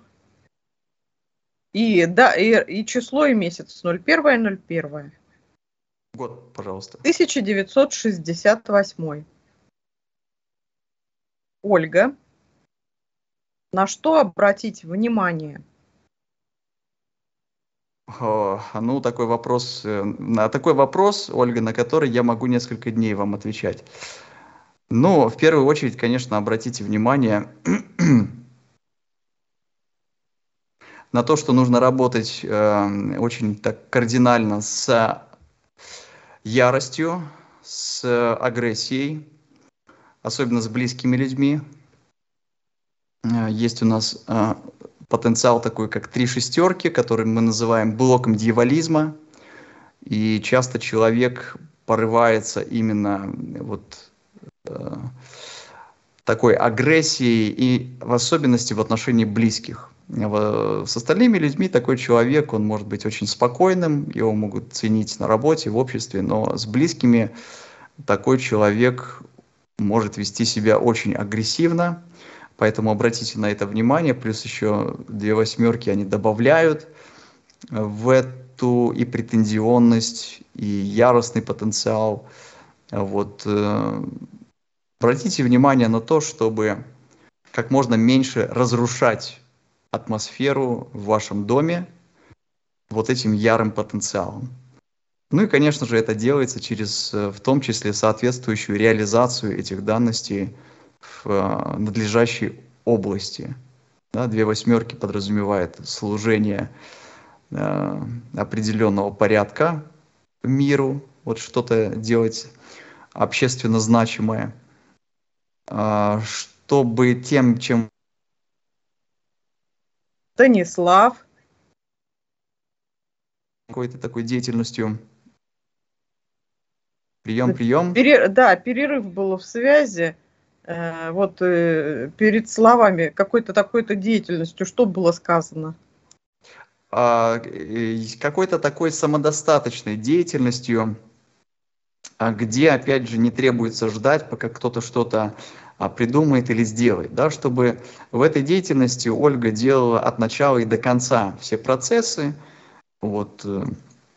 S1: И, да, и, и число, и месяц. ноль первое ноль первое.
S2: Год, пожалуйста.
S1: тысяча девятьсот шестьдесят восьмой. Ольга. На что обратить внимание?
S2: О, ну, такой вопрос, на такой вопрос, Ольга, на который я могу несколько дней вам отвечать. Но в первую очередь, конечно, обратите внимание на то, что нужно работать э, очень так кардинально с яростью, с агрессией, особенно с близкими людьми. Э, Есть у нас э, потенциал такой, как три шестерки, который мы называем блоком дьяволизма. И часто человек порывается именно вот э, такой агрессией, и в особенности в отношении близких. В- С остальными людьми такой человек, он может быть очень спокойным, его могут ценить на работе, в обществе, но с близкими такой человек может вести себя очень агрессивно, поэтому обратите на это внимание, плюс еще две восьмерки они добавляют в эту и претензионность, и яростный потенциал. Вот, э, обратите внимание на то, чтобы как можно меньше разрушать атмосферу в вашем доме вот этим ярым потенциалом. Ну и, конечно же, это делается через, э, в том числе, соответствующую реализацию этих данностей в э, надлежащей области. Да, две восьмерки подразумевает служение э, определенного порядка миру, вот что-то делать общественно значимое, а, чтобы тем, чем
S1: Станислав.
S2: какой-то такой деятельностью. Прием, прием.
S1: Пере- Да, перерыв был в связи. Э, Вот э, перед словами какой-то такой-то деятельностью, что было сказано?
S2: а, э, Какой-то такой самодостаточной деятельностью, а, где, опять же, не требуется ждать, пока кто-то что-то а, придумает или сделает, да, чтобы в этой деятельности Ольга делала от начала и до конца все процессы, вот, э,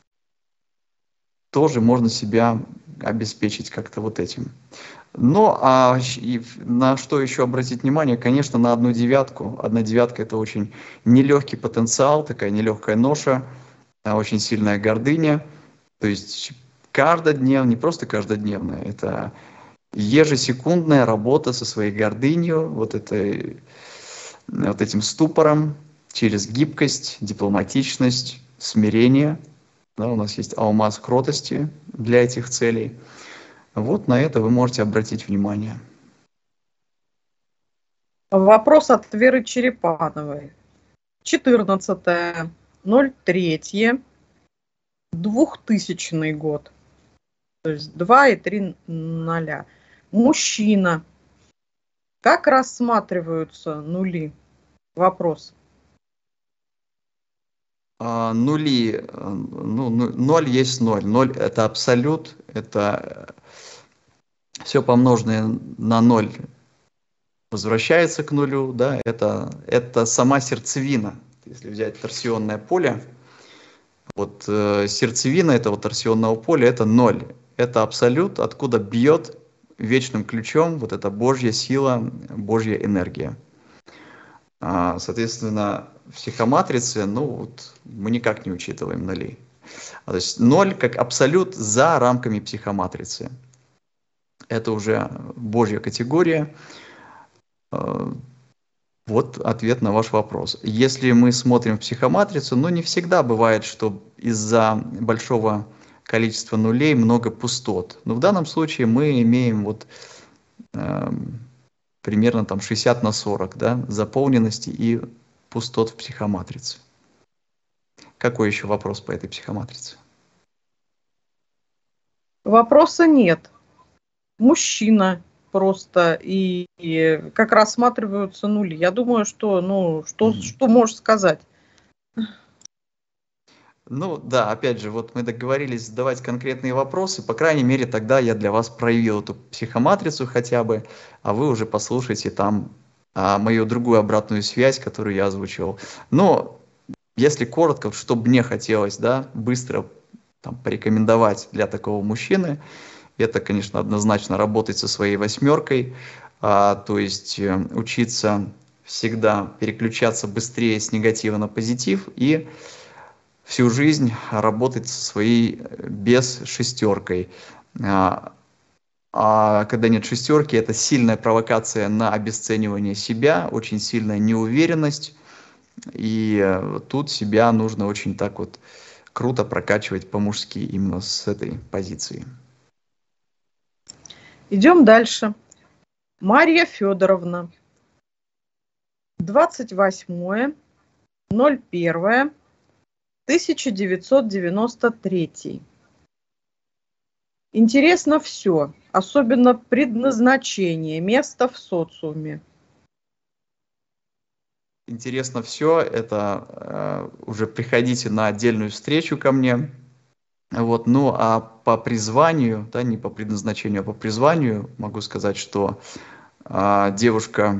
S2: тоже можно себя обеспечить как-то вот этим. Ну, а щ- и в- на что еще обратить внимание? Конечно, на одну девятку. Одна девятка – это очень нелегкий потенциал, такая нелегкая ноша, а, очень сильная гордыня. То есть каждодневно, не просто каждодневная, это ежесекундная работа со своей гордыней, вот, этой, вот этим ступором, через гибкость, дипломатичность, смирение. Да, у нас есть алмаз кротости для этих целей. Вот на это вы можете обратить внимание.
S1: Вопрос от Веры Черепановой. четырнадцатое ноль третье двухтысячный год. То есть два и три ноля. Мужчина. Как рассматриваются нули? Вопрос.
S2: А, нули, э, ну, ну, ноль есть ноль. Ноль – это абсолют, это все помноженное на ноль возвращается к нулю, да, это, это сама сердцевина. Если взять торсионное поле, вот э, сердцевина этого торсионного поля – это ноль. Это абсолют, откуда бьет вечным ключом вот эта Божья сила, Божья энергия. А, соответственно, в психоматрице, ну, вот, мы никак не учитываем нули. А, то есть ноль как абсолют за рамками психоматрицы. Это уже Божья категория. А, вот ответ на ваш вопрос. Если мы смотрим в психоматрицу, ну, не всегда бывает, что из-за большого количества нулей много пустот. Но в данном случае мы имеем вот эм, примерно там шестьдесят на сорок, да, заполненности и пустот в психоматрице. Какой еще вопрос по этой психоматрице?
S1: Вопроса нет. Мужчина просто и, и как рассматриваются нули. Я думаю, что, ну, что,
S2: Мгм.
S1: что можешь сказать?
S2: Ну да, опять же, вот мы договорились задавать конкретные вопросы, по крайней мере, тогда я для вас проявил эту психоматрицу хотя бы, а вы уже послушайте там а, мою другую обратную связь, которую я озвучивал. Но если коротко, что бы мне хотелось, да, быстро там, порекомендовать для такого мужчины, это, конечно, однозначно работать со своей восьмеркой, а, то есть э, учиться всегда переключаться быстрее с негатива на позитив и всю жизнь работать со своей э, без шестеркой. А, а когда нет шестерки, это сильная провокация на обесценивание себя, очень сильная неуверенность, И э, тут себя нужно очень так вот круто прокачивать по-мужски именно с этой позиции.
S1: Идем дальше. Марья Федоровна. двадцать восьмое ноль первое тысяча девятьсот девяносто третий. Интересно все, особенно предназначение, место в социуме.
S2: Интересно все, это э, уже приходите на отдельную встречу ко мне. Вот, ну а по призванию, да, не по предназначению, а по призванию могу сказать, что э, девушка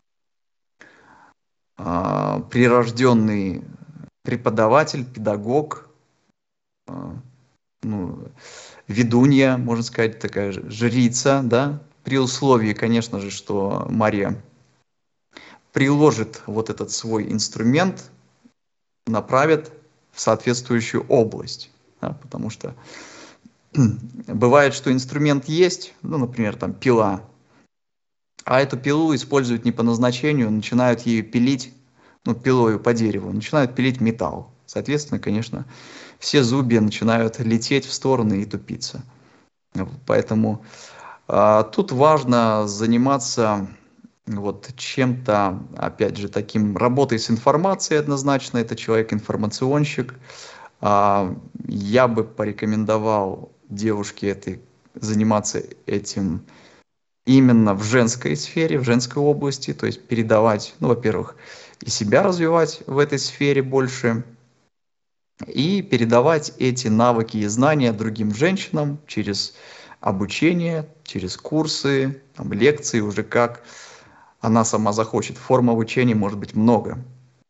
S2: э, прирожденный преподаватель, педагог, э, ну, ведунья, можно сказать, такая жрица, да, при условии, конечно же, что Мария приложит вот этот свой инструмент, направит в соответствующую область, да, потому что бывает, что инструмент есть, ну, например, там пила, а эту пилу используют не по назначению, начинают ею пилить, ну, пилою по дереву, начинают пилить металл. Соответственно, конечно, все зубья начинают лететь в стороны и тупиться. Поэтому а, тут важно заниматься вот чем-то, опять же, таким работой с информацией однозначно. Это человек-информационщик. А, я бы порекомендовал девушке этой заниматься этим именно в женской сфере, в женской области, то есть передавать, ну, во-первых, и себя развивать в этой сфере больше, и передавать эти навыки и знания другим женщинам через обучение, через курсы, там, лекции, уже как она сама захочет. Форм обучения может быть много.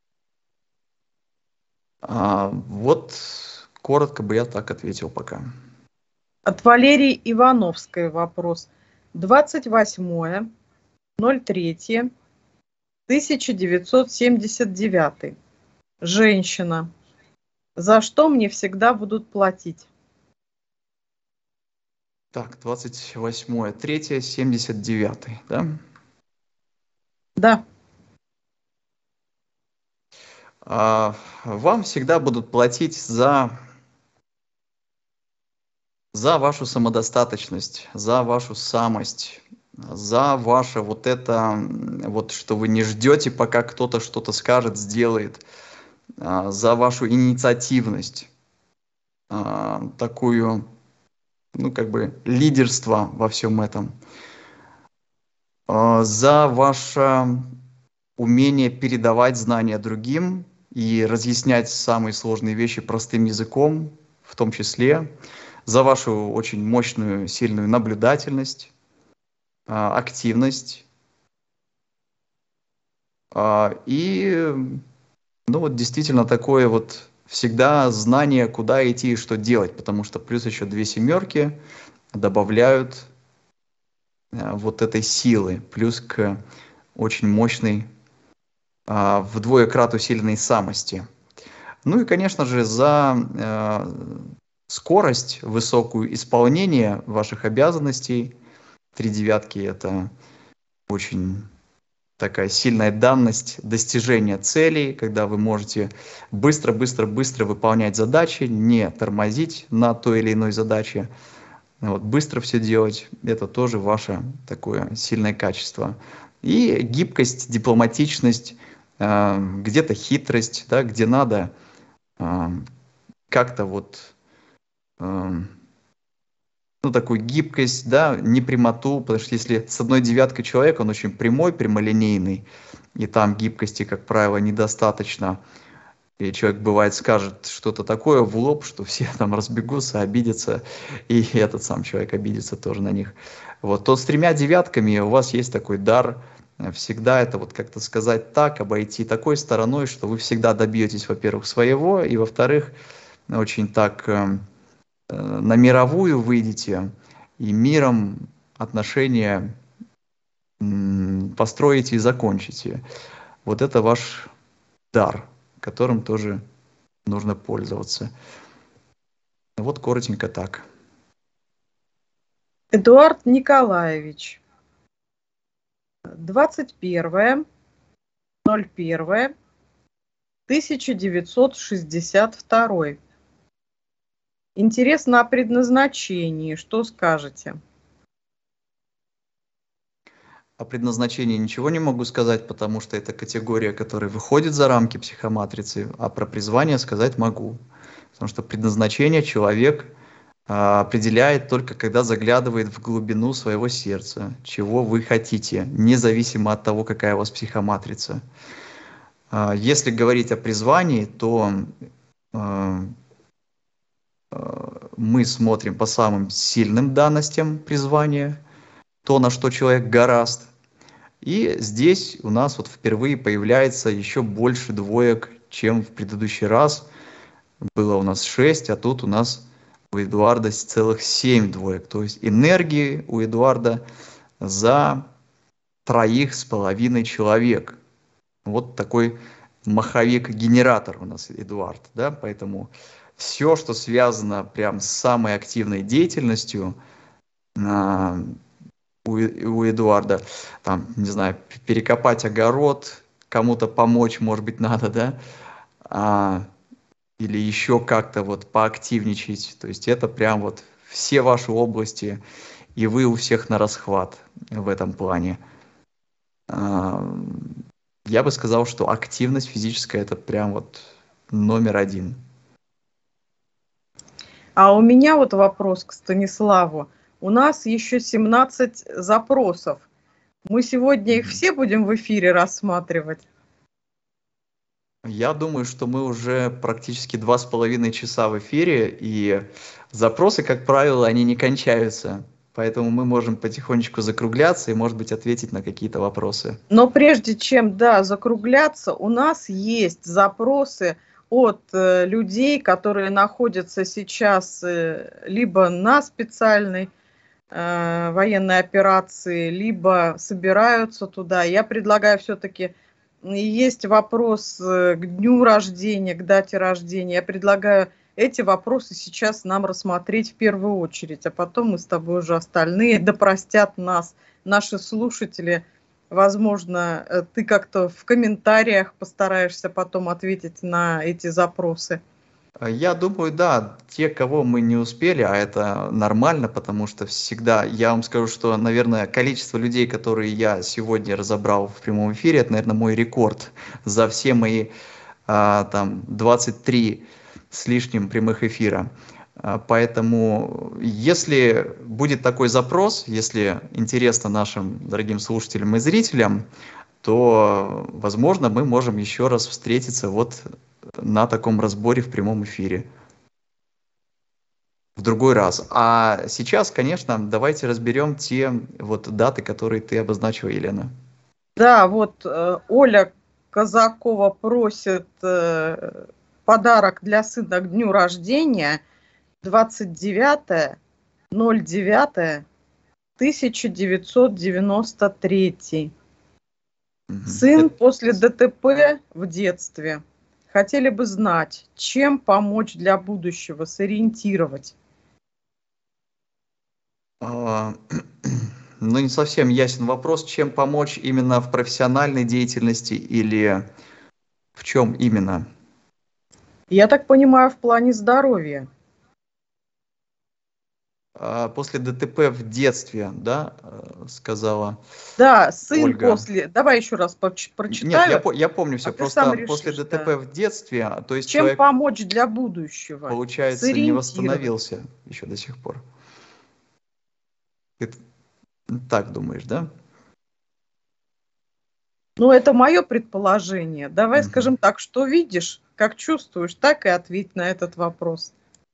S2: А, вот коротко бы я так ответил пока.
S1: От Валерии Ивановской вопрос. двадцать восьмое ноль третье тысяча девятьсот семьдесят девятый. Женщина. За что мне всегда будут платить?
S2: Так, двадцать восьмое третье семьдесят девятый, да?
S1: Да.
S2: А, вам всегда будут платить за, за вашу самодостаточность, за вашу самость, за ваше вот это, вот что вы не ждете, пока кто-то что-то скажет, сделает, а, за вашу инициативность, а, такую, ну, как бы лидерство во всем этом, а, за ваше умение передавать знания другим и разъяснять самые сложные вещи простым языком, в том числе, за вашу очень мощную, сильную наблюдательность, а, активность, а, и, ну, вот действительно такое вот всегда знание, куда идти и что делать, потому что плюс еще две семерки добавляют а, вот этой силы, плюс к очень мощной, а, вдвое крат усиленной самости. Ну и, конечно же, за э, скорость, высокую исполнение ваших обязанностей. Три девятки – это очень такая сильная данность достижения целей, когда вы можете быстро-быстро-быстро выполнять задачи, не тормозить на той или иной задаче. Вот, быстро все делать – это тоже ваше такое сильное качество. И гибкость, дипломатичность, э, где-то хитрость, да, где надо э, как-то вот, э, ну, такую гибкость, да, непрямоту, потому что если с одной девяткой человек, он очень прямой, прямолинейный, и там гибкости, как правило, недостаточно, и человек, бывает, скажет что-то такое в лоб, что все там разбегутся, обидятся, и этот сам человек обидится тоже на них. Вот, то с тремя девятками у вас есть такой дар, всегда это вот как-то сказать так, обойти такой стороной, что вы всегда добьетесь, во-первых, своего, и, во-вторых, очень так э, на мировую выйдете, и миром отношения м, построите и закончите. Вот это ваш дар, которым тоже нужно пользоваться. Вот коротенько так.
S1: Эдуард Николаевич. двадцать первое ноль первое тысяча девятьсот шестьдесят второй. Интересно о предназначении. Что скажете?
S2: О предназначении ничего не могу сказать, потому что это категория, которая выходит за рамки психоматрицы, а про призвание сказать могу. Потому что предназначение человек а, определяет только когда заглядывает в глубину своего сердца, чего вы хотите, независимо от того, какая у вас психоматрица. А, если говорить о призвании, то а, а, мы смотрим по самым сильным данностям призвания, то, на что человек горазд. И здесь у нас вот впервые появляется еще больше двоек, чем в предыдущий раз. Было у нас шесть, а тут у нас у Эдуарда целых семь двоек. То есть энергии у Эдуарда за троих с половиной человек. Вот такой маховик-генератор у нас Эдуард. Да? Поэтому все, что связано прям с самой активной деятельностью, у Эдуарда, там, не знаю, перекопать огород, кому-то помочь, может быть, надо, да, а, или еще как-то вот поактивничать, то есть это прям вот все ваши области, и вы у всех на расхват в этом плане. А, я бы сказал, что активность физическая это прям вот номер один.
S1: А у меня вот вопрос к Станиславу. У нас еще семнадцать запросов. Мы сегодня их все будем в эфире рассматривать?
S2: Я думаю, что мы уже практически два с половиной часа в эфире, и запросы, как правило, они не кончаются. Поэтому мы можем потихонечку закругляться и, может быть, ответить на какие-то вопросы.
S1: Но прежде чем, да, закругляться, у нас есть запросы от э, людей, которые находятся сейчас э, либо на специальной э, военной операции, либо собираются туда. Я предлагаю все-таки, есть вопрос э, к дню рождения, к дате рождения. Я предлагаю эти вопросы сейчас нам рассмотреть в первую очередь, а потом мы с тобой уже остальные, да простят нас наши слушатели. Возможно, ты как-то в комментариях постараешься потом ответить на эти запросы.
S2: Я думаю, да, те, кого мы не успели, а это нормально, потому что всегда, я вам скажу, что, наверное, количество людей, которые я сегодня разобрал в прямом эфире, это, наверное, мой рекорд за все мои а, там двадцать три с лишним прямых эфира. Поэтому, если будет такой запрос, если интересно нашим дорогим слушателям и зрителям, то, возможно, мы можем еще раз встретиться вот на таком разборе в прямом эфире. В другой раз. А сейчас, конечно, давайте разберем те вот даты, которые ты обозначила, Елена.
S1: Да, вот э, Оля Казакова просит э, подарок для сына к дню рождения двадцать девятое ноль девятое тысяча девятьсот девяносто третий. Угу. Сын после ДТП в детстве. Хотели бы знать, чем помочь для будущего, сориентировать.
S2: А, ну, не совсем ясен вопрос, чем помочь именно в профессиональной деятельности или в чем именно?
S1: Я так понимаю, в плане здоровья.
S2: После ДТП в детстве, да, сказала.
S1: Да, сын
S2: Ольга.
S1: после. Давай еще раз прочитаю.
S2: Нет, я, я помню все. А просто решишь, после ДТП да. в детстве, то есть
S1: чем
S2: человек,
S1: помочь для будущего?
S2: Получается, не восстановился еще до сих пор. Ты так думаешь, да?
S1: Ну, это мое предположение. Давай угу. скажем так, что видишь, как чувствуешь, так и ответь на этот вопрос.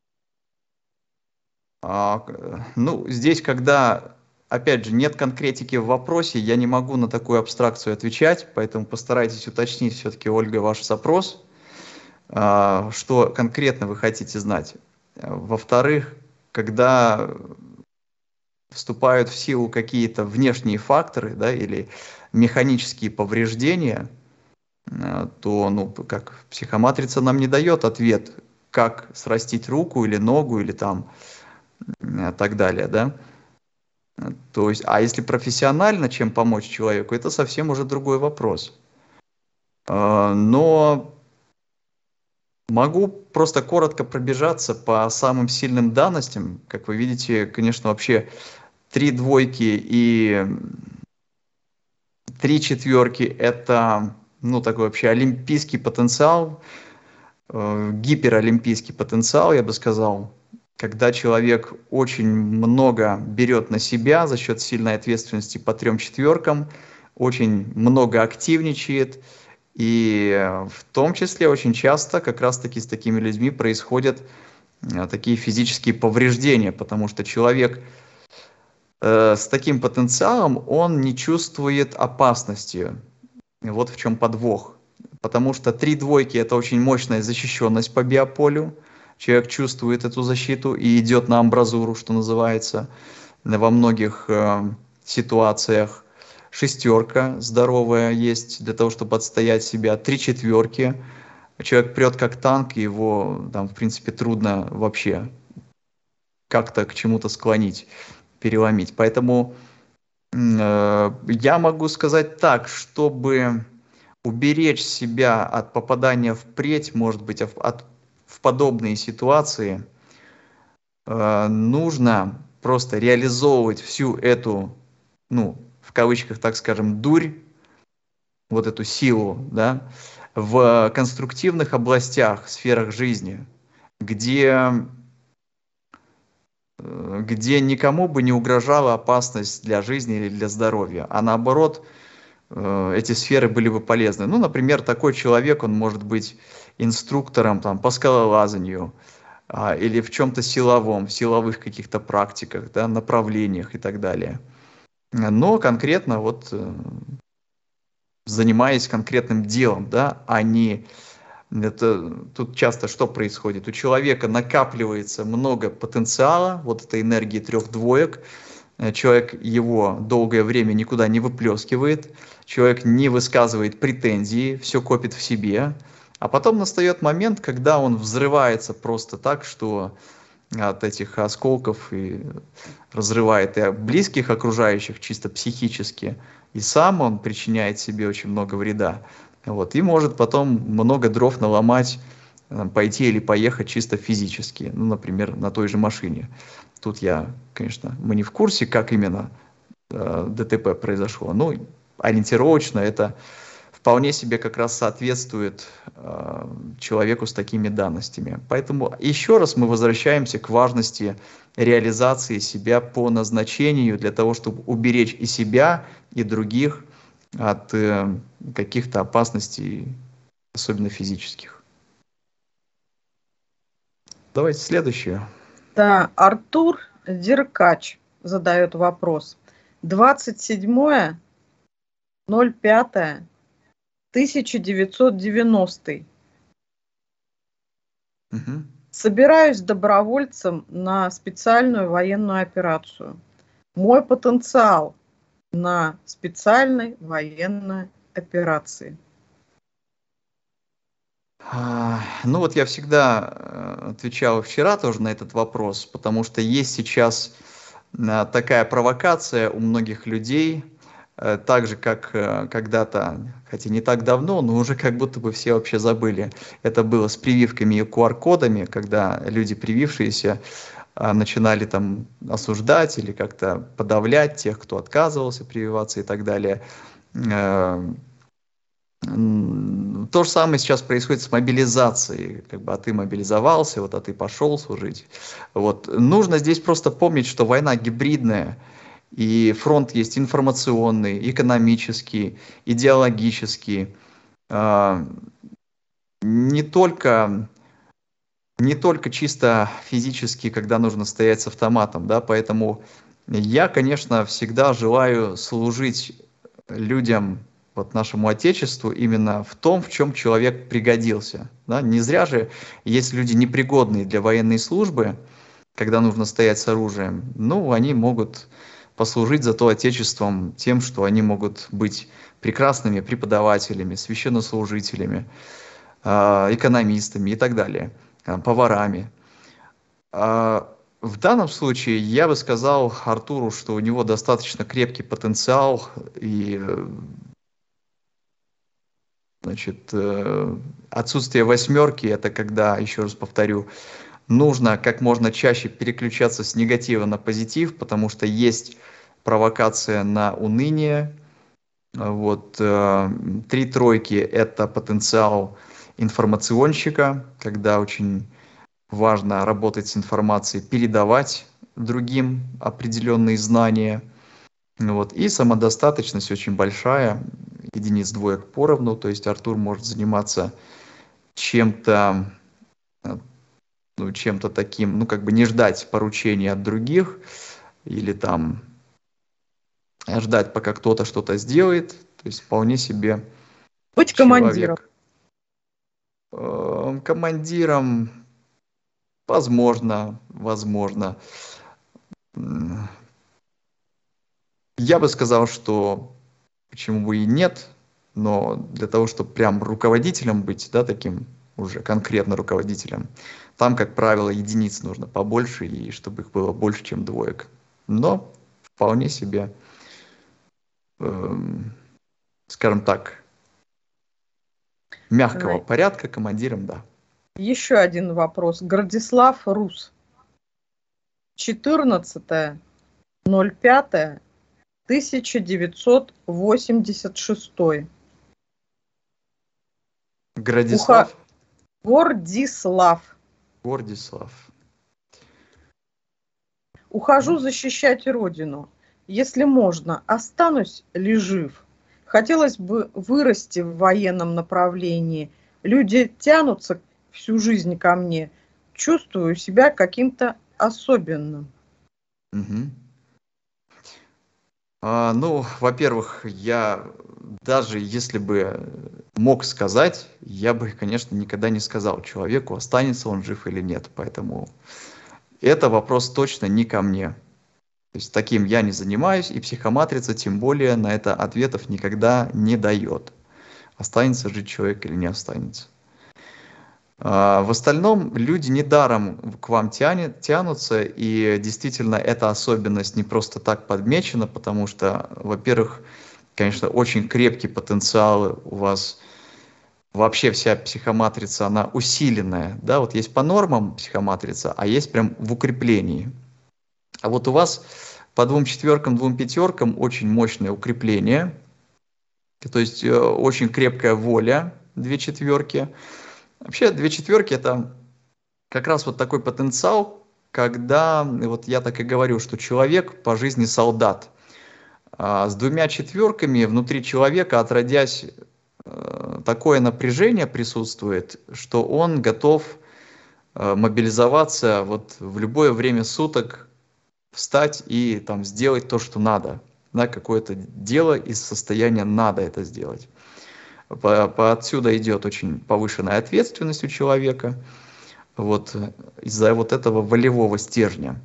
S2: А, ну, здесь, когда, опять же, нет конкретики в вопросе, я не могу на такую абстракцию отвечать, поэтому постарайтесь уточнить все-таки, Ольга, ваш запрос, а, что конкретно вы хотите знать. Во-вторых, когда вступают в силу какие-то внешние факторы, да, или механические повреждения, то, ну, как психоматрица нам не дает ответ, как срастить руку или ногу, или там так далее, да. То есть, а если профессионально чем помочь человеку, это совсем уже другой вопрос. Но Могу просто коротко пробежаться по самым сильным данностям. Как вы видите, конечно, вообще три двойки и три четверки – это, ну, такой вообще олимпийский потенциал, э, гиперолимпийский потенциал, я бы сказал, когда человек очень много берет на себя за счет сильной ответственности по трем четверкам, очень много активничает, и э, в том числе очень часто как раз-таки с такими людьми происходят э, такие физические повреждения, потому что человек э, с таким потенциалом, он не чувствует опасности. Вот в чем подвох. Потому что три двойки – это очень мощная защищенность по биополю. Человек чувствует эту защиту и идет на амбразуру, что называется, во многих э, ситуациях. Шестерка здоровая есть для того, чтобы отстоять себя. Три четверки. Человек прет как танк, и его там, в принципе, трудно вообще как-то к чему-то склонить, переломить. Поэтому э, я могу сказать так, чтобы уберечь себя от попадания впредь, может быть, от, от- в подобные ситуации, э, нужно просто реализовывать всю эту, ну, в кавычках, так скажем, дурь, вот эту силу, да, в конструктивных областях, сферах жизни, где, э, где никому бы не угрожала опасность для жизни или для здоровья, а наоборот, э, эти сферы были бы полезны. Ну, например, такой человек, он может быть инструктором там, по скалолазанию, а, или в чем-то силовом, в силовых каких-то практиках, да, направлениях и так далее. Но конкретно вот э, занимаясь конкретным делом, да, а не это тут часто что происходит? У человека накапливается много потенциала, вот этой энергии трех двоек. Э, Человек его долгое время никуда не выплескивает, человек не высказывает претензии, все копит в себе. А потом настает момент, когда он взрывается просто так, что от этих осколков и разрывает и близких окружающих чисто психически, и сам он причиняет себе очень много вреда. Вот, и может потом много дров наломать, э, пойти или поехать чисто физически, ну, например, на той же машине. Тут я, конечно, мы не в курсе, как именно э, ДТП произошло, но ориентировочно это вполне себе как раз соответствует э, человеку с такими данностями. Поэтому еще раз мы возвращаемся к важности реализации себя по назначению для того, чтобы уберечь и себя, и других от э, каких-то опасностей, особенно физических. Давайте следующее.
S1: Да, Артур Деркач задает вопрос. двадцать седьмое ноль пятое тысяча девятьсот девяностый.
S2: Мгм.
S1: Собираюсь добровольцем на специальную военную операцию. Мой потенциал на специальной военной операции.
S2: А, Ну вот я всегда э, отвечал вчера тоже на этот вопрос, потому что есть сейчас э, такая провокация у многих людей, э, так же как э, когда-то, хотя не так давно, но уже как будто бы все вообще забыли. Это было с прививками и ку ар-кодами, когда люди, привившиеся, а, начинали там осуждать или как-то подавлять тех, кто отказывался прививаться и так далее. Э, М, То же самое сейчас происходит с мобилизацией. Как бы, а ты мобилизовался, вот, а ты пошел служить. Вот. Нужно здесь просто помнить, что война гибридная, и фронт есть информационный, экономический, идеологический. А, Не только, не только чисто физически, когда нужно стоять с автоматом, да, поэтому я, конечно, всегда желаю служить людям, вот нашему Отечеству, именно в том, в чем человек пригодился. Да? Не зря же есть люди непригодные для военной службы, когда нужно стоять с оружием. Ну, они могут послужить зато Отечеством тем, что они могут быть прекрасными преподавателями, священнослужителями, а, экономистами и так далее, а, поварами. А, В данном случае я бы сказал Артуру, что у него достаточно крепкий потенциал, и э, Значит, э, отсутствие восьмерки – это когда, еще раз повторю, нужно как можно чаще переключаться с негатива на позитив, потому что есть провокация на уныние. Вот, э, три тройки – это потенциал информационщика, когда очень важно работать с информацией, передавать другим определенные знания. Вот. И самодостаточность очень большая, единиц двоек поровну, то есть Артур может заниматься чем-то, ну, чем-то таким, ну, как бы не ждать поручений от других, или там ждать, пока кто-то что-то сделает, то есть вполне себе
S1: Быть командиром.
S2: человек. Э, командиром, возможно, возможно. Я бы сказал, что почему бы и нет, но для того, чтобы прям руководителем быть, да, таким уже конкретно руководителем, там, как правило, единиц нужно побольше, и чтобы их было больше, чем двоек. Но вполне себе, эм, скажем так, мягкого порядка командиром, да.
S1: Еще один вопрос. Гордислав Рус. четырнадцатое ноль пятое тысяча девятьсот восемьдесят шестой.
S2: Градислав?
S1: Уха... Гордислав.
S2: Гордислав.
S1: Ухожу защищать Родину. Если можно, останусь ли жив? Хотелось бы вырасти в военном направлении. Люди тянутся всю жизнь ко мне. Чувствую себя каким-то особенным.
S2: Угу. А, ну, во-первых, я даже если бы мог сказать, я бы, конечно, никогда не сказал человеку, останется он жив или нет. Поэтому это вопрос точно не ко мне. То есть таким я не занимаюсь, и психоматрица тем более на это ответов никогда не дает. Останется жить человек или не останется. А, в остальном люди недаром к вам тянет, тянутся, и действительно эта особенность не просто так подмечена, потому что, во-первых, конечно, очень крепкий потенциал у вас. Вообще вся психоматрица, она усиленная. Да? Вот есть по нормам психоматрица, а есть прям в укреплении. А вот у вас по двум четверкам, двум пятеркам очень мощное укрепление. То есть э, очень крепкая воля, две четверки. Вообще две четверки это как раз вот такой потенциал, когда, вот я так и говорю, что человек по жизни солдат. А с двумя четверками внутри человека, отродясь, такое напряжение присутствует, что он готов мобилизоваться вот в любое время суток, встать и там сделать то, что надо. Да, какое-то дело из состояния надо это сделать. По, по отсюда идет очень повышенная ответственность у человека. Вот из-за вот этого волевого стержня.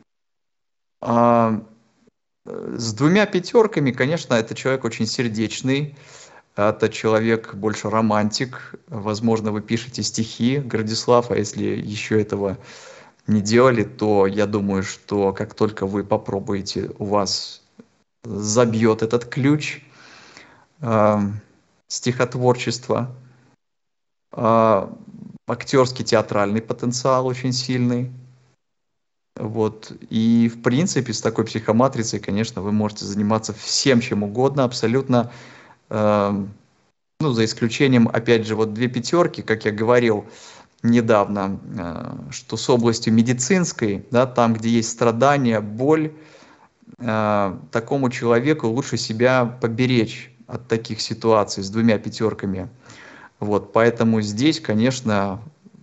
S2: А с двумя пятерками, конечно, это человек очень сердечный. Это человек больше романтик. Возможно, вы пишете стихи, Гордислав, а если еще этого не делали, то я думаю, что как только вы попробуете, у вас забьет этот ключ э, стихотворчества. Э, актерский, театральный потенциал очень сильный. Вот. И, в принципе, с такой психоматрицей, конечно, вы можете заниматься всем, чем угодно, абсолютно. Э, ну, за исключением, опять же, вот две пятерки, как я говорил недавно, э, что с областью медицинской, да, там, где есть страдания, боль, э, такому человеку лучше себя поберечь от таких ситуаций с двумя пятерками. Вот, поэтому здесь, конечно,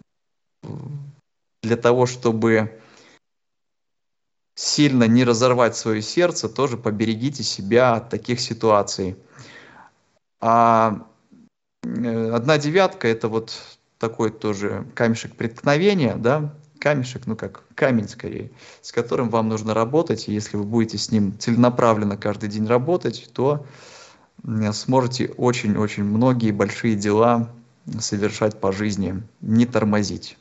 S2: для того, чтобы сильно не разорвать свое сердце, тоже поберегите себя от таких ситуаций. А одна девятка – это вот такой тоже камешек преткновения, да, камешек, ну как камень скорее, с которым вам нужно работать, и если вы будете с ним целенаправленно каждый день работать, то сможете очень-очень многие большие дела совершать по жизни, не тормозить.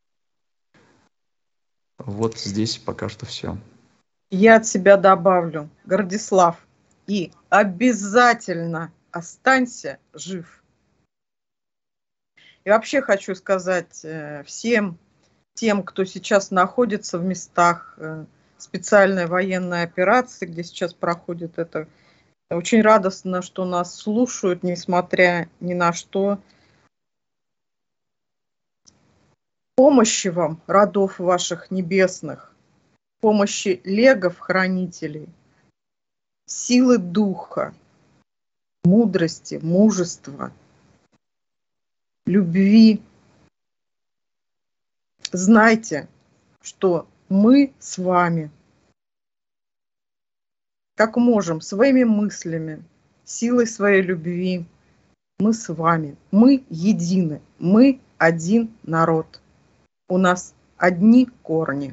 S2: Вот здесь пока что все.
S1: Я от себя добавлю, Гордислав, и обязательно останься жив. И вообще хочу сказать э, всем тем, кто сейчас находится в местах э, специальной военной операции, где сейчас проходит это, очень радостно, что нас слушают, несмотря ни на что. Помощи вам, родов ваших небесных, помощи легов, хранителей, силы духа, мудрости, мужества, любви. Знайте, что мы с вами, как можем, своими мыслями, силой своей любви, мы с вами, мы едины, мы один народ, у нас одни корни.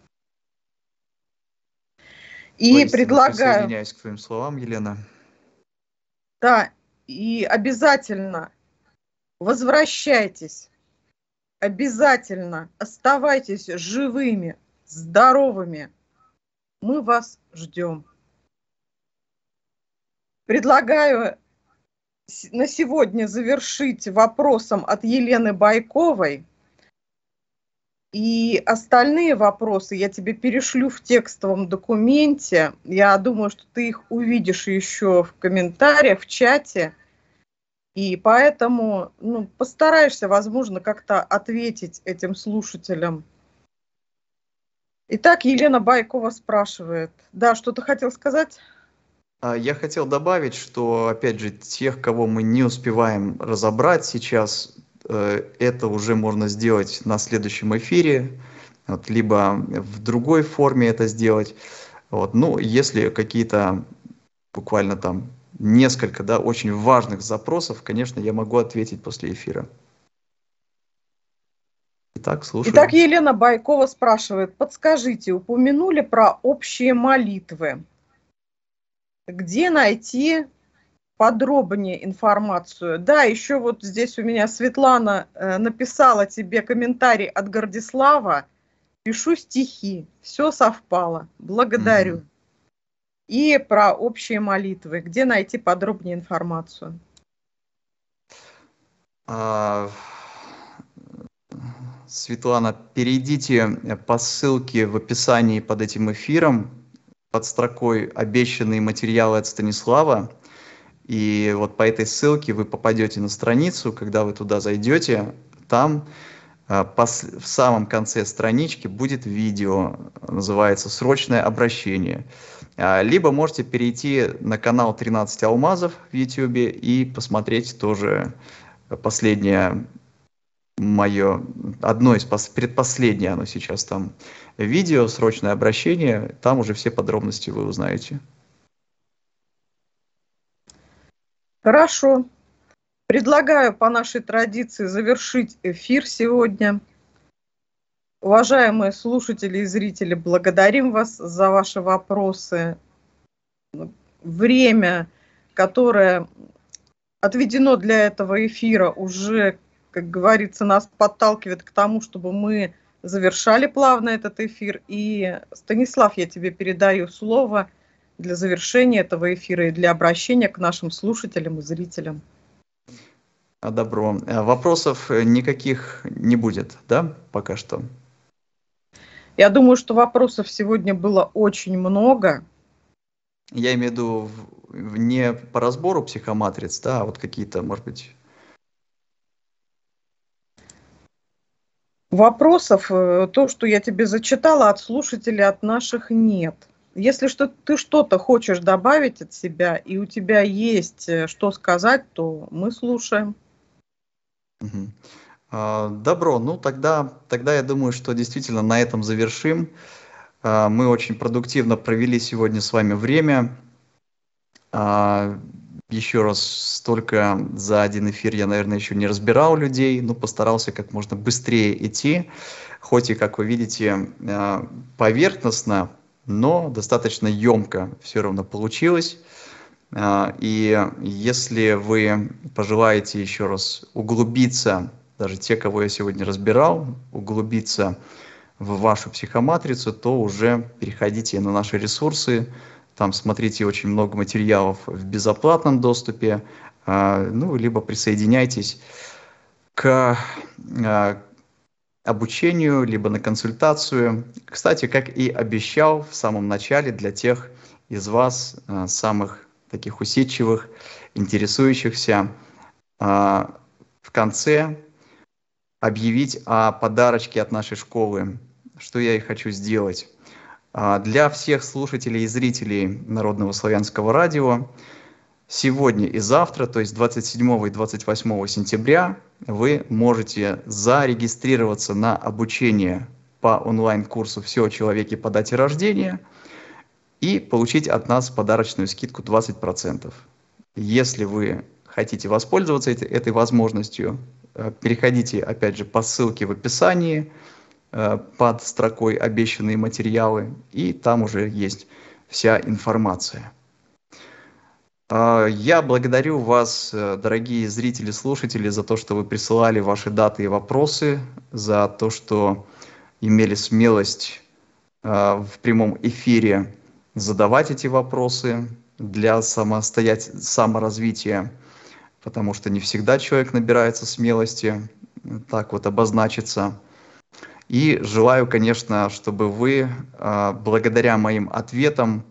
S1: И
S2: Поистине
S1: предлагаю...
S2: присоединяюсь к твоим словам, Елена.
S1: Да, и обязательно возвращайтесь, обязательно оставайтесь живыми, здоровыми. Мы вас ждем. Предлагаю на сегодня завершить вопросом от Елены Байковой. И остальные вопросы я тебе перешлю в текстовом документе. Я думаю, что ты их увидишь еще в комментариях, в чате. И поэтому ну, постараешься, возможно, как-то ответить этим слушателям. Итак, Елена Байкова спрашивает. Да, что ты хотел сказать?
S2: Я хотел добавить, что, опять же, тех, кого мы не успеваем разобрать сейчас, это уже можно сделать на следующем эфире, вот, либо в другой форме это сделать. Вот. Ну, если какие-то буквально там несколько, да, очень важных запросов, конечно, я могу ответить после эфира. Итак, слушаю.
S1: Итак, Елена Байкова спрашивает, подскажите, упомянули про общие молитвы. Где найти подробнее информацию? Да, еще вот здесь у меня Светлана э, написала тебе комментарий от Гордислава. Пишу стихи, все совпало, благодарю. Mm-hmm. И про общие молитвы. Где найти подробнее информацию?
S2: А... Светлана, перейдите по ссылке в описании под этим эфиром, под строкой «Обещанные материалы от Станислава». И вот по этой ссылке вы попадете на страницу. Когда вы туда зайдете, там в самом конце странички будет видео, называется «Срочное обращение». Либо можете перейти на канал тринадцать алмазов в YouTube и посмотреть тоже последнее мое, одно из предпоследнее, оно сейчас там видео «Срочное обращение». Там уже все подробности вы узнаете.
S1: Хорошо. Предлагаю по нашей традиции завершить эфир сегодня. Уважаемые слушатели и зрители, благодарим вас за ваши вопросы. Время, которое отведено для этого эфира, уже, как говорится, нас подталкивает к тому, чтобы мы завершали плавно этот эфир. И, Станислав, я тебе передаю слово для завершения этого эфира и для обращения к нашим слушателям и зрителям.
S2: Добро. Вопросов никаких не будет, да, пока что?
S1: Я думаю, что вопросов сегодня было очень много.
S2: Я имею в виду не по разбору психоматриц, да, а вот какие-то, может быть...
S1: Вопросов, то, что я тебе зачитала, от слушателей, от наших нет. Если что, ты что-то хочешь добавить от себя, и у тебя есть что сказать, то мы слушаем.
S2: Угу. А, добро. Ну, тогда, тогда я думаю, что действительно на этом завершим. А, мы очень продуктивно провели сегодня с вами время. А, еще раз, столько за один эфир я, наверное, еще не разбирал людей, но постарался как можно быстрее идти. Хоть и, как вы видите, поверхностно, но достаточно емко все равно получилось. И если вы пожелаете еще раз углубиться, даже те, кого я сегодня разбирал, углубиться в вашу психоматрицу, то уже переходите на наши ресурсы. Там смотрите очень много материалов в безоплатном доступе, ну, либо присоединяйтесь к э, обучению, либо на консультацию. Кстати, как и обещал в самом начале, для тех из вас, э, самых таких усидчивых, интересующихся, э, в конце объявить о подарочке от нашей школы. Что я и хочу сделать. Для всех слушателей и зрителей Народного славянского радио сегодня и завтра, то есть двадцать седьмого и двадцать восьмого сентября, вы можете зарегистрироваться на обучение по онлайн-курсу «Все о человеке по дате рождения» и получить от нас подарочную скидку двадцать процентов. Если вы хотите воспользоваться этой возможностью, переходите, опять же, по ссылке в описании под строкой «Обещанные материалы», и там уже есть вся информация. Я благодарю вас, дорогие зрители, слушатели, за то, что вы присылали ваши даты и вопросы, за то, что имели смелость в прямом эфире задавать эти вопросы для самостоятельного саморазвития, потому что не всегда человек набирается смелости так вот обозначиться. И желаю, конечно, чтобы вы, благодаря моим ответам,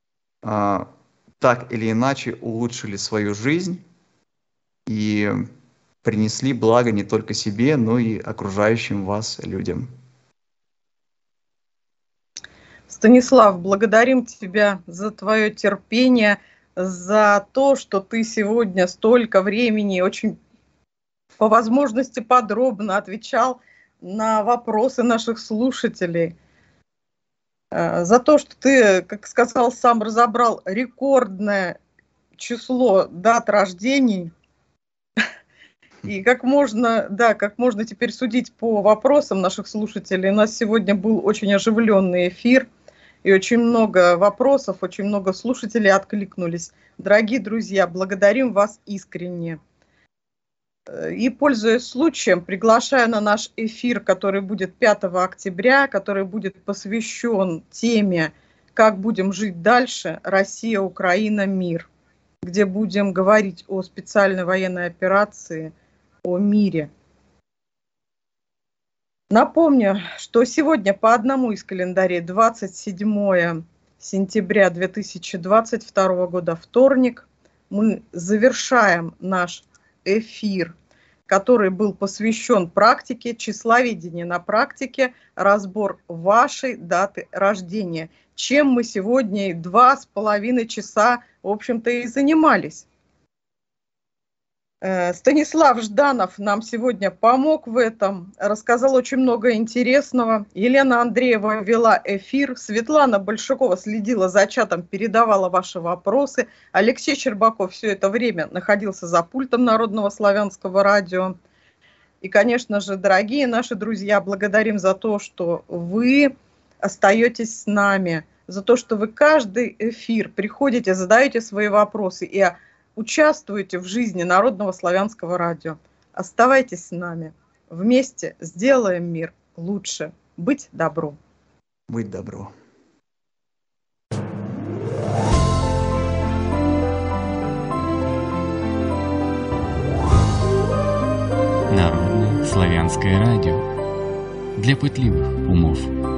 S2: так или иначе улучшили свою жизнь и принесли благо не только себе, но и окружающим вас людям.
S1: Станислав, благодарим тебя за твое терпение, за то, что ты сегодня столько времени очень по возможности подробно отвечал на вопросы наших слушателей. За то, что ты, как сказал сам, разобрал рекордное число дат рождений. И как можно, да, как можно теперь судить по вопросам наших слушателей. У нас сегодня был очень оживленный эфир, и очень много вопросов, очень много слушателей откликнулись. Дорогие друзья, благодарим вас искренне. И, пользуясь случаем, приглашаю на наш эфир, который будет пятого октября, который будет посвящен теме «Как будем жить дальше? Россия, Украина, мир», где будем говорить о специальной военной операции, о мире. Напомню, что сегодня по одному из календарей двадцать седьмое сентября две тысячи двадцать второго года, вторник, мы завершаем наш эфир, который был посвящен практике, числоведению на практике, разбор вашей даты рождения, чем мы сегодня два с половиной часа, в общем-то, и занимались. Станислав Жданов нам сегодня помог в этом, рассказал очень много интересного. Елена Андреева вела эфир, Светлана Большакова следила за чатом, передавала ваши вопросы. Алексей Щербаков все это время находился за пультом Народного славянского радио. И, конечно же, дорогие наши друзья, благодарим за то, что вы остаетесь с нами, за то, что вы каждый эфир приходите, задаете свои вопросы и участвуйте в жизни Народного славянского радио. Оставайтесь с нами. Вместе сделаем мир лучше. Быть добру.
S2: Быть добру.
S3: Народное славянское радио. Для пытливых умов.